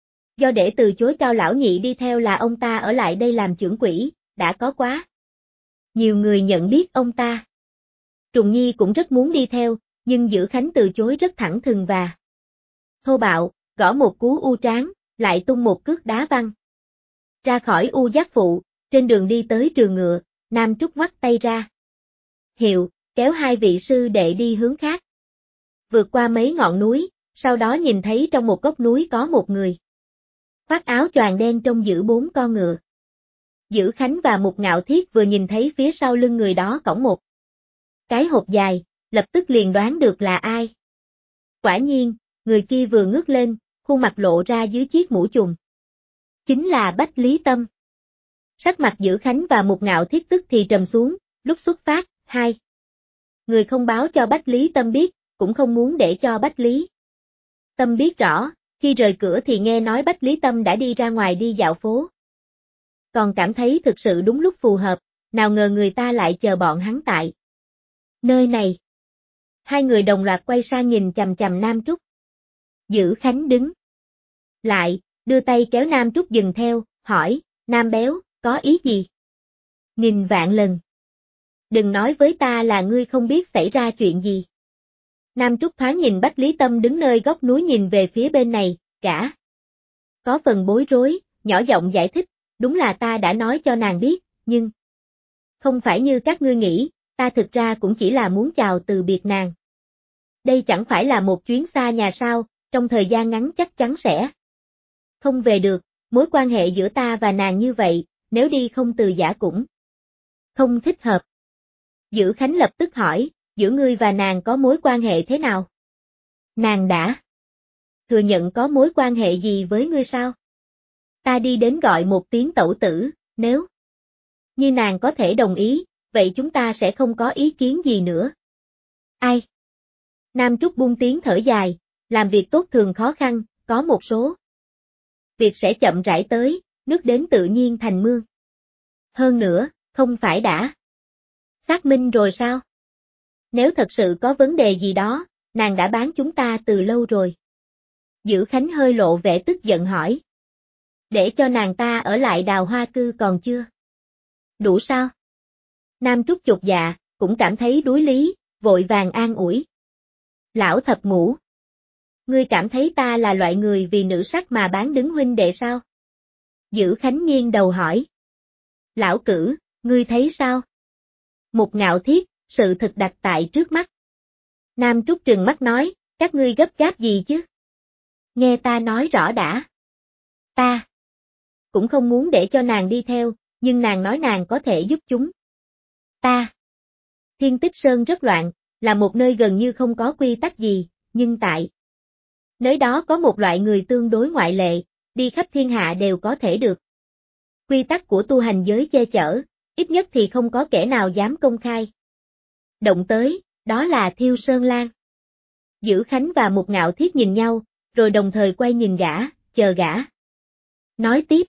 do để từ chối Cao lão nhị đi theo là ông ta ở lại đây làm chưởng quỹ, đã có quá nhiều người nhận biết ông ta. Trùng Nhi cũng rất muốn đi theo, nhưng Dữ Khánh từ chối rất thẳng thừng và thô bạo, gõ một cú u tráng, lại tung một cước đá văng. Ra khỏi u giác phụ, trên đường đi tới trường ngựa, Nam Trúc ngoắt tay ra. Hiệu, kéo hai vị sư đệ đi hướng khác. Vượt qua mấy ngọn núi, sau đó nhìn thấy trong một góc núi có một người khoác áo choàng đen trông giữ 4 con ngựa. Dữ Khánh và Mục Ngạo Thiết vừa nhìn thấy phía sau lưng người đó cõng một cái hộp dài, lập tức liền đoán được là ai. Quả nhiên, người kia vừa ngước lên, khuôn mặt lộ ra dưới chiếc mũ trùm. Chính là Bách Lý Tâm. Sắc mặt Dữ Khánh và Mục Ngạo Thiết tức thì trầm xuống, lúc xuất phát, hai người không báo cho Bách Lý Tâm biết, cũng không muốn để cho Bách Lý Tâm biết rõ, khi rời cửa thì nghe nói Bách Lý Tâm đã đi ra ngoài đi dạo phố. Còn cảm thấy thực sự đúng lúc phù hợp, nào ngờ người ta lại chờ bọn hắn tại nơi này. Hai người đồng loạt quay sang nhìn chằm chằm Nam Trúc. Dữ Khánh đứng lại, đưa tay kéo Nam Trúc dừng theo, hỏi, Nam Béo, có ý gì? Nghìn vạn lần. Đừng nói với ta là ngươi không biết xảy ra chuyện gì. Nam Trúc thoáng nhìn Bách Lý Tâm đứng nơi góc núi nhìn về phía bên này, cả có phần bối rối, nhỏ giọng giải thích, đúng là ta đã nói cho nàng biết, nhưng không phải như các ngươi nghĩ, ta thực ra cũng chỉ là muốn chào từ biệt nàng. Đây chẳng phải là một chuyến xa nhà sao, trong thời gian ngắn chắc chắn sẽ không về được, mối quan hệ giữa ta và nàng như vậy, nếu đi không từ giã cũng không thích hợp. Dữ Khánh lập tức hỏi, giữa ngươi và nàng có mối quan hệ thế nào? Nàng đã thừa nhận có mối quan hệ gì với ngươi sao? Ta đi đến gọi một tiếng tẩu tử, nếu như nàng có thể đồng ý, vậy chúng ta sẽ không có ý kiến gì nữa. Ai? Nam Trúc buông tiếng thở dài, làm việc tốt thường khó khăn, có một số việc sẽ chậm rãi tới, nước đến tự nhiên thành mương. Hơn nữa, không phải đã xác minh rồi sao? Nếu thật sự có vấn đề gì đó, nàng đã bán chúng ta từ lâu rồi. Dữ Khánh hơi lộ vẻ tức giận hỏi. Để cho nàng ta ở lại Đào Hoa Cư còn chưa đủ sao? Nam Trúc chột dạ, cũng cảm thấy đuối lý, vội vàng an ủi. Lão Thập Ngũ, ngươi cảm thấy ta là loại người vì nữ sắc mà bán đứng huynh đệ sao? Dữ Khánh nghiêng đầu hỏi. Lão Cử, Ngươi thấy sao? Một Ngạo Thiết, sự thật đặt tại trước mắt. Nam Trúc trừng mắt nói, các ngươi gấp gáp gì chứ? Nghe ta nói rõ đã. Ta cũng không muốn để cho nàng đi theo, nhưng nàng nói nàng có thể giúp chúng. Ta. Thiên Tích Sơn rất loạn, là một nơi gần như không có quy tắc gì, nhưng tại nơi đó có một loại người tương đối ngoại lệ, đi khắp thiên hạ đều có thể được quy tắc của tu hành giới che chở, ít nhất thì không có kẻ nào dám công khai động tới, đó là Thiêu Sơn Lang. Dữ Khánh và Một Ngạo Thiết nhìn nhau, rồi đồng thời quay nhìn gã, chờ gã nói tiếp.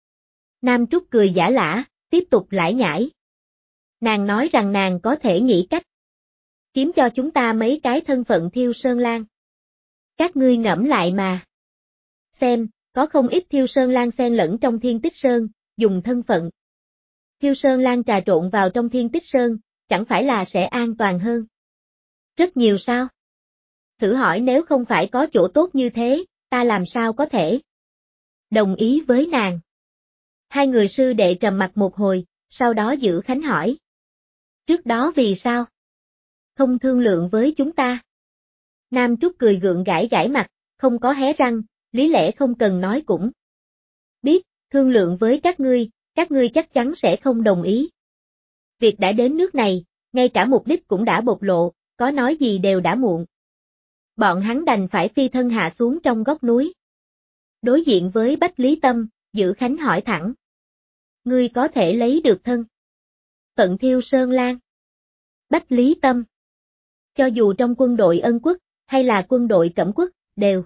Nam Trúc cười giả lả, tiếp tục lải nhải. Nàng nói rằng nàng có thể nghĩ cách kiếm cho chúng ta mấy cái thân phận Thiêu Sơn Lang. Các ngươi ngẫm lại mà. Xem, có không ít Thiêu Sơn Lang xen lẫn trong Thiên Tích Sơn, dùng thân phận Thiêu Sơn Lang trà trộn vào trong Thiên Tích Sơn, chẳng phải là sẽ an toàn hơn. Rất nhiều sao? Thử hỏi nếu không phải có chỗ tốt như thế, ta làm sao có thể đồng ý với nàng. Hai người sư đệ trầm mặc một hồi, sau đó Dữ Khánh hỏi. Trước đó vì sao không thương lượng với chúng ta? Nam Trúc cười gượng gãi gãi mặt, không có hé răng, lý lẽ không cần nói cũng biết, thương lượng với các ngươi chắc chắn sẽ không đồng ý. Việc đã đến nước này, ngay cả mục đích cũng đã bộc lộ, có nói gì đều đã muộn. Bọn hắn đành phải phi thân hạ xuống trong góc núi. Đối diện với Bách Lý Tâm, Dữ Khánh hỏi thẳng. Ngươi có thể lấy được thân phận Thiêu Sơn Lang? Bách Lý Tâm. Cho dù trong quân đội Ân Quốc, hay là quân đội Cẩm Quốc, đều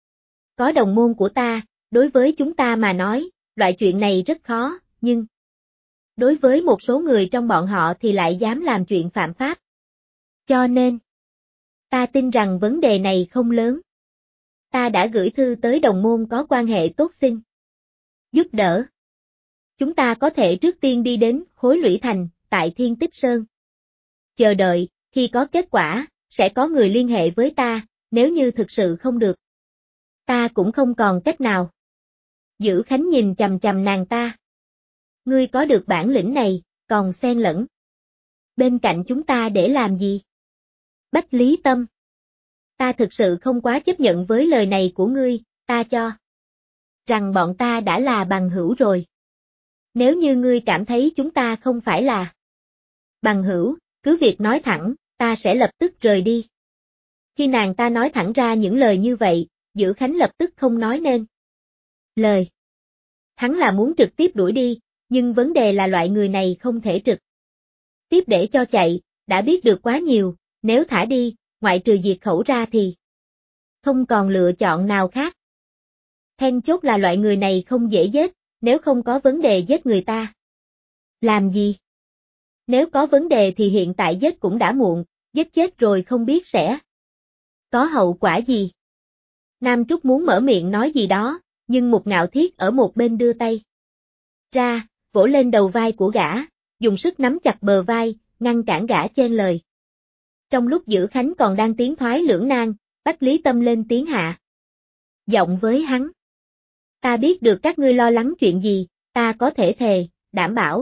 có đồng môn của ta, đối với chúng ta mà nói, loại chuyện này rất khó, nhưng đối với một số người trong bọn họ thì lại dám làm chuyện phạm pháp. Cho nên, ta tin rằng vấn đề này không lớn. Ta đã gửi thư tới đồng môn có quan hệ tốt xin giúp đỡ. Chúng ta có thể trước tiên đi đến Khối Lũy Thành, tại Thiên Tích Sơn. Chờ đợi, khi có kết quả, sẽ có người liên hệ với ta, nếu như thực sự không được. Ta cũng không còn cách nào. Dữ Khánh nhìn chằm chằm nàng ta. Ngươi có được bản lĩnh này, còn xen lẫn bên cạnh chúng ta để làm gì? Bách Lý Tâm. Ta thực sự không quá chấp nhận với lời này của ngươi, ta cho rằng bọn ta đã là bằng hữu rồi. Nếu như ngươi cảm thấy chúng ta không phải là bằng hữu, cứ việc nói thẳng, ta sẽ lập tức rời đi. Khi nàng ta nói thẳng ra những lời như vậy, Dữ Khánh lập tức không nói nên lời. Hắn là muốn trực tiếp đuổi đi, nhưng vấn đề là loại người này không thể trực tiếp để cho chạy, đã biết được quá nhiều, nếu thả đi, ngoại trừ diệt khẩu ra thì không còn lựa chọn nào khác. Then chốt là loại người này không dễ giết, nếu không có vấn đề giết người ta. Làm gì? Nếu có vấn đề thì hiện tại giết cũng đã muộn, giết chết rồi không biết sẽ có hậu quả gì. Nam Trúc muốn mở miệng nói gì đó, nhưng Một Ngạo Thiết ở một bên đưa tay ra, vỗ lên đầu vai của gã, dùng sức nắm chặt bờ vai, ngăn cản gã chen lời. Trong lúc Dữ Khánh còn đang tiến thoái lưỡng nan, Bách Lý Tâm lên tiếng hạ giọng với hắn. Ta biết được các ngươi lo lắng chuyện gì, ta có thể thề, đảm bảo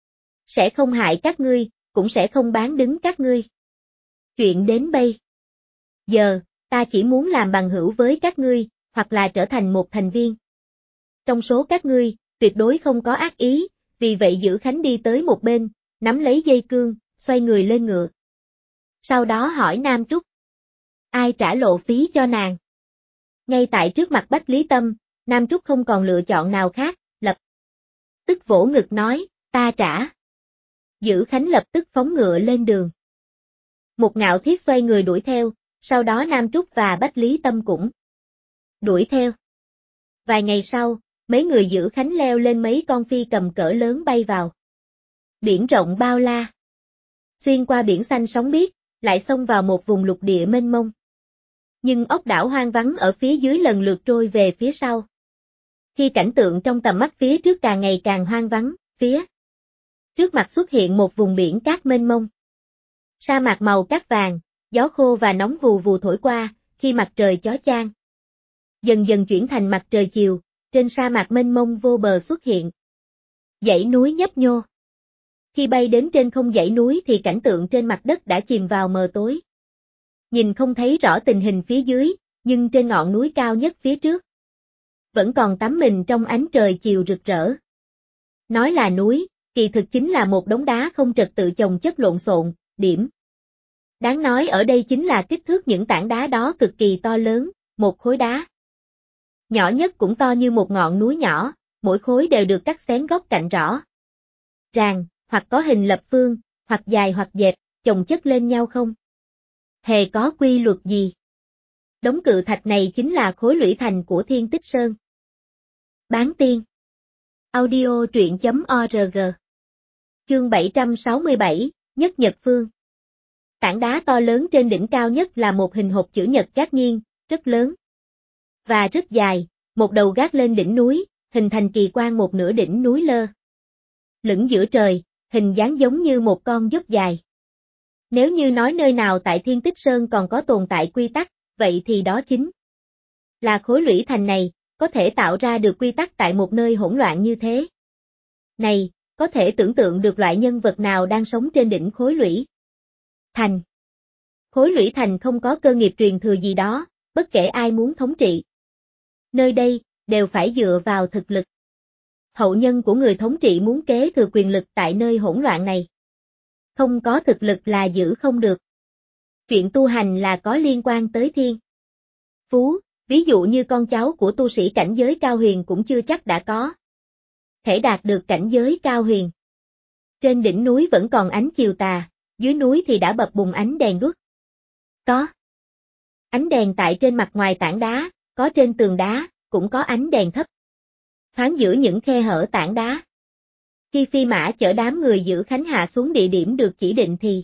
sẽ không hại các ngươi, cũng sẽ không bán đứng các ngươi. Chuyện đến bây giờ, ta chỉ muốn làm bằng hữu với các ngươi, hoặc là trở thành một thành viên trong số các ngươi, tuyệt đối không có ác ý, vì vậy Dữ Khánh đi tới một bên, nắm lấy dây cương, xoay người lên ngựa. Sau đó hỏi Nam Trúc. Ai trả lộ phí cho nàng? Ngay tại trước mặt Bách Lý Tâm, Nam Trúc không còn lựa chọn nào khác, lập tức vỗ ngực nói, ta trả. Dữ Khánh lập tức phóng ngựa lên đường. Một Ngạo Thiết xoay người đuổi theo, sau đó Nam Trúc và Bách Lý Tâm cũng đuổi theo. Vài ngày sau, mấy người Dữ Khánh leo lên mấy con phi cầm cỡ lớn bay vào biển rộng bao la. Xuyên qua biển xanh sóng biếc, lại xông vào một vùng lục địa mênh mông. Nhưng ốc đảo hoang vắng ở phía dưới lần lượt trôi về phía sau. Khi cảnh tượng trong tầm mắt phía trước càng ngày càng hoang vắng, phía trước mặt xuất hiện một vùng biển cát mênh mông. Sa mạc màu cát vàng, gió khô và nóng vù vù thổi qua, khi mặt trời chói chang dần dần chuyển thành mặt trời chiều, trên sa mạc mênh mông vô bờ xuất hiện dãy núi nhấp nhô. Khi bay đến trên không dãy núi thì cảnh tượng trên mặt đất đã chìm vào mờ tối. Nhìn không thấy rõ tình hình phía dưới, nhưng trên ngọn núi cao nhất phía trước, vẫn còn tắm mình trong ánh trời chiều rực rỡ. Nói là núi, kỳ thực chính là một đống đá không trật tự chồng chất lộn xộn, điểm đáng nói ở đây chính là kích thước những tảng đá đó cực kỳ to lớn, một khối đá nhỏ nhất cũng to như một ngọn núi nhỏ, mỗi khối đều được cắt xén góc cạnh rõ ràng, hoặc có hình lập phương, hoặc dài hoặc dẹp, chồng chất lên nhau không hề có quy luật gì. Đống cự thạch này chính là khối lũy thành của Thiên Tích Sơn. Bán tiên. Audio truyện.org. Chương 767, Nhất Nhật Phương. Tảng đá to lớn trên đỉnh cao nhất là một hình hộp chữ nhật gác nghiêng, rất lớn và rất dài, một đầu gác lên đỉnh núi, hình thành kỳ quan một nửa đỉnh núi lơ lửng giữa trời, hình dáng giống như một con dốc dài. Nếu như nói nơi nào tại Thiên Tích Sơn còn có tồn tại quy tắc, vậy thì đó chính là khối lũy thành này, có thể tạo ra được quy tắc tại một nơi hỗn loạn như thế. Này, có thể tưởng tượng được loại nhân vật nào đang sống trên đỉnh khối lũy thành. Khối lũy thành không có cơ nghiệp truyền thừa gì đó, bất kể ai muốn thống trị nơi đây, đều phải dựa vào thực lực. Hậu nhân của người thống trị muốn kế thừa quyền lực tại nơi hỗn loạn này. Không có thực lực là giữ không được. Chuyện tu hành là có liên quan tới thiên phú, ví dụ như con cháu của tu sĩ cảnh giới cao huyền cũng chưa chắc đã có thể đạt được cảnh giới cao huyền. Trên đỉnh núi vẫn còn ánh chiều tà, dưới núi thì đã bập bùng ánh đèn đuốc. Có ánh đèn tại trên mặt ngoài tảng đá, có trên tường đá, cũng có ánh đèn thấp thoáng giữa những khe hở tảng đá. Khi phi mã chở đám người giữ Khánh hạ xuống địa điểm được chỉ định thì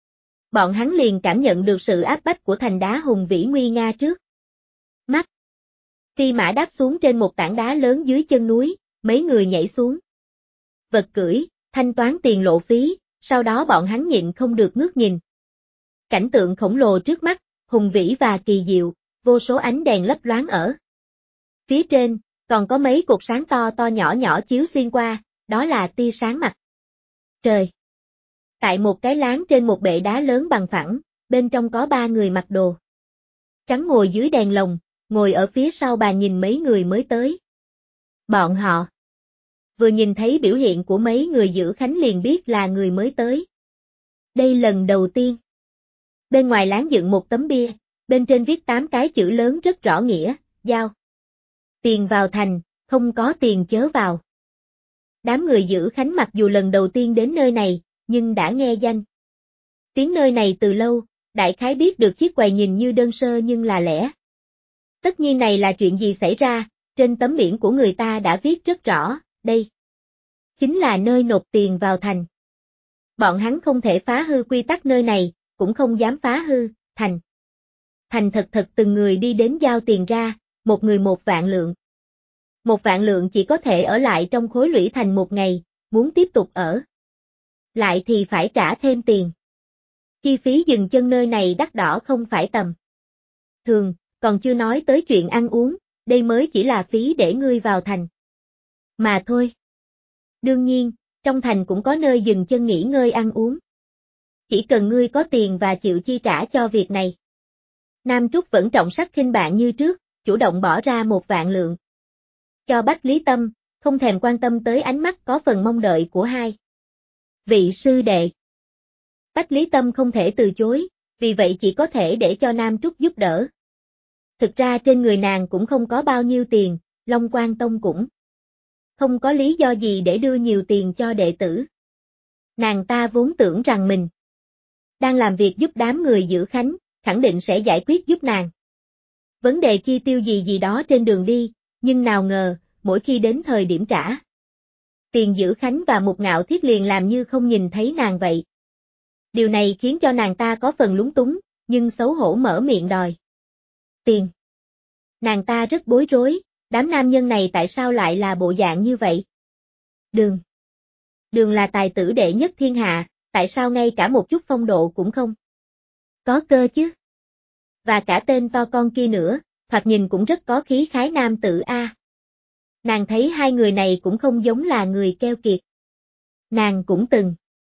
bọn hắn liền cảm nhận được sự áp bách của thành đá hùng vĩ nguy nga trước mắt. Phi mã đáp xuống trên một tảng đá lớn dưới chân núi, mấy người nhảy xuống vật cưỡi, thanh toán tiền lộ phí, sau đó bọn hắn nhịn không được ngước nhìn. Cảnh tượng khổng lồ trước mắt, hùng vĩ và kỳ diệu, vô số ánh đèn lấp loáng ở phía trên, còn có mấy cột sáng to to nhỏ nhỏ chiếu xuyên qua, đó là tia sáng mặt trời. Tại một cái láng trên một bệ đá lớn bằng phẳng, bên trong có 3 người mặc đồ trắng ngồi dưới đèn lồng, ngồi ở phía sau bà nhìn mấy người mới tới. Bọn họ vừa nhìn thấy biểu hiện của mấy người giữ Khánh liền biết là người mới tới. Đây lần đầu tiên. Bên ngoài láng dựng một tấm bia, bên trên viết 8 cái chữ lớn rất rõ nghĩa, giao tiền vào thành, không có tiền chớ vào. Đám người giữ Khánh mặc dù lần đầu tiên đến nơi này, nhưng đã nghe danh tiếng nơi này từ lâu, đại khái biết được chiếc quầy nhìn như đơn sơ nhưng là lẻ. Tất nhiên này là chuyện gì xảy ra, trên tấm biển của người ta đã viết rất rõ, đây chính là nơi nộp tiền vào thành. Bọn hắn không thể phá hư quy tắc nơi này, cũng không dám phá hư, thành. Thành thật từng người đi đến giao tiền ra, một người 1 vạn lượng. 1 vạn lượng chỉ có thể ở lại trong khối lũy thành 1 ngày, muốn tiếp tục ở lại thì phải trả thêm tiền. Chi phí dừng chân nơi này đắt đỏ không phải tầm thường, còn chưa nói tới chuyện ăn uống, đây mới chỉ là phí để ngươi vào thành mà thôi. Đương nhiên, trong thành cũng có nơi dừng chân nghỉ ngơi ăn uống. Chỉ cần ngươi có tiền và chịu chi trả cho việc này. Nam Trúc vẫn trọng sắc khinh bạn như trước, chủ động bỏ ra 1 vạn lượng. Cho Bách Lý Tâm, không thèm quan tâm tới ánh mắt có phần mong đợi của hai vị sư đệ. Bách Lý Tâm không thể từ chối, vì vậy chỉ có thể để cho Nam Trúc giúp đỡ. Thực ra trên người nàng cũng không có bao nhiêu tiền, Long Quan Tông cũng không có lý do gì để đưa nhiều tiền cho đệ tử. Nàng ta vốn tưởng rằng mình đang làm việc giúp đám người giữ Khánh, khẳng định sẽ giải quyết giúp nàng vấn đề chi tiêu gì đó trên đường đi, nhưng nào ngờ, mỗi khi đến thời điểm trả tiền giữ Khánh và Mục Ngạo Thiết liền làm như không nhìn thấy nàng vậy. Điều này khiến cho nàng ta có phần lúng túng, nhưng xấu hổ mở miệng đòi tiền. Nàng ta rất bối rối, đám nam nhân này tại sao lại là bộ dạng như vậy? Đường là tài tử đệ nhất thiên hạ, tại sao ngay cả một chút phong độ cũng không có cơ chứ? Và cả tên to con kia nữa, thoạt nhìn cũng rất có khí khái nam tử a. Nàng thấy hai người này cũng không giống là người keo kiệt. Nàng cũng từng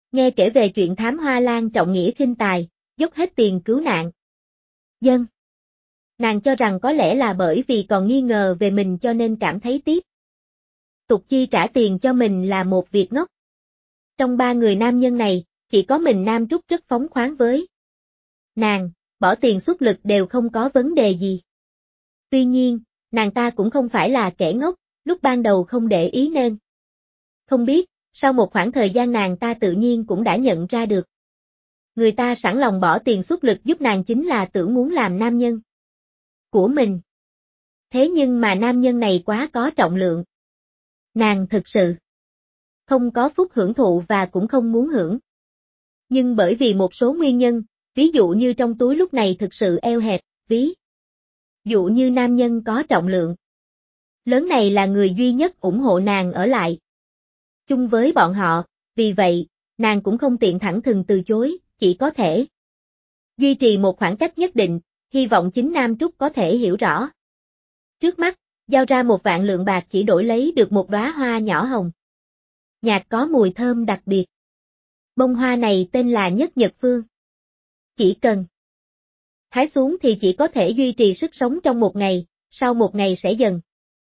Nghe kể về chuyện thám hoa lan trọng nghĩa khinh tài, dốc hết tiền cứu nạn dân. Nàng cho rằng có lẽ là bởi vì còn nghi ngờ về mình cho nên cảm thấy tiếp tục chi trả tiền cho mình là một việc ngốc. Trong ba người nam nhân này, chỉ có mình Nam Trúc rất phóng khoáng với nàng, bỏ tiền xuất lực đều không có vấn đề gì. Tuy nhiên, nàng ta cũng không phải là kẻ ngốc, lúc ban đầu không để ý nên không biết, sau một khoảng thời gian nàng ta tự nhiên cũng đã nhận ra được. Người ta sẵn lòng bỏ tiền xuất lực giúp nàng chính là tưởng muốn làm nam nhân của mình. Thế nhưng mà nam nhân này quá có trọng lượng. Nàng thực sự không có phúc hưởng thụ và cũng không muốn hưởng. Nhưng bởi vì một số nguyên nhân, ví dụ như trong túi lúc này thực sự eo hẹp, ví dụ như nam nhân có trọng lượng lớn này là người duy nhất ủng hộ nàng ở lại chung với bọn họ, vì vậy, nàng cũng không tiện thẳng thừng từ chối, chỉ có thể duy trì một khoảng cách nhất định, hy vọng chính Nam Trúc có thể hiểu rõ. Trước mắt, giao ra 1.000.000 bạc chỉ đổi lấy được một đóa hoa nhỏ hồng nhạt có mùi thơm đặc biệt. Bông hoa này tên là Nhất Nhật Phương. Chỉ cần hái xuống thì chỉ có thể duy trì sức sống trong một ngày, sau một ngày sẽ dần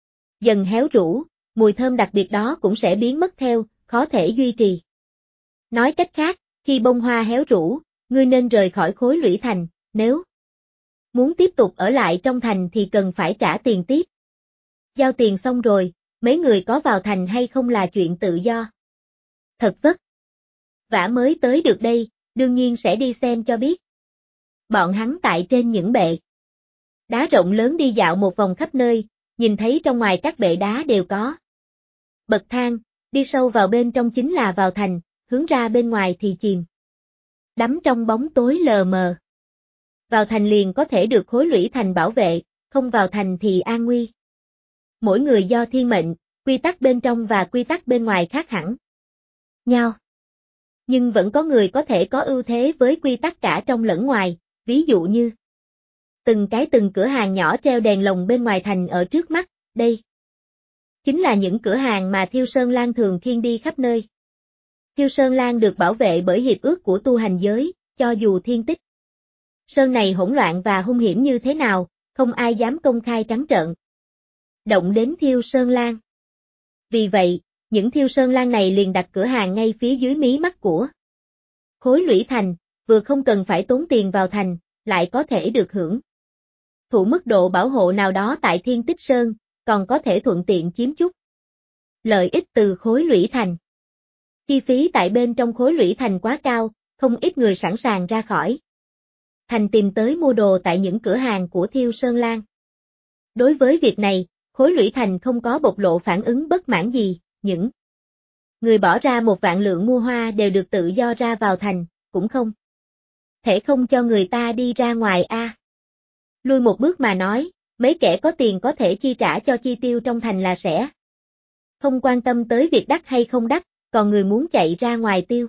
héo rũ, mùi thơm đặc biệt đó cũng sẽ biến mất theo, khó thể duy trì. Nói cách khác, khi bông hoa héo rũ, ngươi nên rời khỏi Khối Lũy Thành, nếu muốn tiếp tục ở lại trong thành thì cần phải trả tiền tiếp. Giao tiền xong rồi, mấy người có vào thành hay không là chuyện tự do. Thật vất vả mới tới được đây, đương nhiên sẽ đi xem cho biết. Bọn hắn tại trên những bệ đá rộng lớn đi dạo một vòng khắp nơi, nhìn thấy trong ngoài các bệ đá đều có bậc thang, đi sâu vào bên trong chính là vào thành, hướng ra bên ngoài thì chìm đắm trong bóng tối lờ mờ. Vào thành liền có thể được Khối Lũy Thành bảo vệ, không vào thành thì an nguy. Mỗi người do thiên mệnh, quy tắc bên trong và quy tắc bên ngoài khác hẳn nhau. Nhưng vẫn có người có thể có ưu thế với quy tắc cả trong lẫn ngoài, ví dụ như từng cửa hàng nhỏ treo đèn lồng bên ngoài thành ở trước mắt, đây chính là những cửa hàng mà Thiêu Sơn Lan thường xuyên đi khắp nơi. Thiêu Sơn Lan được bảo vệ bởi hiệp ước của tu hành giới, cho dù thiên tích sơn này hỗn loạn và hung hiểm như thế nào, không ai dám công khai trắng trợn động đến Thiêu Sơn Lan. Vì vậy, những Thiêu Sơn Lan này liền đặt cửa hàng ngay phía dưới mí mắt của Khối Lũy Thành, vừa không cần phải tốn tiền vào thành, lại có thể được hưởng thụ mức độ bảo hộ nào đó tại Thiên Tích Sơn, còn có thể thuận tiện chiếm chút lợi ích từ Khối Lũy Thành. Chi phí tại bên trong Khối Lũy Thành quá cao, không ít người sẵn sàng ra khỏi thành tìm tới mua đồ tại những cửa hàng của Thiêu Sơn Lan. Đối với việc này, Khối Lũy Thành không có bộc lộ phản ứng bất mãn gì, những người bỏ ra 1.000.000 mua hoa đều được tự do ra vào thành, cũng không thể không cho người ta đi ra ngoài a. Lui một bước mà nói, mấy kẻ có tiền có thể chi trả cho chi tiêu trong thành là sẽ không quan tâm tới việc đắt hay không đắt, còn người muốn chạy ra ngoài tiêu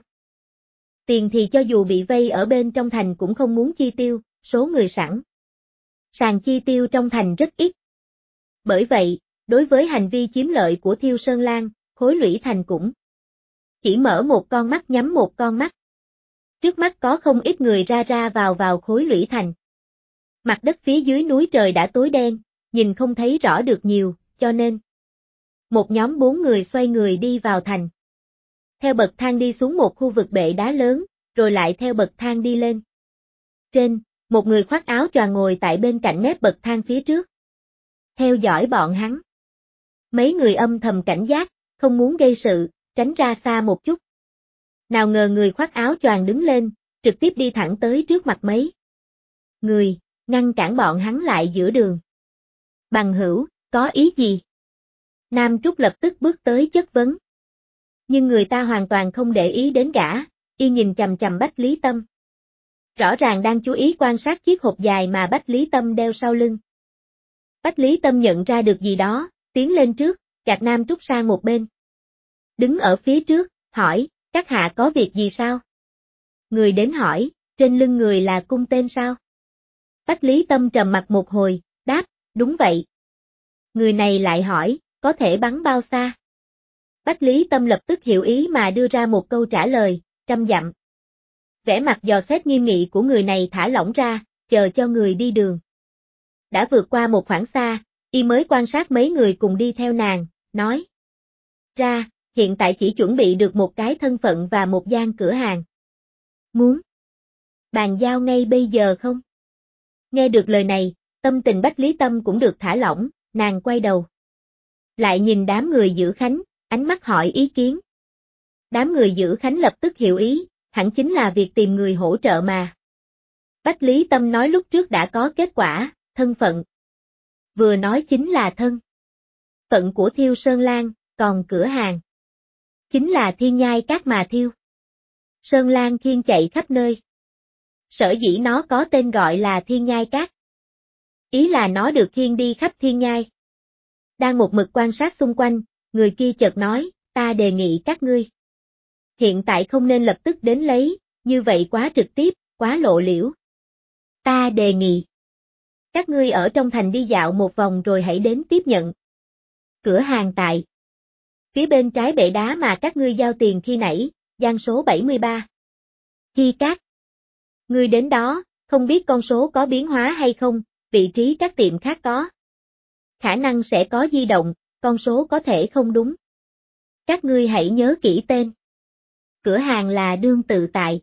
tiền thì cho dù bị vây ở bên trong thành cũng không muốn chi tiêu, số người sẵn sàng chi tiêu trong thành rất ít. Bởi vậy, đối với hành vi chiếm lợi của Thiêu Sơn Lan, Khối Lũy Thành cũng chỉ mở một con mắt nhắm một con mắt. Trước mắt có không ít người ra vào Khối Lũy Thành. Mặt đất phía dưới núi trời đã tối đen, nhìn không thấy rõ được nhiều, cho nên một nhóm 4 người xoay người đi vào thành. Theo bậc thang đi xuống một khu vực bệ đá lớn, rồi lại theo bậc thang đi lên. Trên, một người khoác áo choàng ngồi tại bên cạnh mép bậc thang phía trước. Theo dõi bọn hắn. Mấy người âm thầm cảnh giác, không muốn gây sự, tránh ra xa một chút. Nào ngờ người khoác áo choàng đứng lên, trực tiếp đi thẳng tới trước mặt mấy người, ngăn cản bọn hắn lại giữa đường. Bằng hữu, có ý gì? Nam Trúc lập tức bước tới chất vấn. Nhưng người ta hoàn toàn không để ý đến gã, y nhìn chằm chằm Bách Lý Tâm. Rõ ràng đang chú ý quan sát chiếc hộp dài mà Bách Lý Tâm đeo sau lưng. Bách Lý Tâm nhận ra được gì đó, tiến lên trước, gạt Nam Trúc sang một bên. Đứng ở phía trước, hỏi, các hạ có việc gì sao? Người đến hỏi, trên lưng người là cung tên sao? Bách Lý Tâm trầm mặt một hồi, đáp, đúng vậy. Người này lại hỏi, có thể bắn bao xa? Bách Lý Tâm lập tức hiểu ý mà đưa ra một câu trả lời, 100 dặm. Vẻ mặt dò xét nghiêm nghị của người này thả lỏng ra, chờ cho người đi đường. Đã vượt qua một khoảng xa, y mới quan sát mấy người cùng đi theo nàng, nói. Ra, hiện tại chỉ chuẩn bị được một cái thân phận và một gian cửa hàng. Muốn bàn giao ngay bây giờ không? Nghe được lời này, tâm tình Bách Lý Tâm cũng được thả lỏng, nàng quay đầu. Lại nhìn đám người giữ khánh, ánh mắt hỏi ý kiến. Đám người giữ khánh lập tức hiểu ý, hẳn chính là việc tìm người hỗ trợ mà. Bách Lý Tâm nói lúc trước đã có kết quả, thân phận. Vừa nói chính là thân phận của Thiêu Sơn Lan, còn cửa hàng chính là Thiên Nhai Các mà Thiêu Sơn Lan khiêng chạy khắp nơi. Sở dĩ nó có tên gọi là Thiên Nhai Các. Ý là nó được khiêng đi khắp thiên nhai. Đang một mực quan sát xung quanh, người kia chợt nói, ta đề nghị các ngươi. Hiện tại không nên lập tức đến lấy, như vậy quá trực tiếp, quá lộ liễu. Ta đề nghị. Các ngươi ở trong thành đi dạo một vòng rồi hãy đến tiếp nhận. Cửa hàng tại phía bên trái bệ đá mà các ngươi giao tiền khi nãy, gian số 73. Thi Cát. Ngươi đến đó, không biết con số có biến hóa hay không, vị trí các tiệm khác có. Khả năng sẽ có di động, con số có thể không đúng. Các ngươi hãy nhớ kỹ tên. Cửa hàng là Đương Tự Tại.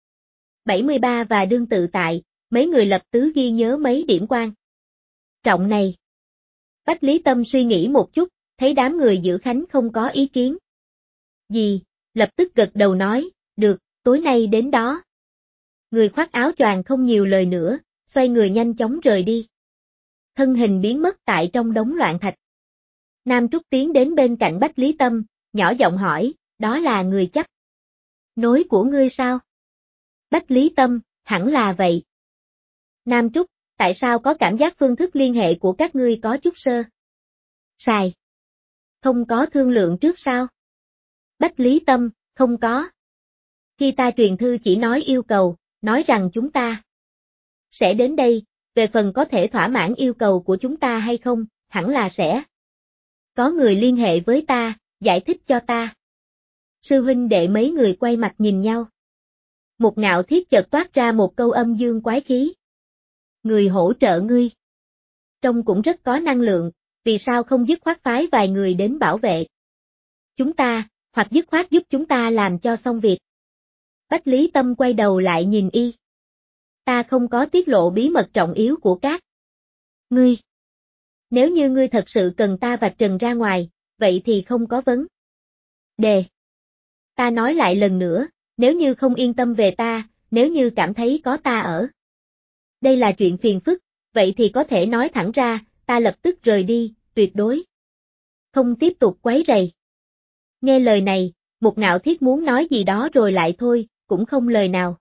73 và Đương Tự Tại, mấy người lập tứ ghi nhớ mấy điểm quan trọng này. Bách Lý Tâm suy nghĩ một chút, thấy đám người giữ khánh không có ý kiến gì, lập tức gật đầu nói, được, tối nay đến đó. Người khoác áo choàng không nhiều lời nữa, xoay người nhanh chóng rời đi. Thân hình biến mất tại trong đống loạn thạch. Nam Trúc tiến đến bên cạnh Bách Lý Tâm, nhỏ giọng hỏi, đó là người chấp nối của ngươi sao? Bách Lý Tâm, hẳn là vậy. Nam Trúc, tại sao có cảm giác phương thức liên hệ của các ngươi có chút sơ sài? Không có thương lượng trước sao? Bách Lý Tâm, không có. Khi ta truyền thư chỉ nói yêu cầu, nói rằng chúng ta sẽ đến đây, về phần có thể thỏa mãn yêu cầu của chúng ta hay không, hẳn là sẽ có người liên hệ với ta, giải thích cho ta. Sư huynh đệ mấy người quay mặt nhìn nhau. Một Ngạo Thiết chợt toát ra một câu âm dương quái khí. Người hỗ trợ ngươi. Trông cũng rất có năng lượng, vì sao không dứt khoát phái vài người đến bảo vệ chúng ta, hoặc dứt khoát giúp chúng ta làm cho xong việc. Bách Lý Tâm quay đầu lại nhìn y. Ta không có tiết lộ bí mật trọng yếu của các ngươi. Nếu như ngươi thật sự cần ta vạch trần ra ngoài, vậy thì không có vấn đề. Ta nói lại lần nữa, nếu như không yên tâm về ta, nếu như cảm thấy có ta ở đây là chuyện phiền phức, vậy thì có thể nói thẳng ra, ta lập tức rời đi, tuyệt đối không tiếp tục quấy rầy. Nghe lời này, Một Ngạo Thiết muốn nói gì đó rồi lại thôi, cũng không lời nào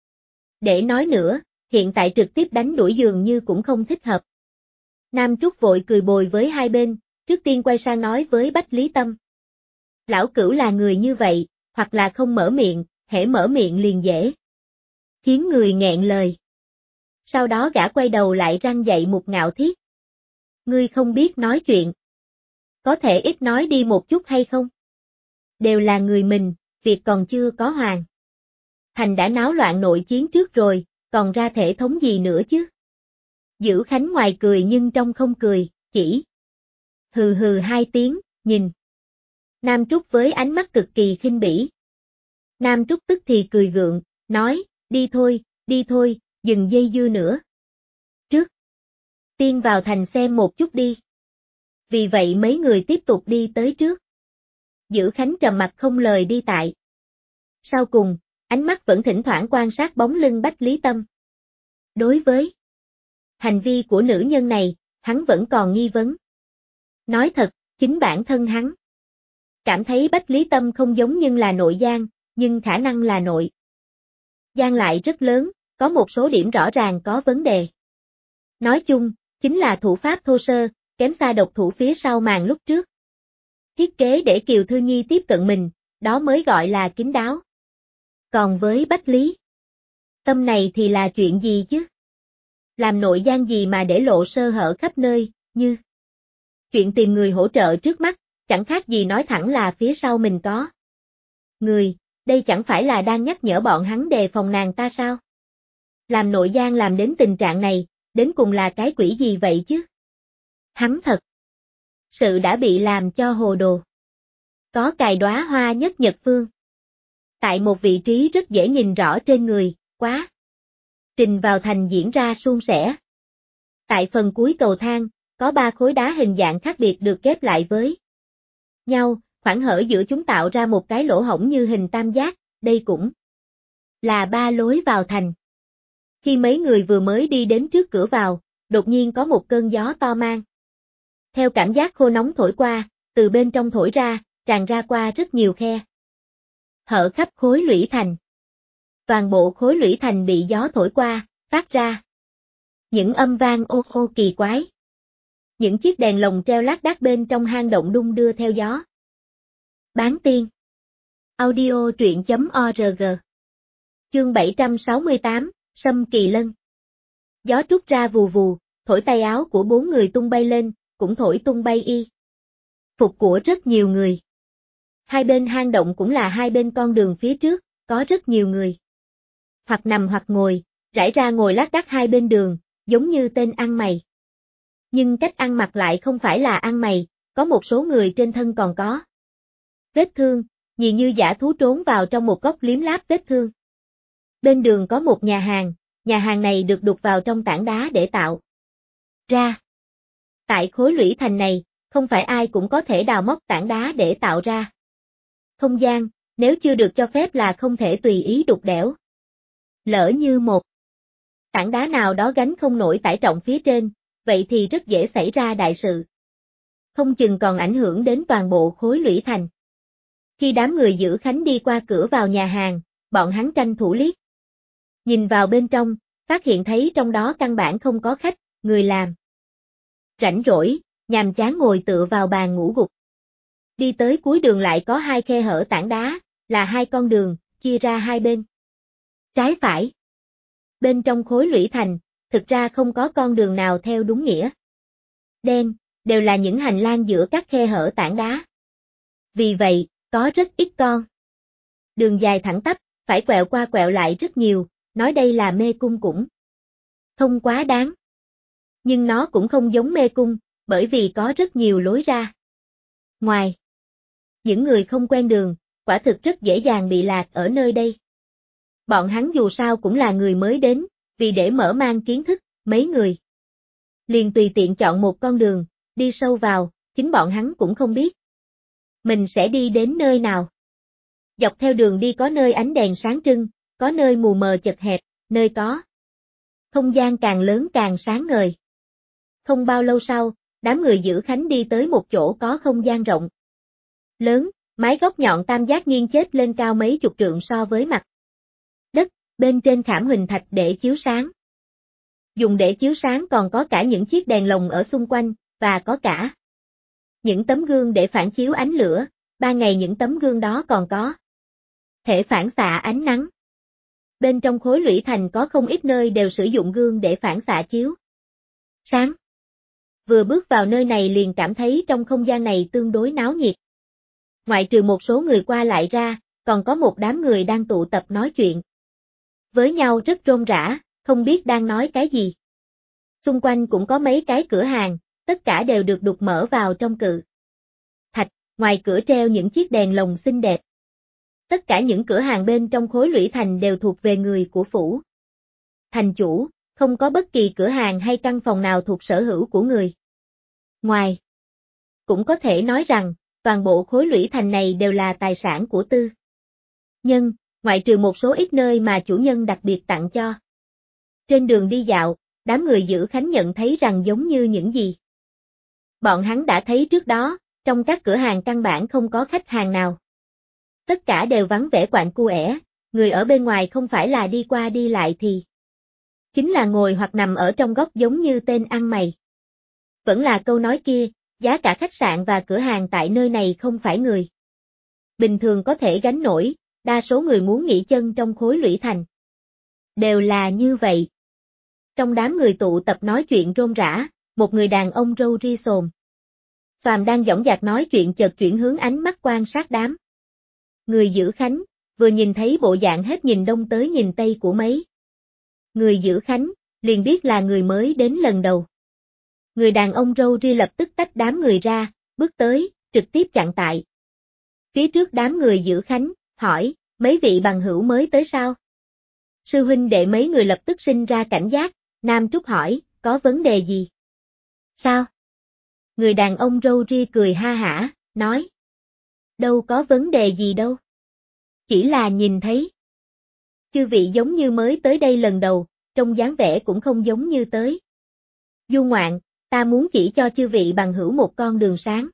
để nói nữa, hiện tại trực tiếp đánh đuổi dường như cũng không thích hợp. Nam Trúc vội cười bồi với hai bên, trước tiên quay sang nói với Bách Lý Tâm. Lão Cửu là người như vậy, hoặc là không mở miệng, hễ mở miệng liền dễ khiến người nghẹn lời. Sau đó gã quay đầu lại răn dạy Một Ngạo Thiết. Ngươi không biết nói chuyện. Có thể ít nói đi một chút hay không? Đều là người mình, việc còn chưa có hoàn thành đã náo loạn nội chiến trước rồi, còn ra thể thống gì nữa chứ? Giữ Khánh ngoài cười nhưng trong không cười, chỉ hừ hừ hai tiếng, nhìn Nam Trúc với ánh mắt cực kỳ khinh bỉ. Nam Trúc tức thì cười gượng, nói, đi thôi, dừng dây dưa nữa. Trước tiên vào thành xem một chút đi. Vì vậy mấy người tiếp tục đi tới trước. Giữ Khánh trầm mặt không lời đi tại. Sau cùng, ánh mắt vẫn thỉnh thoảng quan sát bóng lưng Bách Lý Tâm. Đối với hành vi của nữ nhân này, hắn vẫn còn nghi vấn. Nói thật, chính bản thân hắn cảm thấy Bách Lý Tâm không giống nhưng là nội gian, nhưng khả năng là nội gian lại rất lớn, có một số điểm rõ ràng có vấn đề. Nói chung, chính là thủ pháp thô sơ, kém xa độc thủ phía sau màn lúc trước. Thiết kế để Kiều Thư Nhi tiếp cận mình, đó mới gọi là kín đáo. Còn với Bách Lý Tâm này thì là chuyện gì chứ? Làm nội gian gì mà để lộ sơ hở khắp nơi, như chuyện tìm người hỗ trợ trước mắt, chẳng khác gì nói thẳng là phía sau mình có người, Đây chẳng phải là đang nhắc nhở bọn hắn đề phòng nàng ta sao? Làm nội gian làm đến tình trạng này, đến cùng là cái quỷ gì vậy chứ? Hắn thật sự đã bị làm cho hồ đồ. Có cài đóa hoa nhất nhật phương. Tại một vị trí rất dễ nhìn rõ trên người, quá. Trình vào thành diễn ra suôn sẻ. Tại phần cuối cầu thang, có 3 khối đá hình dạng khác biệt được ghép lại với nhau, khoảng hở giữa chúng tạo ra một cái lỗ hổng như hình tam giác, đây cũng là 3 lối vào thành. Khi mấy người vừa mới đi đến trước cửa vào, đột nhiên có một cơn gió to mang. Theo cảm giác khô nóng thổi qua, từ bên trong thổi ra, tràn ra qua rất nhiều khe. Hở khắp khối lũy thành. Toàn bộ khối lũy thành bị gió thổi qua, phát ra những âm vang ô ô kỳ quái. Những chiếc đèn lồng treo lác đác bên trong hang động đung đưa theo gió. Bán tiên. Audio truyện.org. Chương 768, Sâm Kỳ Lân. Gió trút ra vù vù, thổi tay áo của 4 người tung bay lên, cũng thổi tung bay y phục của rất nhiều người. Hai bên hang động cũng là hai bên con đường phía trước, có rất nhiều người. Hoặc nằm hoặc ngồi, rải ra ngồi lác đác hai bên đường, giống như tên ăn mày. Nhưng cách ăn mặc lại không phải là ăn mày, có một số người trên thân còn có vết thương, nhìn như dã thú trốn vào trong một góc liếm láp vết thương. Bên đường có một nhà hàng này được đục vào trong tảng đá để tạo ra. Tại khối lũy thành này, không phải ai cũng có thể đào móc tảng đá để tạo ra không gian, nếu chưa được cho phép là không thể tùy ý đục đẽo. Lỡ như một tảng đá nào đó gánh không nổi tải trọng phía trên, vậy thì rất dễ xảy ra đại sự. Không chừng còn ảnh hưởng đến toàn bộ khối lũy thành. Khi đám người giữ khánh đi qua cửa vào nhà hàng, bọn hắn tranh thủ liếc nhìn vào bên trong, phát hiện thấy trong đó căn bản không có khách, người làm rảnh rỗi, nhàm chán ngồi tựa vào bàn ngủ gục. Đi tới cuối đường lại có 2 khe hở tảng đá, là 2 con đường, chia ra hai bên. Trái phải. Bên trong khối lũy thành, thực ra không có con đường nào theo đúng nghĩa đen, đều là những hành lang giữa các khe hở tảng đá. Vì vậy, có rất ít con đường dài thẳng tắp, phải quẹo qua quẹo lại rất nhiều, nói đây là mê cung cũng không quá đáng. Nhưng nó cũng không giống mê cung, bởi vì có rất nhiều lối ra. Ngoài những người không quen đường, quả thực rất dễ dàng bị lạc ở nơi đây. Bọn hắn dù sao cũng là người mới đến, vì để mở mang kiến thức, mấy người liền tùy tiện chọn một con đường, đi sâu vào, chính bọn hắn cũng không biết mình sẽ đi đến nơi nào. Dọc theo đường đi có nơi ánh đèn sáng trưng, có nơi mù mờ chật hẹp, nơi có không gian càng lớn càng sáng ngời. Không bao lâu sau, đám người giữ khánh đi tới một chỗ có không gian rộng lớn, mái góc nhọn tam giác nghiêng chết lên cao mấy chục trượng so với mặt đất, bên trên khảm huỳnh thạch để chiếu sáng. Dùng để chiếu sáng còn có cả những chiếc đèn lồng ở xung quanh, và có cả những tấm gương để phản chiếu ánh lửa, ban ngày những tấm gương đó còn có thể phản xạ ánh nắng. Bên trong khối lũy thành có không ít nơi đều sử dụng gương để phản xạ chiếu sáng. Vừa bước vào nơi này liền cảm thấy trong không gian này tương đối náo nhiệt. Ngoại trừ một số người qua lại ra, còn có một đám người đang tụ tập nói chuyện với nhau rất rôm rã, không biết đang nói cái gì. Xung quanh cũng có mấy cái cửa hàng, tất cả đều được đục mở vào trong cự thạch, ngoài cửa treo những chiếc đèn lồng xinh đẹp. Tất cả những cửa hàng bên trong khối lũy thành đều thuộc về người của phủ thành chủ, không có bất kỳ cửa hàng hay căn phòng nào thuộc sở hữu của người ngoài. Cũng có thể nói rằng, toàn bộ khối lũy thành này đều là tài sản của tư nhân, ngoại trừ một số ít nơi mà chủ nhân đặc biệt tặng cho. Trên đường đi dạo, đám người giữ khánh nhận thấy rằng giống như những gì bọn hắn đã thấy trước đó, trong các cửa hàng căn bản không có khách hàng nào. Tất cả đều vắng vẻ quạnh quẻ, người ở bên ngoài không phải là đi qua đi lại thì chính là ngồi hoặc nằm ở trong góc giống như tên ăn mày. Vẫn là câu nói kia, giá cả khách sạn và cửa hàng tại nơi này không phải người bình thường có thể gánh nổi, đa số người muốn nghỉ chân trong khối lũy thành đều là như vậy. Trong đám người tụ tập nói chuyện rôm rã, một người đàn ông râu ria xồm xoàm đang dõng dạc nói chuyện chợt chuyển hướng ánh mắt quan sát đám người giữ khánh, vừa nhìn thấy bộ dạng hết nhìn đông tới nhìn tây của mấy người giữ khánh, liền biết là người mới đến lần đầu. Người đàn ông râu ria lập tức tách đám người ra, bước tới, trực tiếp chặn tại phía trước đám người giữ khánh, hỏi, mấy vị bằng hữu mới tới sao? Sư huynh đệ mấy người lập tức sinh ra cảnh giác, Nam Trúc hỏi, có vấn đề gì? Sao? Người đàn ông râu ria cười ha hả, nói. Đâu có vấn đề gì đâu. Chỉ là nhìn thấy. Chư vị giống như mới tới đây lần đầu, trông dáng vẻ cũng không giống như tới. Du ngoạn, ta muốn chỉ cho chư vị bằng hữu một con đường sáng.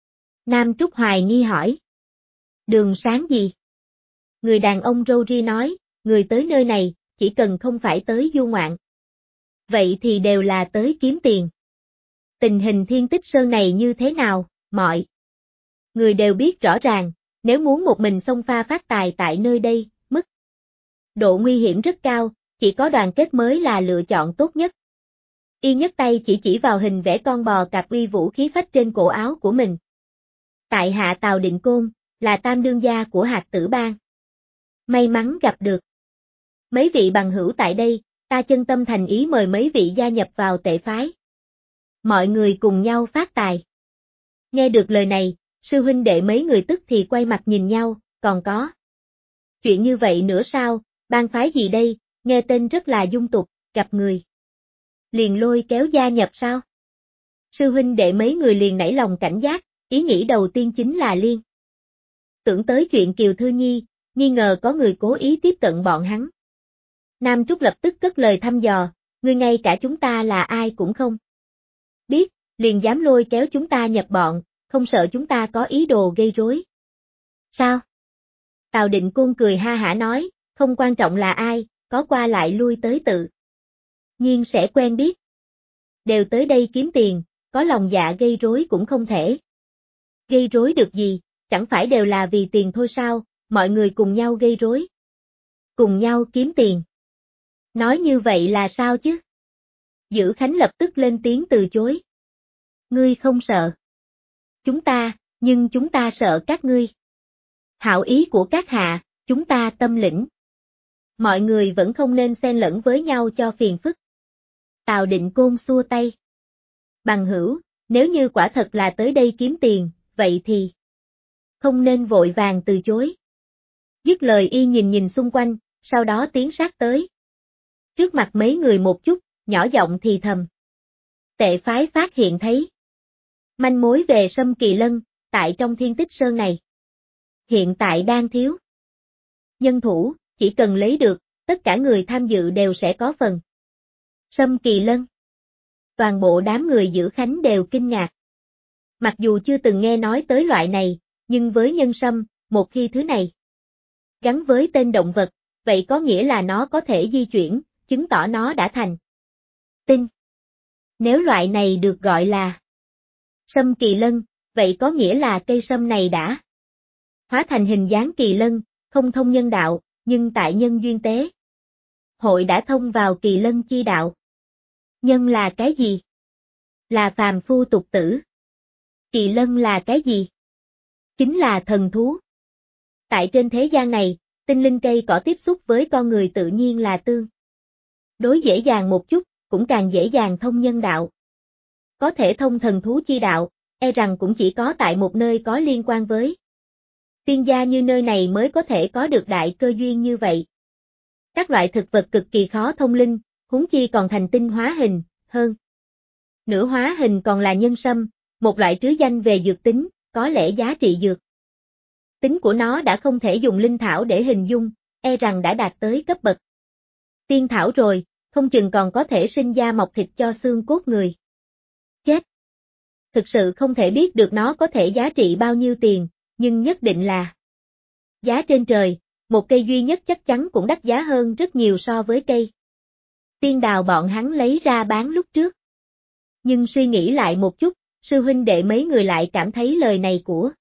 Nam Trúc hoài nghi hỏi. Đường sáng gì? Người đàn ông râu ria nói, người tới nơi này, chỉ cần không phải tới du ngoạn. Vậy thì đều là tới kiếm tiền. Tình hình Thiên Tích Sơn này như thế nào, mọi người đều biết rõ ràng, nếu muốn một mình xông pha phát tài tại nơi đây, mức độ nguy hiểm rất cao, chỉ có đoàn kết mới là lựa chọn tốt nhất. Y nhấc tay chỉ vào hình vẽ con bò cạp uy vũ khí phách trên cổ áo của mình. Tại hạ Tào Định Côn, là tam đương gia của Hạt Tử Bang. May mắn gặp được mấy vị bằng hữu tại đây, ta chân tâm thành ý mời mấy vị gia nhập vào tệ phái. Mọi người cùng nhau phát tài. Nghe được lời này, sư huynh đệ mấy người tức thì quay mặt nhìn nhau, còn có chuyện như vậy nữa sao, bang phái gì đây, nghe tên rất là dung tục, gặp người liền lôi kéo gia nhập sao? Sư huynh đệ mấy người liền nảy lòng cảnh giác, ý nghĩ đầu tiên chính là liên tưởng tới chuyện Kiều Thư Nhi, nghi ngờ có người cố ý tiếp cận bọn hắn. Nam Trúc lập tức cất lời thăm dò, ngươi ngay cả chúng ta là ai cũng không biết, liền dám lôi kéo chúng ta nhập bọn, không sợ chúng ta có ý đồ gây rối. Sao? Tào Định Côn cười ha hả nói, không quan trọng là ai, có qua lại lui tới tự nhiên sẽ quen biết. Đều tới đây kiếm tiền, có lòng dạ gây rối cũng không thể. Gây rối được gì, chẳng phải đều là vì tiền thôi sao, mọi người cùng nhau gây rối. Cùng nhau kiếm tiền. Nói như vậy là sao chứ? Giữ Khánh lập tức lên tiếng từ chối. Ngươi không sợ chúng ta, nhưng chúng ta sợ các ngươi. Hảo ý của các hạ, chúng ta tâm lĩnh. Mọi người vẫn không nên xen lẫn với nhau cho phiền phức. Tào Định Côn xua tay. Bằng hữu, nếu như quả thật là tới đây kiếm tiền, vậy thì không nên vội vàng từ chối. Dứt lời y nhìn xung quanh, sau đó tiến sát tới. Trước mặt mấy người một chút, nhỏ giọng thì thầm. Tệ phái phát hiện thấy manh mối về Sâm Kỳ Lân, tại trong Thiên Tích Sơn này. Hiện tại đang thiếu nhân thủ, chỉ cần lấy được, tất cả người tham dự đều sẽ có phần. Sâm Kỳ Lân. Toàn bộ đám người giữ khánh đều kinh ngạc. Mặc dù chưa từng nghe nói tới loại này, nhưng với nhân sâm, một khi thứ này gắn với tên động vật, vậy có nghĩa là nó có thể di chuyển, chứng tỏ nó đã thành tinh. Nếu loại này được gọi là sâm kỳ lân, vậy có nghĩa là cây sâm này đã hóa thành hình dáng kỳ lân, không thông nhân đạo, nhưng tại nhân duyên tế hội đã thông vào kỳ lân chi đạo. Nhân là cái gì? Là phàm phu tục tử. Kỳ lân là cái gì? Chính là thần thú. Tại trên thế gian này, tinh linh cây cỏ tiếp xúc với con người tự nhiên là tương đối dễ dàng một chút, cũng càng dễ dàng thông nhân đạo. Có thể thông thần thú chi đạo, e rằng cũng chỉ có tại một nơi có liên quan với tiên gia như nơi này mới có thể có được đại cơ duyên như vậy. Các loại thực vật cực kỳ khó thông linh, huống chi còn thành tinh hóa hình, hơn. Nửa hóa hình còn là nhân sâm, một loại trứ danh về dược tính, có lẽ giá trị dược tính của nó đã không thể dùng linh thảo để hình dung, e rằng đã đạt tới cấp bậc tiên thảo rồi, không chừng còn có thể sinh da mọc thịt cho xương cốt người. Chết! Thực sự không thể biết được nó có thể giá trị bao nhiêu tiền, nhưng nhất định là giá trên trời, một cây duy nhất chắc chắn cũng đắt giá hơn rất nhiều so với cây tiên đào bọn hắn lấy ra bán lúc trước. Nhưng suy nghĩ lại một chút, sư huynh đệ mấy người lại cảm thấy lời này của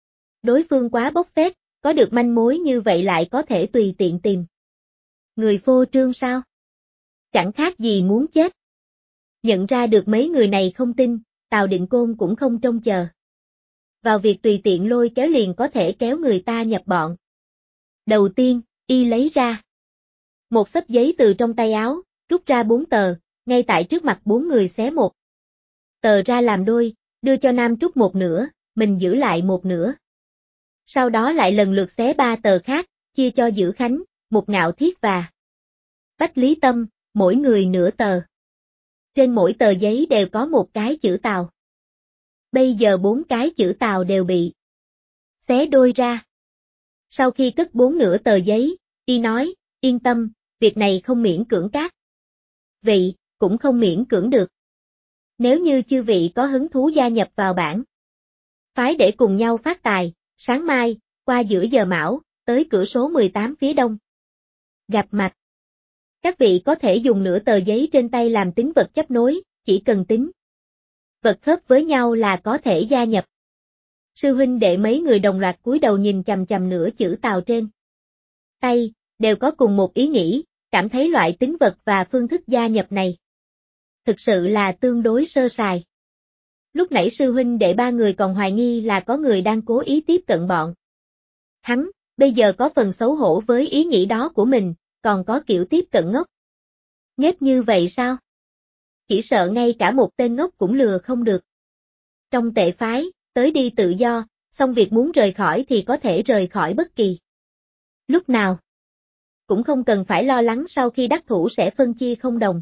đối phương quá bốc phét, có được manh mối như vậy lại có thể tùy tiện tìm người phô trương sao? Chẳng khác gì muốn chết. Nhận ra được mấy người này không tin, Tào Định Côn cũng không trông chờ vào việc tùy tiện lôi kéo liền có thể kéo người ta nhập bọn. Đầu tiên, y lấy ra một xấp giấy từ trong tay áo, rút ra 4 tờ, ngay tại trước mặt 4 người xé một tờ ra làm đôi, đưa cho Nam Trúc một nửa, mình giữ lại một nửa. Sau đó lại lần lượt xé 3 tờ khác, chia cho Dữ Khánh, Một Ngạo Thiết và Bách Lý Tâm, mỗi người nửa tờ. Trên mỗi tờ giấy đều có một cái chữ Tào. Bây giờ 4 cái chữ Tào đều bị xé đôi ra. Sau khi cất 4 nửa tờ giấy, y nói, yên tâm, việc này không miễn cưỡng các vị, cũng không miễn cưỡng được. Nếu như chư vị có hứng thú gia nhập vào bản phái để cùng nhau phát tài, sáng mai, qua giữa giờ mão, tới cửa số 18 phía đông. Gặp mặt. Các vị có thể dùng nửa tờ giấy trên tay làm tín vật chấp nối, chỉ cần tín vật khớp với nhau là có thể gia nhập. Sư huynh đệ mấy người đồng loạt cúi đầu nhìn chằm chằm nửa chữ Tào trên tay, đều có cùng một ý nghĩ, cảm thấy loại tín vật và phương thức gia nhập này thực sự là tương đối sơ sài. Lúc nãy sư huynh đệ 3 người còn hoài nghi là có người đang cố ý tiếp cận bọn hắn, bây giờ có phần xấu hổ với ý nghĩ đó của mình, còn có kiểu tiếp cận ngốc nghếch như vậy sao? Chỉ sợ ngay cả một tên ngốc cũng lừa không được. Trong tệ phái, tới đi tự do, xong việc muốn rời khỏi thì có thể rời khỏi bất kỳ lúc nào. Cũng không cần phải lo lắng sau khi đắc thủ sẽ phân chia không đồng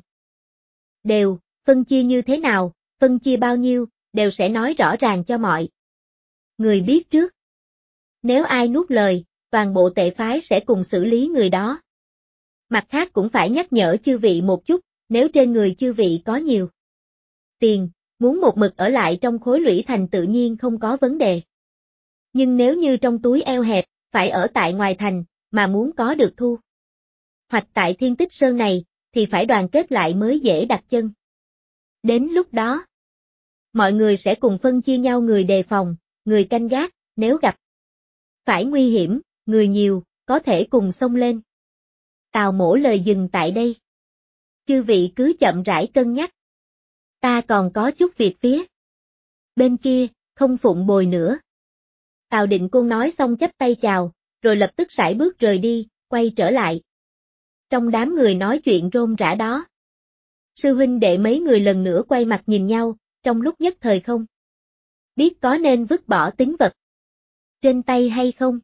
đều, phân chia như thế nào, phân chia bao nhiêu, đều sẽ nói rõ ràng cho mọi người biết trước. Nếu ai nuốt lời, toàn bộ tệ phái sẽ cùng xử lý người đó. Mặt khác cũng phải nhắc nhở chư vị một chút, nếu trên người chư vị có nhiều tiền, muốn một mực ở lại trong khối lũy thành tự nhiên không có vấn đề. Nhưng nếu như trong túi eo hẹp, phải ở tại ngoài thành, mà muốn có được thu hoạch tại Thiên Tích Sơn này, thì phải đoàn kết lại mới dễ đặt chân. Đến lúc đó, mọi người sẽ cùng phân chia nhau người đề phòng, người canh gác, nếu gặp phải nguy hiểm, người nhiều, có thể cùng xông lên. Tào Mỗ lời dừng tại đây. Chư vị cứ chậm rãi cân nhắc. Ta còn có chút việc phía bên kia, không phụng bồi nữa. Tào Định Côn nói xong chắp tay chào, rồi lập tức sải bước rời đi, quay trở lại. Trong đám người nói chuyện rôm rả đó, sư huynh đệ mấy người lần nữa quay mặt nhìn nhau, trong lúc nhất thời không biết có nên vứt bỏ tín vật trên tay hay không.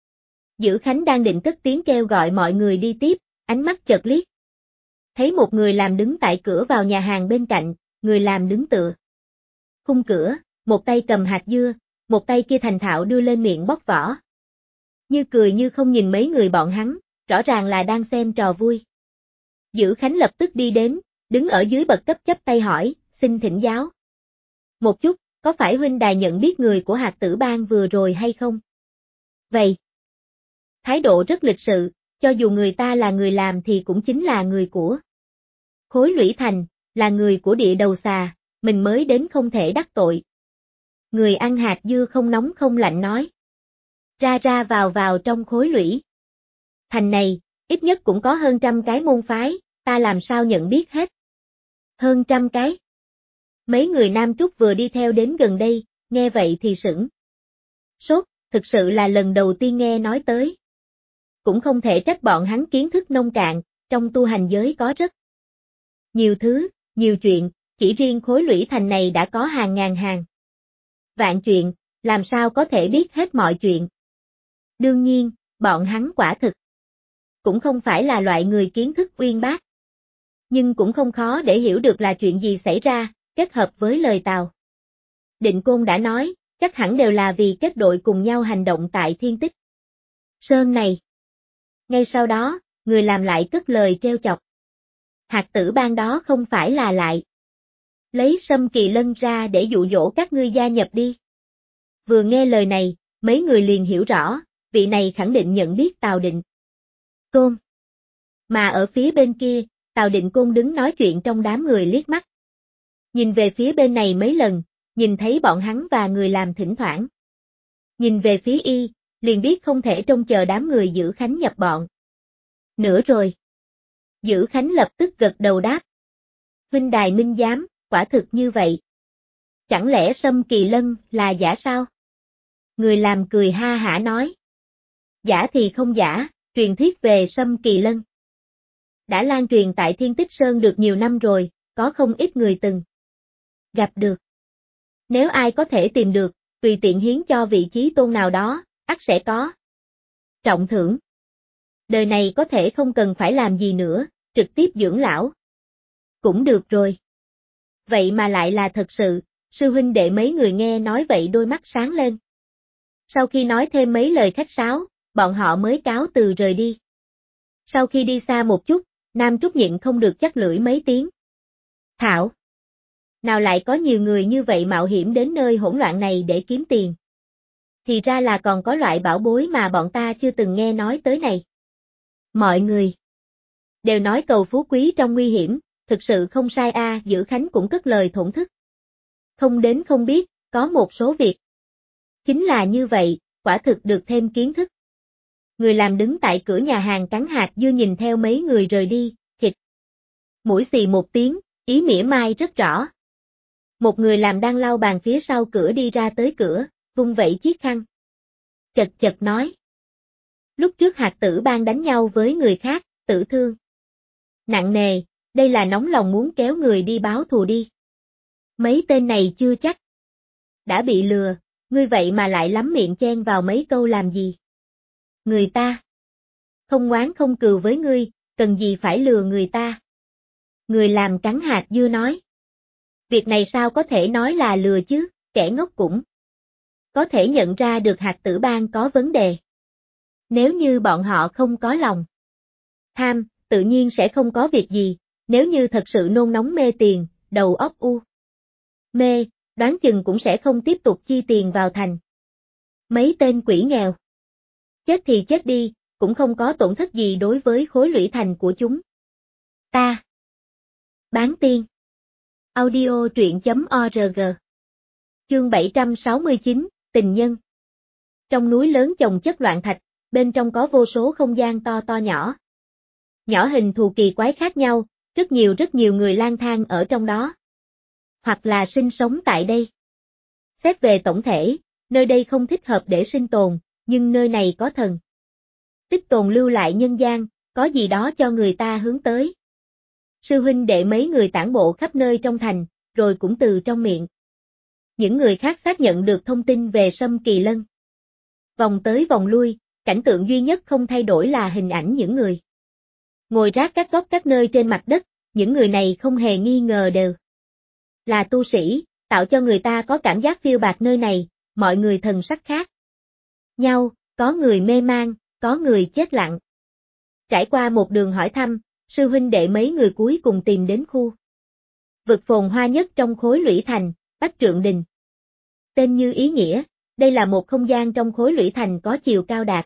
Dữ Khánh đang định cất tiếng kêu gọi mọi người đi tiếp, ánh mắt chợt liếc. Thấy một người làm đứng tại cửa vào nhà hàng bên cạnh, người làm đứng tựa khung cửa, một tay cầm hạt dưa, một tay kia thành thạo đưa lên miệng bóc vỏ. Như cười như không nhìn mấy người bọn hắn, rõ ràng là đang xem trò vui. Dữ Khánh lập tức đi đến, đứng ở dưới bậc cấp chắp tay hỏi, xin thỉnh giáo. Một chút, có phải huynh đài nhận biết người của Hạt Tử Bang vừa rồi hay không? Vậy. Thái độ rất lịch sự, cho dù người ta là người làm thì cũng chính là người của khối lũy thành, là người của địa đầu xà, mình mới đến không thể đắc tội. Người ăn hạt dưa không nóng không lạnh nói. Ra ra vào trong khối lũy thành này, ít nhất cũng có hơn 100 cái môn phái, ta làm sao nhận biết hết. Hơn 100 cái. Mấy người Nam Trúc vừa đi theo đến gần đây, nghe vậy thì sửng sốt, thực sự là lần đầu tiên nghe nói tới. Cũng không thể trách bọn hắn kiến thức nông cạn, trong tu hành giới có rất nhiều thứ, nhiều chuyện, chỉ riêng khối lũy thành này đã có hàng ngàn hàng vạn chuyện, làm sao có thể biết hết mọi chuyện. Đương nhiên, bọn hắn quả thực cũng không phải là loại người kiến thức uyên bác. Nhưng cũng không khó để hiểu được là chuyện gì xảy ra, kết hợp với lời Tào Định Côn đã nói, chắc hẳn đều là vì kết đội cùng nhau hành động tại Thiên Tích Sơn này. Ngay sau đó, người làm lại cất lời trêu chọc. Hạt Tử Bang đó không phải là lại lấy Sâm Kỳ Lân ra để dụ dỗ các ngươi gia nhập đi. Vừa nghe lời này, mấy người liền hiểu rõ, vị này khẳng định nhận biết Tào Định Côn. Mà ở phía bên kia, Tào Định Côn đứng nói chuyện trong đám người liếc mắt. Nhìn về phía bên này mấy lần, nhìn thấy bọn hắn và người làm thỉnh thoảng. Nhìn về phía y, liền biết không thể trông chờ đám người Dữ Khánh nhập bọn. Nữa rồi. Dữ Khánh lập tức gật đầu đáp. Huynh đài minh giám, quả thực như vậy. Chẳng lẽ Sâm Kỳ Lân là giả sao? Người làm cười ha hả nói. Giả thì không giả, truyền thuyết về Sâm Kỳ Lân đã lan truyền tại Thiên Tích Sơn được nhiều năm rồi, có không ít người từng gặp được. Nếu ai có thể tìm được, tùy tiện hiến cho vị chí tôn nào đó, ắt sẽ có trọng thưởng. Đời này có thể không cần phải làm gì nữa, trực tiếp dưỡng lão. Cũng được rồi. Vậy mà lại là thật sự, sư huynh đệ mấy người nghe nói vậy đôi mắt sáng lên. Sau khi nói thêm mấy lời khách sáo, bọn họ mới cáo từ rời đi. Sau khi đi xa một chút, Nam Trúc nhịn không được chắc lưỡi mấy tiếng. Thảo! Nào lại có nhiều người như vậy mạo hiểm đến nơi hỗn loạn này để kiếm tiền. Thì ra là còn có loại bảo bối mà bọn ta chưa từng nghe nói tới này. Mọi người đều nói cầu phú quý trong nguy hiểm, thực sự không sai a. Dữ Khánh cũng cất lời thổn thức. Không đến không biết, có một số việc. Chính là như vậy, quả thực được thêm kiến thức. Người làm đứng tại cửa nhà hàng cắn hạt dưa nhìn theo mấy người rời đi, thịt. Mũi xì một tiếng, ý mỉa mai rất rõ. Một người làm đang lau bàn phía sau cửa đi ra tới cửa, vung vẩy chiếc khăn. Chật chật nói. Lúc trước Hạt Tử Bang đánh nhau với người khác, tử thương nặng nề, đây là nóng lòng muốn kéo người đi báo thù đi. Mấy tên này chưa chắc đã bị lừa, ngươi vậy mà lại lắm miệng chen vào mấy câu làm gì? Người ta không oán không cừu với ngươi, cần gì phải lừa người ta? Người làm cắn hạt dưa nói. Việc này sao có thể nói là lừa chứ, kẻ ngốc cũng có thể nhận ra được Hạt Tử Bang có vấn đề. Nếu như bọn họ không có lòng tham, tự nhiên sẽ không có việc gì, nếu như thật sự nôn nóng mê tiền, đầu óc mê, đoán chừng cũng sẽ không tiếp tục chi tiền vào thành. Mấy tên quỷ nghèo. Chết thì chết đi, cũng không có tổn thất gì đối với khối lũy thành của chúng. Ta. Bán tiên. Audio truyện.org. Chương 769, Tình nhân. Trong núi lớn chồng chất loạn thạch, bên trong có vô số không gian to to nhỏ. Nhỏ hình thù kỳ quái khác nhau, rất nhiều người lang thang ở trong đó. Hoặc là sinh sống tại đây. Xét về tổng thể, nơi đây không thích hợp để sinh tồn, nhưng nơi này có thần tích tồn lưu lại nhân gian, có gì đó cho người ta hướng tới. Sư huynh đệ mấy người tản bộ khắp nơi trong thành, rồi cũng từ trong miệng những người khác xác nhận được thông tin về Sâm Kỳ Lân. Vòng tới vòng lui, cảnh tượng duy nhất không thay đổi là hình ảnh những người ngồi rác các góc các nơi trên mặt đất, những người này không hề nghi ngờ đều là tu sĩ, tạo cho người ta có cảm giác phiêu bạt nơi này, mọi người thần sắc khác nhau, có người mê man, có người chết lặng. Trải qua một đường hỏi thăm, sư huynh đệ mấy người cuối cùng tìm đến khu vực phồn hoa nhất trong khối lũy thành, Bách Trượng Đình. Tên như ý nghĩa, đây là một không gian trong khối lũy thành có chiều cao đạt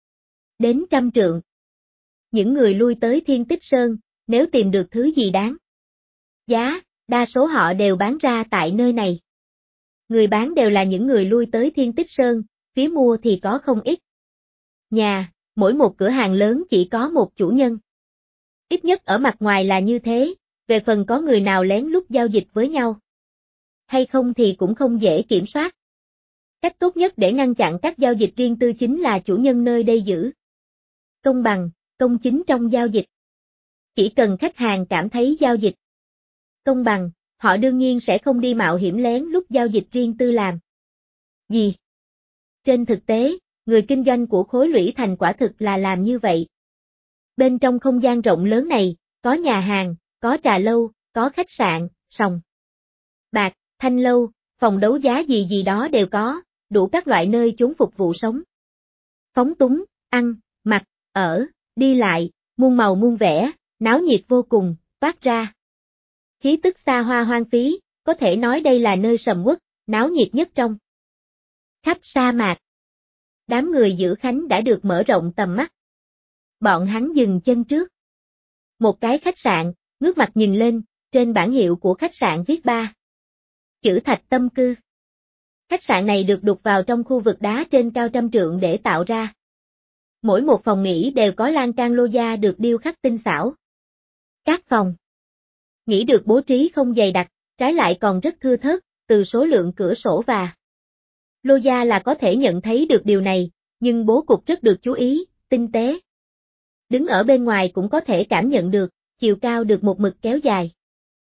đến 100 trượng. Những người lui tới Thiên Tích Sơn, nếu tìm được thứ gì đáng giá, đa số họ đều bán ra tại nơi này. Người bán đều là những người lui tới Thiên Tích Sơn, phía mua thì có không ít. Nhà, mỗi một cửa hàng lớn chỉ có một chủ nhân. Ít nhất ở mặt ngoài là như thế, về phần có người nào lén lút giao dịch với nhau hay không thì cũng không dễ kiểm soát. Cách tốt nhất để ngăn chặn các giao dịch riêng tư chính là chủ nhân nơi đây giữ công bằng, công chính trong giao dịch. Chỉ cần khách hàng cảm thấy giao dịch công bằng, họ đương nhiên sẽ không đi mạo hiểm lén lút giao dịch riêng tư làm gì. Trên thực tế, người kinh doanh của khối lũy thành quả thực là làm như vậy. Bên trong không gian rộng lớn này, có nhà hàng, có trà lâu, có khách sạn, sòng bạc, thanh lâu, phòng đấu giá gì gì đó đều có, đủ các loại nơi chốn phục vụ sống. Phóng túng, ăn, mặc, ở, đi lại, muôn màu muôn vẻ, náo nhiệt vô cùng, toát ra khí tức xa hoa hoang phí, có thể nói đây là nơi sầm uất, náo nhiệt nhất trong khắp sa mạc. Đám người Dữ Khánh đã được mở rộng tầm mắt. Bọn hắn dừng chân trước một cái khách sạn, ngước mặt nhìn lên, trên bảng hiệu của khách sạn viết 3 chữ Thạch Tâm Cư. Khách sạn này được đục vào trong khu vực đá trên cao 100 trượng để tạo ra. Mỗi một phòng nghỉ đều có lan can lô gia được điêu khắc tinh xảo. Các phòng nghỉ được bố trí không dày đặc, trái lại còn rất thưa thớt, từ số lượng cửa sổ và lô gia là có thể nhận thấy được điều này, nhưng bố cục rất được chú ý, tinh tế. Đứng ở bên ngoài cũng có thể cảm nhận được, chiều cao được một mực kéo dài.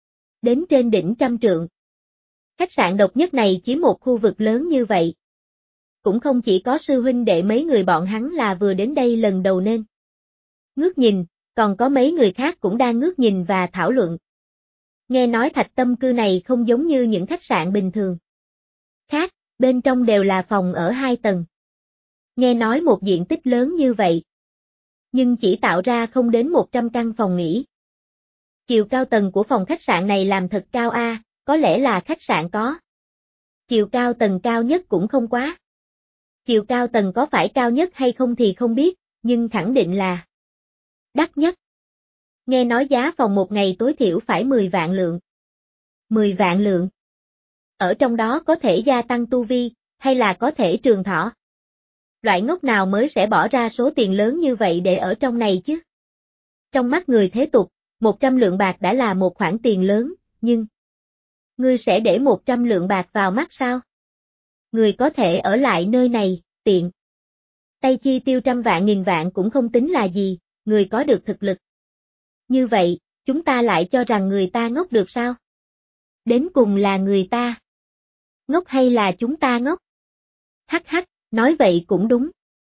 Đến trên đỉnh 100 trượng. Khách sạn độc nhất này chiếm một khu vực lớn như vậy. Cũng không chỉ có sư huynh đệ mấy người bọn hắn là vừa đến đây lần đầu nên ngước nhìn, còn có mấy người khác cũng đang ngước nhìn và thảo luận. Nghe nói Thạch Tâm Cư này không giống như những khách sạn bình thường khác, bên trong đều là phòng ở 2 tầng. Nghe nói một diện tích lớn như vậy, nhưng chỉ tạo ra không đến 100 căn phòng nghỉ. Chiều cao tầng của phòng khách sạn này làm thật cao a, có lẽ là khách sạn có. Chiều cao tầng cao nhất cũng không quá. Chiều cao tầng có phải cao nhất hay không thì không biết, nhưng khẳng định là đắt nhất. Nghe nói giá phòng một ngày tối thiểu phải 10 vạn lượng. 10 vạn lượng. Ở trong đó có thể gia tăng tu vi, hay là có thể trường thọ. Loại ngốc nào mới sẽ bỏ ra số tiền lớn như vậy để ở trong này chứ? Trong mắt người thế tục, 100 lượng bạc đã là một khoản tiền lớn, nhưng ngươi sẽ để 100 lượng bạc vào mắt sao? Người có thể ở lại nơi này, tiện. Tay chi tiêu trăm vạn nghìn vạn cũng không tính là gì, người có được thực lực. Như vậy, chúng ta lại cho rằng người ta ngốc được sao? Đến cùng là người ta ngốc hay là chúng ta ngốc? Hắc hắc, nói vậy cũng đúng.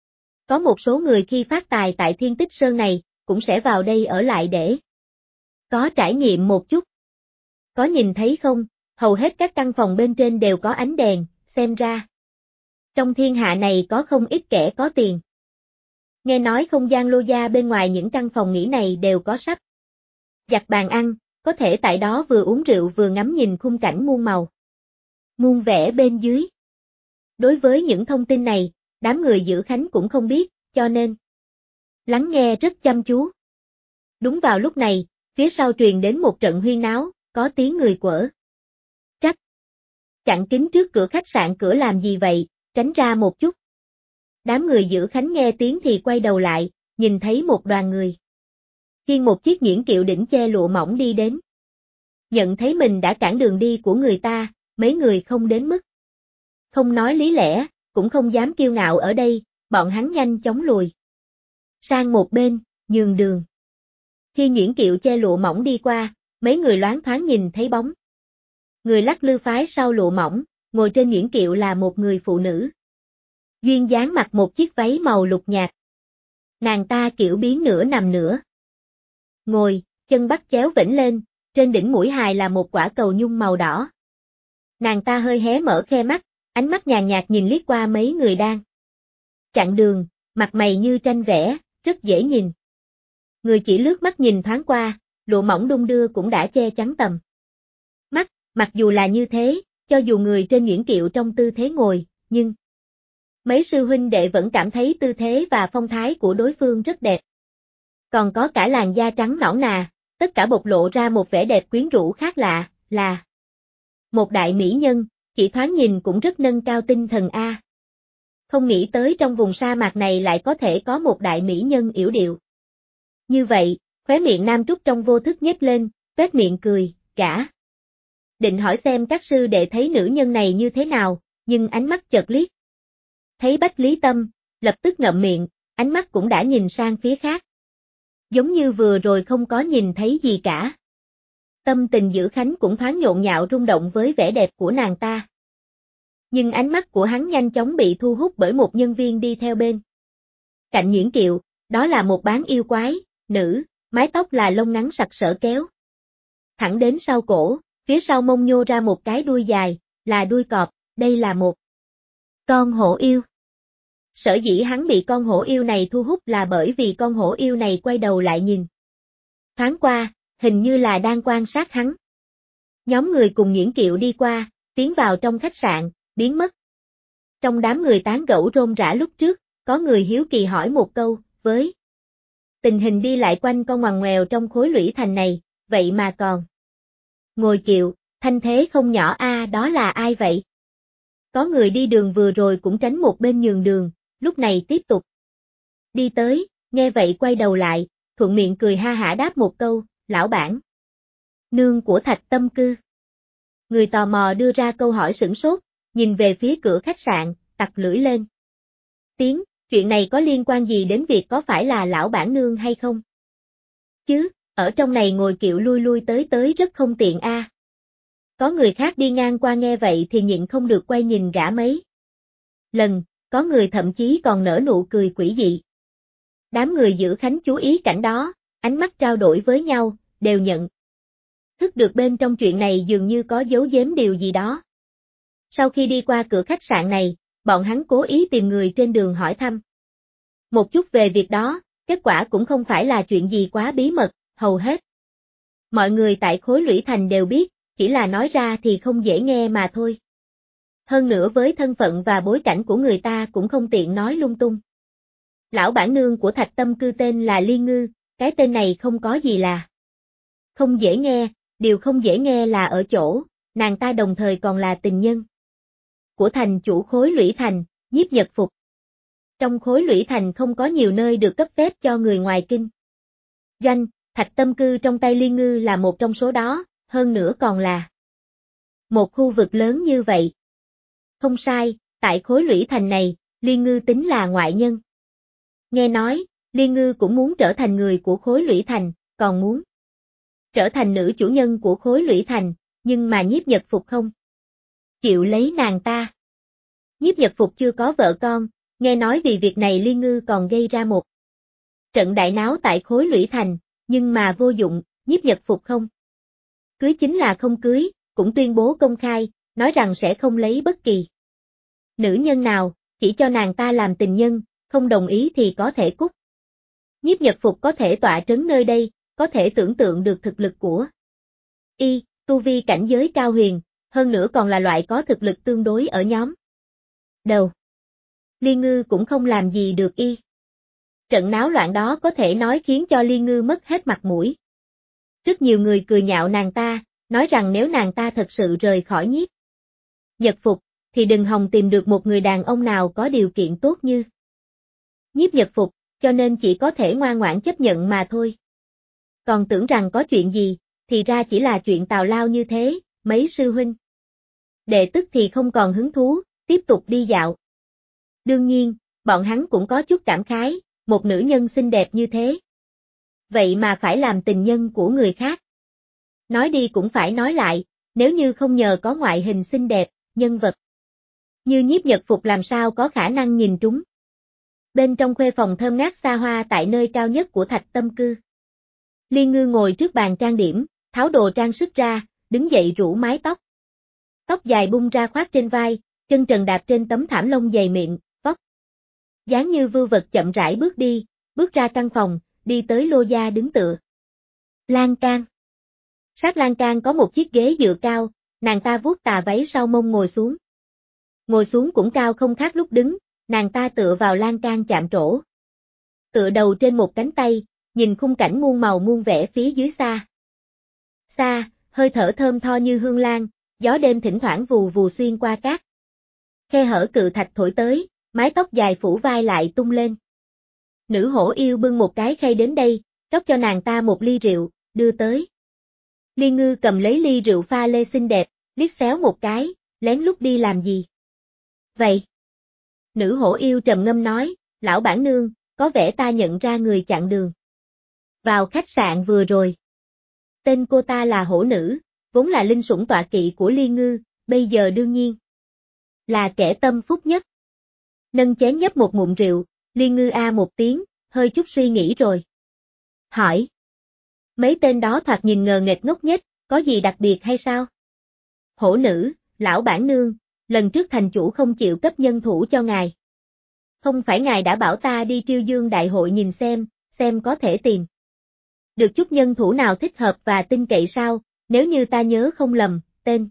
Có một số người khi phát tài tại Thiên Tích Sơn này, cũng sẽ vào đây ở lại để có trải nghiệm một chút. Có nhìn thấy không, hầu hết các căn phòng bên trên đều có ánh đèn, xem ra trong thiên hạ này có không ít kẻ có tiền. Nghe nói không gian lô gia bên ngoài những căn phòng nghỉ này đều có sắp giặt bàn ăn, có thể tại đó vừa uống rượu vừa ngắm nhìn khung cảnh muôn màu, muôn vẻ bên dưới. Đối với những thông tin này, đám người giữ khánh cũng không biết, cho nên lắng nghe rất chăm chú. Đúng vào lúc này, phía sau truyền đến một trận huyên náo, có tiếng người quở trách. Chặn kín trước cửa khách sạn cửa làm gì vậy, tránh ra một chút. Đám người giữ khánh nghe tiếng thì quay đầu lại, nhìn thấy một đoàn người khiêng một chiếc nhuyễn kiệu đỉnh che lụa mỏng đi đến. Nhận thấy mình đã cản đường đi của người ta, mấy người không đến mức không nói lý lẽ, cũng không dám kiêu ngạo ở đây, bọn hắn nhanh chóng lùi sang một bên, nhường đường. Khi nhuyễn kiệu che lụa mỏng đi qua, mấy người loáng thoáng nhìn thấy bóng người lắc lư phái sau lụa mỏng, ngồi trên nhuyễn kiệu là một người phụ nữ. Duyên dáng mặc một chiếc váy màu lục nhạt. Nàng ta kiểu biến nửa nằm nửa ngồi, chân bắt chéo vểnh lên, trên đỉnh mũi hài là một quả cầu nhung màu đỏ. Nàng ta hơi hé mở khe mắt, ánh mắt nhàn nhạt nhìn liếc qua mấy người đang chặn đường, mặt mày như tranh vẽ, rất dễ nhìn. Người chỉ lướt mắt nhìn thoáng qua, lụa mỏng đung đưa cũng đã che chắn tầm mắt, mặc dù là như thế, cho dù người trên nhuyễn kiệu trong tư thế ngồi, nhưng mấy sư huynh đệ vẫn cảm thấy tư thế và phong thái của đối phương rất đẹp. Còn có cả làn da trắng nõn nà, tất cả bộc lộ ra một vẻ đẹp quyến rũ khác lạ, là một đại mỹ nhân, chỉ thoáng nhìn cũng rất nâng cao tinh thần a. Không nghĩ tới trong vùng sa mạc này lại có thể có một đại mỹ nhân yểu điệu. Như vậy, khóe miệng Nam Trúc trong vô thức nhếch lên, tuét miệng cười, gã định hỏi xem các sư đệ thấy nữ nhân này như thế nào, nhưng ánh mắt chợt liếc thấy Bách Lý Tâm, lập tức ngậm miệng, ánh mắt cũng đã nhìn sang phía khác. Giống như vừa rồi không có nhìn thấy gì cả. Tâm tình Giữ Khánh cũng thoáng nhộn nhạo rung động với vẻ đẹp của nàng ta. Nhưng ánh mắt của hắn nhanh chóng bị thu hút bởi một nhân viên đi theo bên cạnh nhuyễn kiệu, đó là một bán yêu quái, nữ, mái tóc là lông ngắn sặc sỡ kéo thẳng đến sau cổ, phía sau mông nhô ra một cái đuôi dài, là đuôi cọp, đây là một con hổ yêu. Sở dĩ hắn bị con hổ yêu này thu hút là bởi vì con hổ yêu này quay đầu lại nhìn thoáng qua, hình như là đang quan sát hắn. Nhóm người cùng nhuyễn kiệu đi qua, tiến vào trong khách sạn, biến mất. Trong đám người tán gẫu rôm rả lúc trước, có người hiếu kỳ hỏi một câu, với tình hình đi lại quanh con ngoằn ngoèo trong khối lũy thành này, vậy mà còn ngồi kiệu, thanh thế không nhỏ a, đó là ai vậy? Có người đi đường vừa rồi cũng tránh một bên nhường đường, lúc này tiếp tục đi tới, nghe vậy quay đầu lại, thuận miệng cười ha hả đáp một câu, lão bản. Nương của Thạch Tâm Cư. Người tò mò đưa ra câu hỏi sửng sốt, nhìn về phía cửa khách sạn, tặc lưỡi lên. Tiếng, chuyện này có liên quan gì đến việc có phải là lão bản nương hay không? Chứ, ở trong này ngồi kiệu lui lui tới tới rất không tiện a. Có người khác đi ngang qua nghe vậy thì nhịn không được quay nhìn gã mấy lần, có người thậm chí còn nở nụ cười quỷ dị. Đám người giữ khánh chú ý cảnh đó, ánh mắt trao đổi với nhau, đều nhận thức được bên trong chuyện này dường như có giấu giếm điều gì đó. Sau khi đi qua cửa khách sạn này, bọn hắn cố ý tìm người trên đường hỏi thăm một chút về việc đó, kết quả cũng không phải là chuyện gì quá bí mật, hầu hết mọi người tại khối Lũy Thành đều biết, chỉ là nói ra thì không dễ nghe mà thôi. Hơn nữa với thân phận và bối cảnh của người ta cũng không tiện nói lung tung. Lão bản nương của Thạch Tâm Cư tên là Liên Ngư, cái tên này không có gì là không dễ nghe, điều không dễ nghe là ở chỗ, nàng ta đồng thời còn là tình nhân của thành chủ khối Lũy Thành, Nhiếp Nhật Phục. Trong khối Lũy Thành không có nhiều nơi được cấp phép cho người ngoài kinh doanh, Thạch Tâm Cư trong tay Liên Ngư là một trong số đó, hơn nữa còn là một khu vực lớn như vậy. Không sai, tại khối Lũy Thành này, Liên Ngư tính là ngoại nhân. Nghe nói, Liên Ngư cũng muốn trở thành người của khối Lũy Thành, còn muốn trở thành nữ chủ nhân của khối Lũy Thành, nhưng mà Nhiếp Nhật Phục không chịu lấy nàng ta. Nhiếp Nhật Phục chưa có vợ con, nghe nói vì việc này Liên Ngư còn gây ra một trận đại náo tại khối Lũy Thành, nhưng mà vô dụng, Nhiếp Nhật Phục không cưới chính là không cưới, cũng tuyên bố công khai, nói rằng sẽ không lấy bất kỳ nữ nhân nào, chỉ cho nàng ta làm tình nhân, không đồng ý thì có thể cút. Nhiếp Nhật Phục có thể tọa trấn nơi đây, có thể tưởng tượng được thực lực của tu vi cảnh giới cao huyền, hơn nữa còn là loại có thực lực tương đối ở nhóm đầu. Liên Ngư cũng không làm gì được trận náo loạn đó có thể nói khiến cho Liên Ngư mất hết mặt mũi. Rất nhiều người cười nhạo nàng ta, nói rằng nếu nàng ta thật sự rời khỏi Nhiếp Nhật Phục, thì đừng hòng tìm được một người đàn ông nào có điều kiện tốt như Nhiếp Nhật Phục, cho nên chỉ có thể ngoan ngoãn chấp nhận mà thôi. Còn tưởng rằng có chuyện gì, thì ra chỉ là chuyện tào lao như thế, mấy sư huynh đệ tức thì không còn hứng thú, tiếp tục đi dạo. Đương nhiên, bọn hắn cũng có chút cảm khái, một nữ nhân xinh đẹp như thế. Vậy mà phải làm tình nhân của người khác. Nói đi cũng phải nói lại, nếu như không nhờ có ngoại hình xinh đẹp, nhân vật như Nhiếp Nhật Phục làm sao có khả năng nhìn trúng. Bên trong khuê phòng thơm ngát xa hoa tại nơi cao nhất của Thạch Tâm Cư. Liên Ngư ngồi trước bàn trang điểm, tháo đồ trang sức ra, đứng dậy rủ mái tóc. Tóc dài bung ra khoác trên vai, chân trần đạp trên tấm thảm lông dày miệng, vóc dáng như vưu vật chậm rãi bước ra căn phòng, đi tới lô gia đứng tựa lan can. Sát lan can có một chiếc ghế dựa cao, nàng ta vuốt tà váy sau mông ngồi xuống. Ngồi xuống cũng cao không khác lúc đứng, nàng ta tựa vào lan can chạm trổ. Tựa đầu trên một cánh tay, nhìn khung cảnh muôn màu muôn vẻ phía dưới xa. Xa, hơi thở thơm tho như hương lan, gió đêm thỉnh thoảng vù vù xuyên qua cát khe hở cự thạch thổi tới, mái tóc dài phủ vai lại tung lên. Nữ hổ yêu bưng một cái khay đến đây, rót cho nàng ta một ly rượu, đưa tới. Liên Ngư cầm lấy ly rượu pha lê xinh đẹp, liếc xéo một cái, lén lút đi làm gì? Vậy? Nữ hổ yêu trầm ngâm nói, lão bản nương, có vẻ ta nhận ra người chặn đường vào khách sạn vừa rồi. Tên cô ta là hổ nữ, vốn là linh sủng tọa kỵ của Liên Ngư, bây giờ đương nhiên là kẻ tâm phúc nhất. Nâng chén nhấp một ngụm rượu, Liên Ngư a một tiếng, hơi chút suy nghĩ rồi. Hỏi. Mấy tên đó thoạt nhìn ngờ nghệch ngốc nghếch, có gì đặc biệt hay sao? Hổ nữ, lão bản nương, lần trước thành chủ không chịu cấp nhân thủ cho ngài. Không phải ngài đã bảo ta đi Triêu Dương đại hội nhìn xem có thể tìm được chút nhân thủ nào thích hợp và tin cậy sao, nếu như ta nhớ không lầm, tên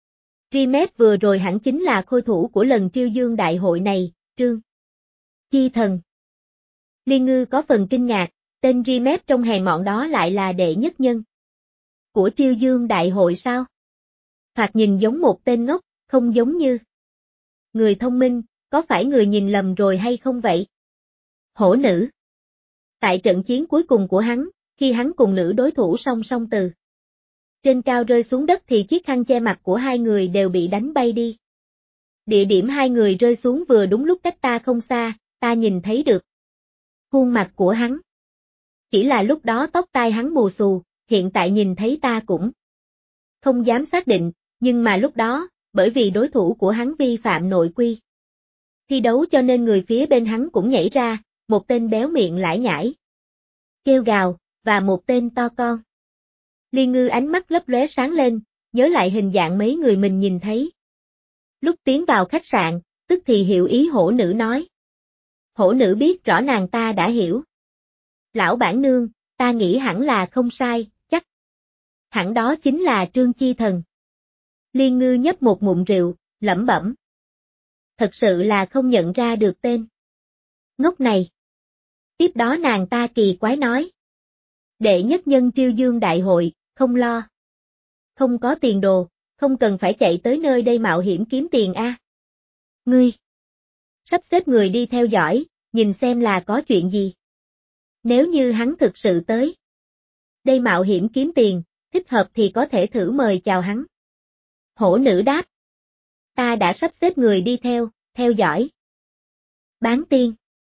Rimet vừa rồi hẳn chính là khôi thủ của lần Triêu Dương đại hội này, Trương Chi Thần. Liên Ngư có phần kinh ngạc, tên Rimet trong hèn mọn đó lại là đệ nhất nhân của Triêu Dương đại hội sao? Thoạt nhìn giống một tên ngốc, không giống như người thông minh, có phải người nhìn lầm rồi hay không vậy? Hổ nữ. Tại trận chiến cuối cùng của hắn, khi hắn cùng nữ đối thủ song song từ trên cao rơi xuống đất thì chiếc khăn che mặt của hai người đều bị đánh bay đi. Địa điểm hai người rơi xuống vừa đúng lúc cách ta không xa, ta nhìn thấy được khuôn mặt của hắn. Chỉ là lúc đó tóc tai hắn bù xù, hiện tại nhìn thấy ta cũng không dám xác định, nhưng mà lúc đó, bởi vì đối thủ của hắn vi phạm nội quy thi đấu cho nên người phía bên hắn cũng nhảy ra, một tên béo miệng lải nhải, kêu gào, và một tên to con. Liên Ngư ánh mắt lấp lóe sáng lên, nhớ lại hình dạng mấy người mình nhìn thấy. Lúc tiến vào khách sạn, tức thì hiểu ý hổ nữ nói. Hổ nữ biết rõ nàng ta đã hiểu. Lão bản nương, ta nghĩ hẳn là không sai, chắc. Hẳn đó chính là Trương Chi Thần. Liên Ngư nhấp một ngụm rượu, lẩm bẩm. Thật sự là không nhận ra được tên. Ngốc này. Tiếp đó nàng ta kỳ quái nói. Đệ nhất nhân Triêu Dương đại hội, không lo. Không có tiền đồ, không cần phải chạy tới nơi đây mạo hiểm kiếm tiền a. Ngươi. Sắp xếp người đi theo dõi, nhìn xem là có chuyện gì. Nếu như hắn thực sự tới. Đây mạo hiểm kiếm tiền, thích hợp thì có thể thử mời chào hắn. Hổ nữ đáp. Ta đã sắp xếp người đi theo dõi. Bán tiên.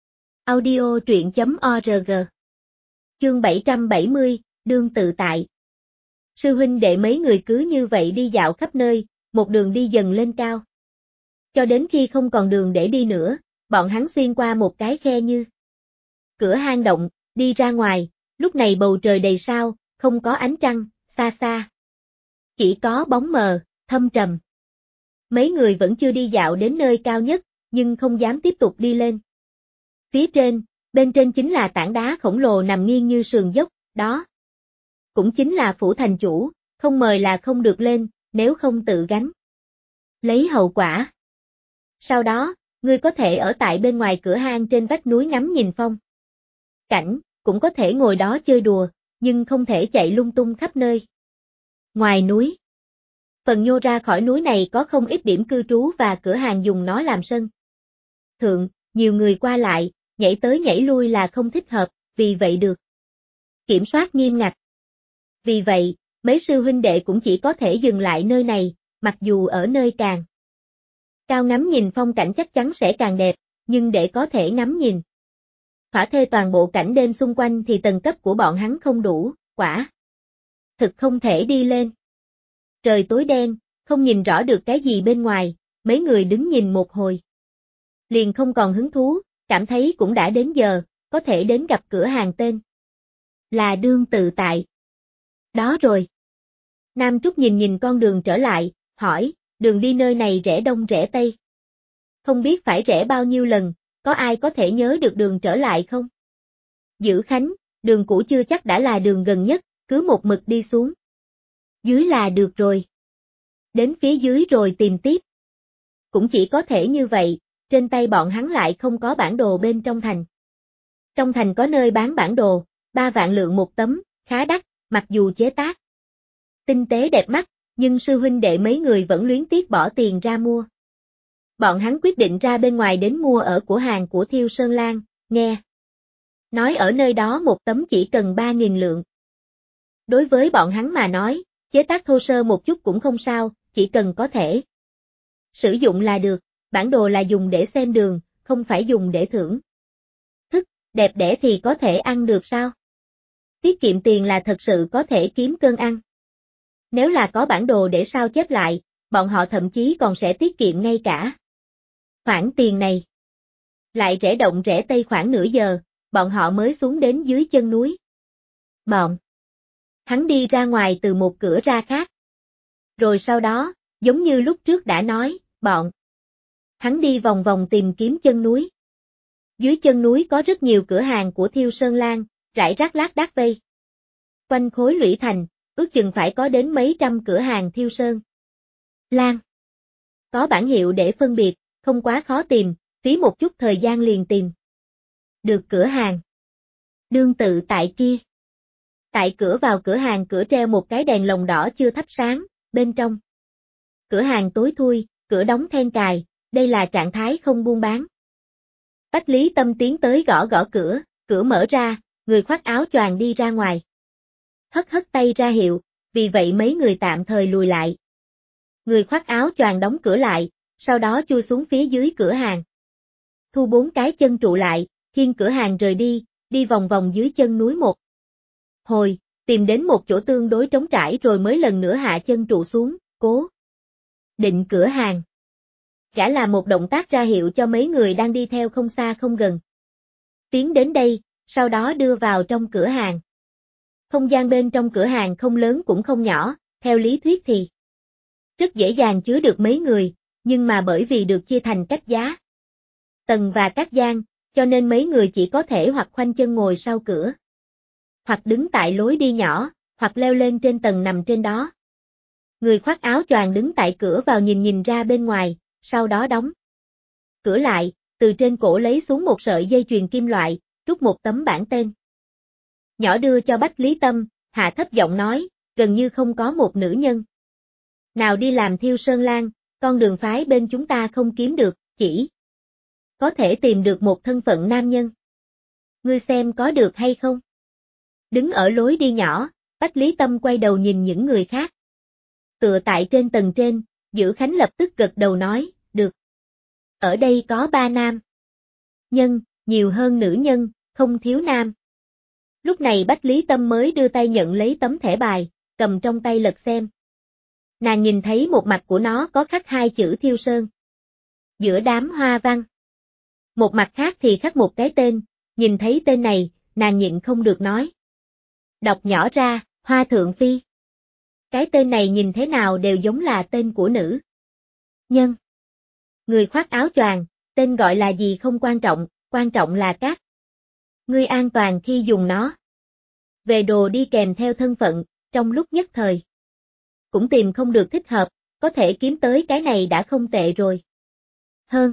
Audio truyện.org. Chương 770, đương tự tại. Sư huynh đệ mấy người cứ như vậy đi dạo khắp nơi, một đường đi dần lên cao. Cho đến khi không còn đường để đi nữa, bọn hắn xuyên qua một cái khe như cửa hang động, đi ra ngoài, lúc này bầu trời đầy sao, không có ánh trăng, xa xa. Chỉ có bóng mờ, thâm trầm. Mấy người vẫn chưa đi dạo đến nơi cao nhất, nhưng không dám tiếp tục đi lên. Phía trên, bên trên chính là tảng đá khổng lồ nằm nghiêng như sườn dốc, đó. Cũng chính là phủ thành chủ, không mời là không được lên, nếu không tự gánh lấy hậu quả. Sau đó, ngươi có thể ở tại bên ngoài cửa hang trên vách núi ngắm nhìn phong cảnh, cũng có thể ngồi đó chơi đùa, nhưng không thể chạy lung tung khắp nơi. Ngoài núi, phần nhô ra khỏi núi này có không ít điểm cư trú và cửa hàng dùng nó làm sân thượng, nhiều người qua lại, nhảy tới nhảy lui là không thích hợp, vì vậy được kiểm soát nghiêm ngặt. Vì vậy, mấy sư huynh đệ cũng chỉ có thể dừng lại nơi này, mặc dù ở nơi càng cao ngắm nhìn phong cảnh chắc chắn sẽ càng đẹp, nhưng để có thể ngắm nhìn thỏa thê toàn bộ cảnh đêm xung quanh thì tầng cấp của bọn hắn không đủ, quả thực không thể đi lên. Trời tối đen, không nhìn rõ được cái gì bên ngoài, mấy người đứng nhìn một hồi. Liền không còn hứng thú, cảm thấy cũng đã đến giờ, có thể đến gặp cửa hàng tên là đương tự tại. Đó rồi. Nam Trúc nhìn nhìn con đường trở lại, hỏi, đường đi nơi này rẽ đông rẽ tây. Không biết phải rẽ bao nhiêu lần, có ai có thể nhớ được đường trở lại không? Dữ Khánh, đường cũ chưa chắc đã là đường gần nhất, cứ một mực đi xuống dưới là được rồi. Đến phía dưới rồi tìm tiếp. Cũng chỉ có thể như vậy, trên tay bọn hắn lại không có bản đồ bên trong thành. Trong thành có nơi bán bản đồ, 3 vạn lượng một tấm, khá đắt, mặc dù chế tác tinh tế đẹp mắt, nhưng sư huynh đệ mấy người vẫn luyến tiếc bỏ tiền ra mua. Bọn hắn quyết định ra bên ngoài đến mua ở cửa hàng của Thiêu Sơn Lan, nghe nói ở nơi đó một tấm chỉ cần 3.000 lượng. Đối với bọn hắn mà nói, chế tác thô sơ một chút cũng không sao, chỉ cần có thể sử dụng là được, bản đồ là dùng để xem đường, không phải dùng để thưởng thức, đẹp đẽ thì có thể ăn được sao? Tiết kiệm tiền là thật sự có thể kiếm cơm ăn. Nếu là có bản đồ để sao chép lại, bọn họ thậm chí còn sẽ tiết kiệm ngay cả khoản tiền này. Lại rẽ động rẽ tây khoảng nửa giờ, bọn họ mới xuống đến dưới chân núi. Hắn đi ra ngoài từ một cửa ra khác. Rồi sau đó, giống như lúc trước đã nói, hắn đi vòng vòng tìm kiếm chân núi. Dưới chân núi có rất nhiều cửa hàng của Thiêu Sơn Lan, rải rác lác đác vây quanh khối lũy thành, ước chừng phải có đến mấy trăm cửa hàng Thiêu Sơn Lan. Có bản hiệu để phân biệt, không quá khó tìm, phí một chút thời gian liền tìm được cửa hàng đương tự tại kia. Tại cửa vào cửa hàng cửa treo một cái đèn lồng đỏ chưa thắp sáng, bên trong cửa hàng tối thui, cửa đóng then cài, đây là trạng thái không buôn bán. Bách Lý Tâm tiến tới gõ gõ cửa, cửa mở ra, người khoác áo choàng đi ra ngoài. Hất hất tay ra hiệu, vì vậy mấy người tạm thời lùi lại. Người khoác áo choàng đóng cửa lại, sau đó chui xuống phía dưới cửa hàng. thu 4 cái chân trụ lại, khiêng cửa hàng rời đi, đi vòng vòng dưới chân núi một hồi, tìm đến một chỗ tương đối trống trải rồi mới lần nữa hạ chân trụ xuống, cố định cửa hàng. Gã là một động tác ra hiệu cho mấy người đang đi theo không xa không gần tiến đến đây, sau đó đưa vào trong cửa hàng. Không gian bên trong cửa hàng không lớn cũng không nhỏ, theo lý thuyết thì rất dễ dàng chứa được mấy người, nhưng mà bởi vì được chia thành cách giá tầng và các gian, cho nên mấy người chỉ có thể hoặc khoanh chân ngồi sau cửa, hoặc đứng tại lối đi nhỏ, hoặc leo lên trên tầng nằm trên đó. Người khoác áo choàng đứng tại cửa vào nhìn ra bên ngoài, sau đó đóng cửa lại, từ trên cổ lấy xuống một sợi dây chuyền kim loại, rút một tấm bảng tên nhỏ đưa cho Bách Lý Tâm, hạ thấp giọng nói, gần như không có một nữ nhân nào đi làm thiêu sơn lan, con đường phái bên chúng ta không kiếm được, chỉ có thể tìm được một thân phận nam nhân. Ngươi xem có được hay không? Đứng ở lối đi nhỏ, Bách Lý Tâm quay đầu nhìn những người khác. Tựa tại trên tầng trên, Dữ Khánh lập tức gật đầu nói, được. Ở đây có 3 nam nhân, nhiều hơn nữ nhân, không thiếu nam. Lúc này Bách Lý Tâm mới đưa tay nhận lấy tấm thẻ bài, cầm trong tay lật xem. Nàng nhìn thấy một mặt của nó có khắc 2 chữ Thiêu Sơn. Giữa đám hoa văn. Một mặt khác thì khắc một cái tên, nhìn thấy tên này, nàng nhịn không được nói. Đọc nhỏ ra, Hoa Thượng Phi. Cái tên này nhìn thế nào đều giống là tên của nữ nhân. Người khoác áo choàng, tên gọi là gì không quan trọng là các ngươi an toàn khi dùng nó. Về đồ đi kèm theo thân phận, trong lúc nhất thời cũng tìm không được thích hợp, có thể kiếm tới cái này đã không tệ rồi. Hơn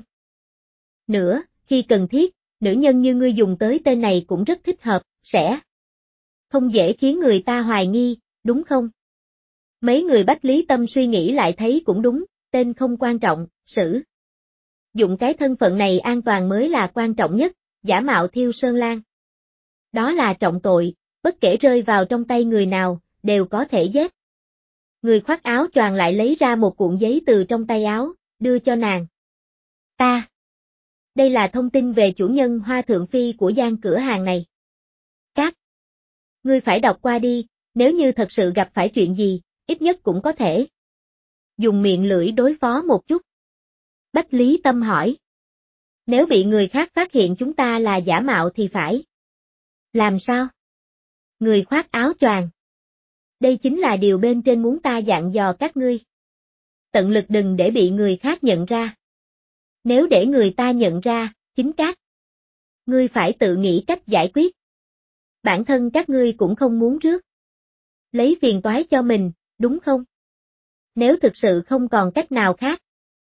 nữa, khi cần thiết, nữ nhân như ngươi dùng tới tên này cũng rất thích hợp, sẽ không dễ khiến người ta hoài nghi, đúng không? Mấy người Bách Lý Tâm suy nghĩ lại thấy cũng đúng, tên không quan trọng, sử dụng cái thân phận này an toàn mới là quan trọng nhất, giả mạo Thiêu Sơn Lan. Đó là trọng tội, bất kể rơi vào trong tay người nào, đều có thể giết. Người khoác áo choàng lại lấy ra một cuộn giấy từ trong tay áo, đưa cho nàng. Ta. Đây là thông tin về chủ nhân Hoa Thượng Phi của gian cửa hàng này. Các ngươi phải đọc qua đi, nếu như thật sự gặp phải chuyện gì, ít nhất cũng có thể dùng miệng lưỡi đối phó một chút. Bách Lý Tâm hỏi. Nếu bị người khác phát hiện chúng ta là giả mạo thì phải làm sao? Người khoác áo choàng. Đây chính là điều bên trên muốn ta dặn dò các ngươi. Tận lực đừng để bị người khác nhận ra. Nếu để người ta nhận ra, chính các ngươi phải tự nghĩ cách giải quyết. Bản thân các ngươi cũng không muốn rước lấy phiền toái cho mình, đúng không? Nếu thực sự không còn cách nào khác,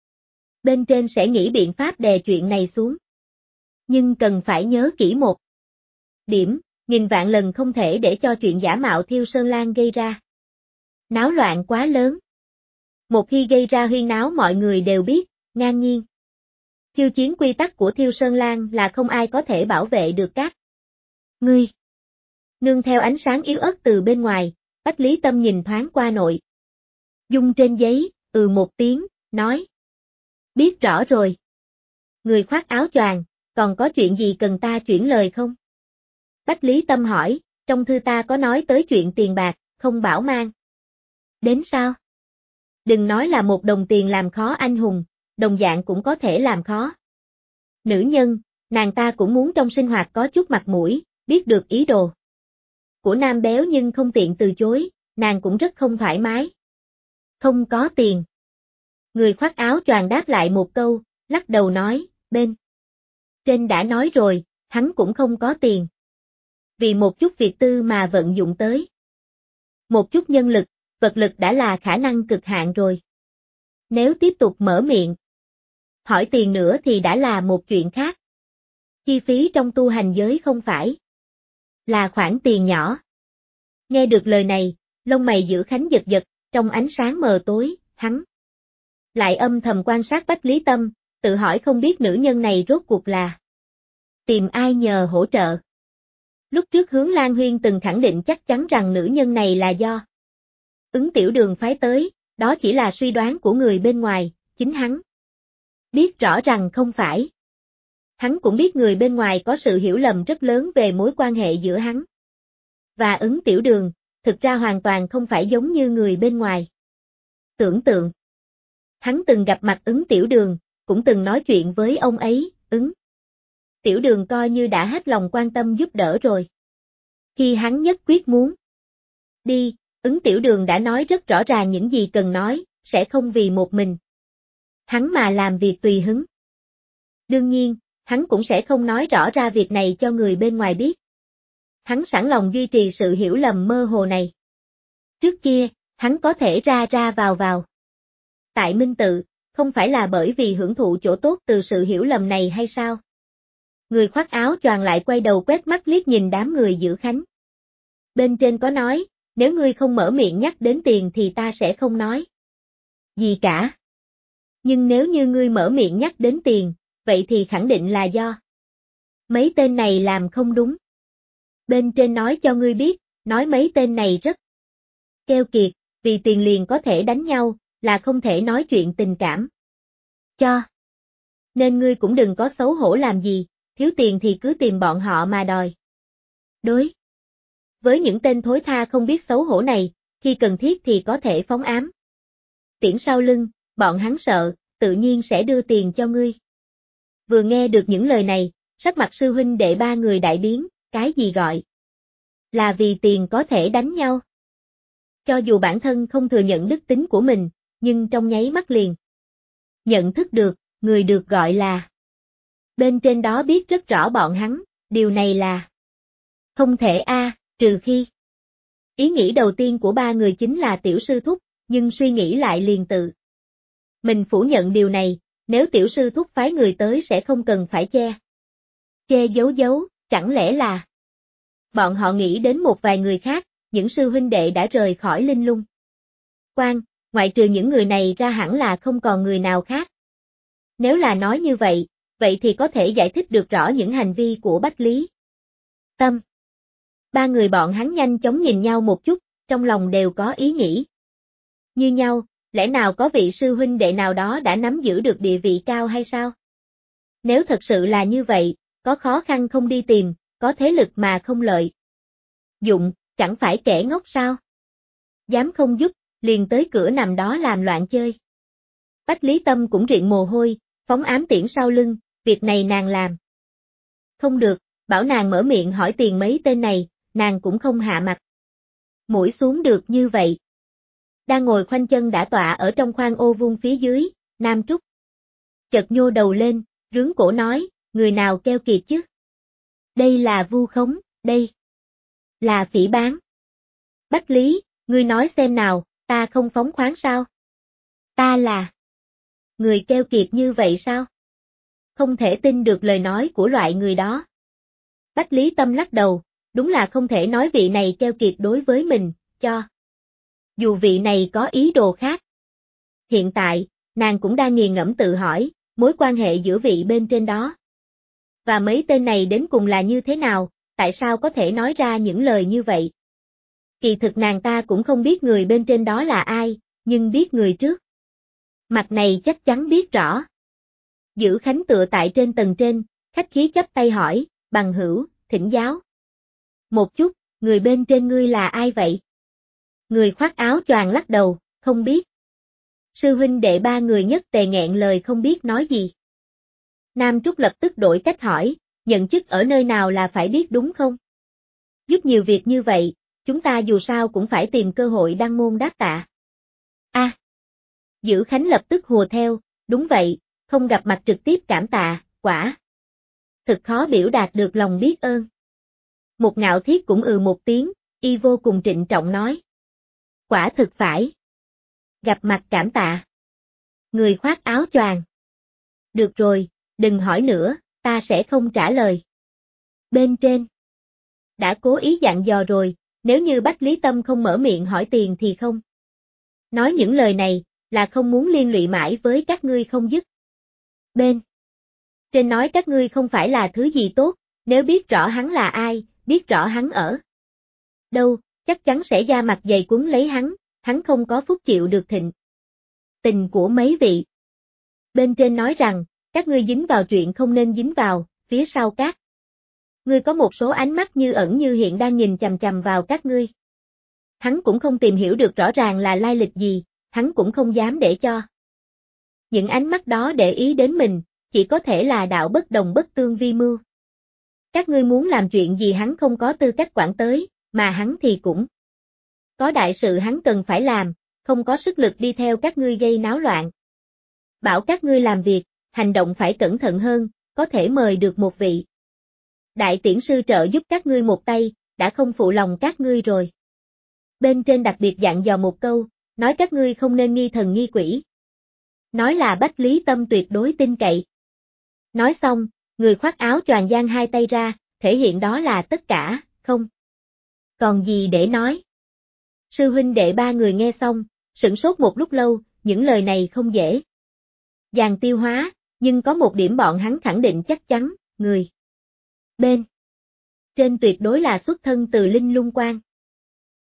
bên trên sẽ nghĩ biện pháp đè chuyện này xuống. Nhưng cần phải nhớ kỹ một điểm, nghìn vạn lần không thể để cho chuyện giả mạo Thiêu Sơn Lan gây ra náo loạn quá lớn. Một khi gây ra huyên náo mọi người đều biết, ngang nhiên khiêu chiến quy tắc của Thiêu Sơn Lan là không ai có thể bảo vệ được các ngươi. Nương theo ánh sáng yếu ớt từ bên ngoài, Bách Lý Tâm nhìn thoáng qua nội dung trên giấy, một tiếng, nói. Biết rõ rồi. Người khoác áo choàng, còn có chuyện gì cần ta chuyển lời không? Bách Lý Tâm hỏi, trong thư ta có nói tới chuyện tiền bạc, không bảo mang. Đến sao? Đừng nói là một đồng tiền làm khó anh hùng, đồng dạng cũng có thể làm khó nữ nhân, nàng ta cũng muốn trong sinh hoạt có chút mặt mũi, biết được ý đồ của nam béo nhưng không tiện từ chối, nàng cũng rất không thoải mái. Không có tiền. Người khoác áo choàng đáp lại một câu, lắc đầu nói, bên trên đã nói rồi, hắn cũng không có tiền. Vì một chút việc tư mà vận dụng tới một chút nhân lực, vật lực đã là khả năng cực hạn rồi. Nếu tiếp tục mở miệng hỏi tiền nữa thì đã là một chuyện khác. Chi phí trong tu hành giới không phải là khoản tiền nhỏ. Nghe được lời này, lông mày Dữ Khánh giật giật, trong ánh sáng mờ tối, hắn lại âm thầm quan sát Bách Lý Tâm, tự hỏi không biết nữ nhân này rốt cuộc là tìm ai nhờ hỗ trợ. Lúc trước Hướng Lan Huyên từng khẳng định chắc chắn rằng nữ nhân này là do Ứng Tiểu Đường phái tới, đó chỉ là suy đoán của người bên ngoài, chính hắn biết rõ rằng không phải. Hắn cũng biết người bên ngoài có sự hiểu lầm rất lớn về mối quan hệ giữa hắn và Ứng Tiểu Đường, thực ra hoàn toàn không phải giống như người bên ngoài. Tưởng tượng. Hắn từng gặp mặt Ứng Tiểu Đường, cũng từng nói chuyện với ông ấy, Ứng Tiểu Đường coi như đã hết lòng quan tâm giúp đỡ rồi. Khi hắn nhất quyết muốn đi, Ứng Tiểu Đường đã nói rất rõ ràng những gì cần nói, sẽ không vì một mình hắn mà làm việc tùy hứng. Đương nhiên, hắn cũng sẽ không nói rõ ra việc này cho người bên ngoài biết. Hắn sẵn lòng duy trì sự hiểu lầm mơ hồ này. Trước kia, hắn có thể ra ra vào tại Minh Tự, không phải là bởi vì hưởng thụ chỗ tốt từ sự hiểu lầm này hay sao? Người khoác áo choàng lại quay đầu quét mắt liếc nhìn đám người giữ khánh. Bên trên có nói, nếu ngươi không mở miệng nhắc đến tiền thì ta sẽ không nói gì cả. Nhưng nếu như ngươi mở miệng nhắc đến tiền, vậy thì khẳng định là do mấy tên này làm không đúng. Bên trên nói cho ngươi biết, nói mấy tên này rất keo kiệt, vì tiền liền có thể đánh nhau, là không thể nói chuyện tình cảm. Cho nên ngươi cũng đừng có xấu hổ làm gì, thiếu tiền thì cứ tìm bọn họ mà đòi. Đối với những tên thối tha không biết xấu hổ này, khi cần thiết thì có thể phóng ám tiễn sau lưng, bọn hắn sợ, tự nhiên sẽ đưa tiền cho ngươi. Vừa nghe được những lời này, sắc mặt sư huynh đệ ba người đại biến, cái gì gọi là vì tiền có thể đánh nhau. Cho dù bản thân không thừa nhận đức tính của mình, nhưng trong nháy mắt liền nhận thức được, người được gọi là bên trên đó biết rất rõ bọn hắn, điều này là không thể trừ khi. Ý nghĩ đầu tiên của ba người chính là tiểu sư thúc, nhưng suy nghĩ lại liền tự mình phủ nhận điều này, nếu tiểu sư thúc phái người tới sẽ không cần phải che giấu, chẳng lẽ là bọn họ nghĩ đến một vài người khác, những sư huynh đệ đã rời khỏi Linh Lung Quan, ngoại trừ những người này ra hẳn là không còn người nào khác. Nếu là nói như vậy, vậy thì có thể giải thích được rõ những hành vi của Bách Lý Tâm. Ba người bọn hắn nhanh chóng nhìn nhau một chút, trong lòng đều có ý nghĩ như nhau, lẽ nào có vị sư huynh đệ nào đó đã nắm giữ được địa vị cao hay sao? Nếu thật sự là như vậy, có khó khăn không đi tìm, có thế lực mà không lợi dụng, chẳng phải kẻ ngốc sao? Dám không giúp, liền tới cửa nằm đó làm loạn chơi. Bách Lý Tâm cũng riện mồ hôi, phóng ám tiễn sau lưng, việc này nàng làm không được, bảo nàng mở miệng hỏi tiền mấy tên này, nàng cũng không hạ mặt mũi xuống được như vậy. Đang ngồi khoanh chân đã tọa ở trong khoang ô vuông phía dưới, Nam Trúc chợt nhô đầu lên, rướn cổ nói, người nào keo kiệt chứ? Đây là vu khống, đây là phỉ báng. Bách Lý, ngươi nói xem nào, ta không phóng khoáng sao? Ta là người keo kiệt như vậy sao? Không thể tin được lời nói của loại người đó. Bách Lý Tâm lắc đầu, đúng là không thể nói vị này keo kiệt đối với mình, cho dù vị này có ý đồ khác. Hiện tại, nàng cũng đang nghiền ngẫm tự hỏi, mối quan hệ giữa vị bên trên đó và mấy tên này đến cùng là như thế nào, tại sao có thể nói ra những lời như vậy. Kỳ thực nàng ta cũng không biết người bên trên đó là ai, nhưng biết người trước mặt này chắc chắn biết rõ. Giữ Khánh tựa tại trên tầng trên, khách khí chắp tay hỏi, bằng hữu, thỉnh giáo. Một chút, người bên trên ngươi là ai vậy? Người khoác áo choàng lắc đầu, không biết. Sư huynh đệ ba người nhất tề nghẹn lời không biết nói gì. Nam Trúc lập tức đổi cách hỏi, nhận chức ở nơi nào là phải biết đúng không? Giúp nhiều việc như vậy, chúng ta dù sao cũng phải tìm cơ hội đăng môn đáp tạ. Giữ Khánh lập tức hùa theo, đúng vậy, không gặp mặt trực tiếp cảm tạ, quả thực khó biểu đạt được lòng biết ơn. Một Ngạo Thiết cũng một tiếng, y vô cùng trịnh trọng nói. Quả thực phải gặp mặt cảm tạ. Người khoác áo choàng. Được rồi, đừng hỏi nữa, ta sẽ không trả lời. Bên trên đã cố ý dặn dò rồi, nếu như Bách Lý Tâm không mở miệng hỏi tiền thì không nói những lời này, là không muốn liên lụy mãi với các ngươi không dứt. Bên trên nói các ngươi không phải là thứ gì tốt, nếu biết rõ hắn là ai, biết rõ hắn ở đâu, chắc chắn sẽ da mặt dày quấn lấy hắn không có phúc chịu được thịnh tình của mấy vị. Bên trên nói rằng, Các ngươi dính vào chuyện không nên dính vào, phía sau các ngươi có một số ánh mắt như ẩn như hiện đang nhìn chằm chằm vào các ngươi. Hắn cũng không tìm hiểu được rõ ràng là lai lịch gì, hắn cũng không dám để cho những ánh mắt đó để ý đến mình, chỉ có thể là đạo bất đồng bất tương vi mưu. Các ngươi muốn làm chuyện gì hắn không có tư cách quản tới, mà hắn thì cũng có đại sự hắn cần phải làm, không có sức lực đi theo các ngươi gây náo loạn. Bảo các ngươi làm việc, hành động phải cẩn thận hơn, có thể mời được một vị đại tiễn sư trợ giúp các ngươi một tay, đã không phụ lòng các ngươi rồi. Bên trên đặc biệt dặn dò một câu, nói các ngươi không nên nghi thần nghi quỷ. Nói là Bách Lý Tâm tuyệt đối tin cậy. Nói xong, người khoác áo choàng dang hai tay ra, thể hiện đó là tất cả, không còn gì để nói. Sư huynh đệ ba người nghe xong, sửng sốt một lúc lâu, những lời này không dễ dàng tiêu hóa, nhưng có một điểm bọn hắn khẳng định chắc chắn, người bên trên tuyệt đối là xuất thân từ Linh Lung Quan.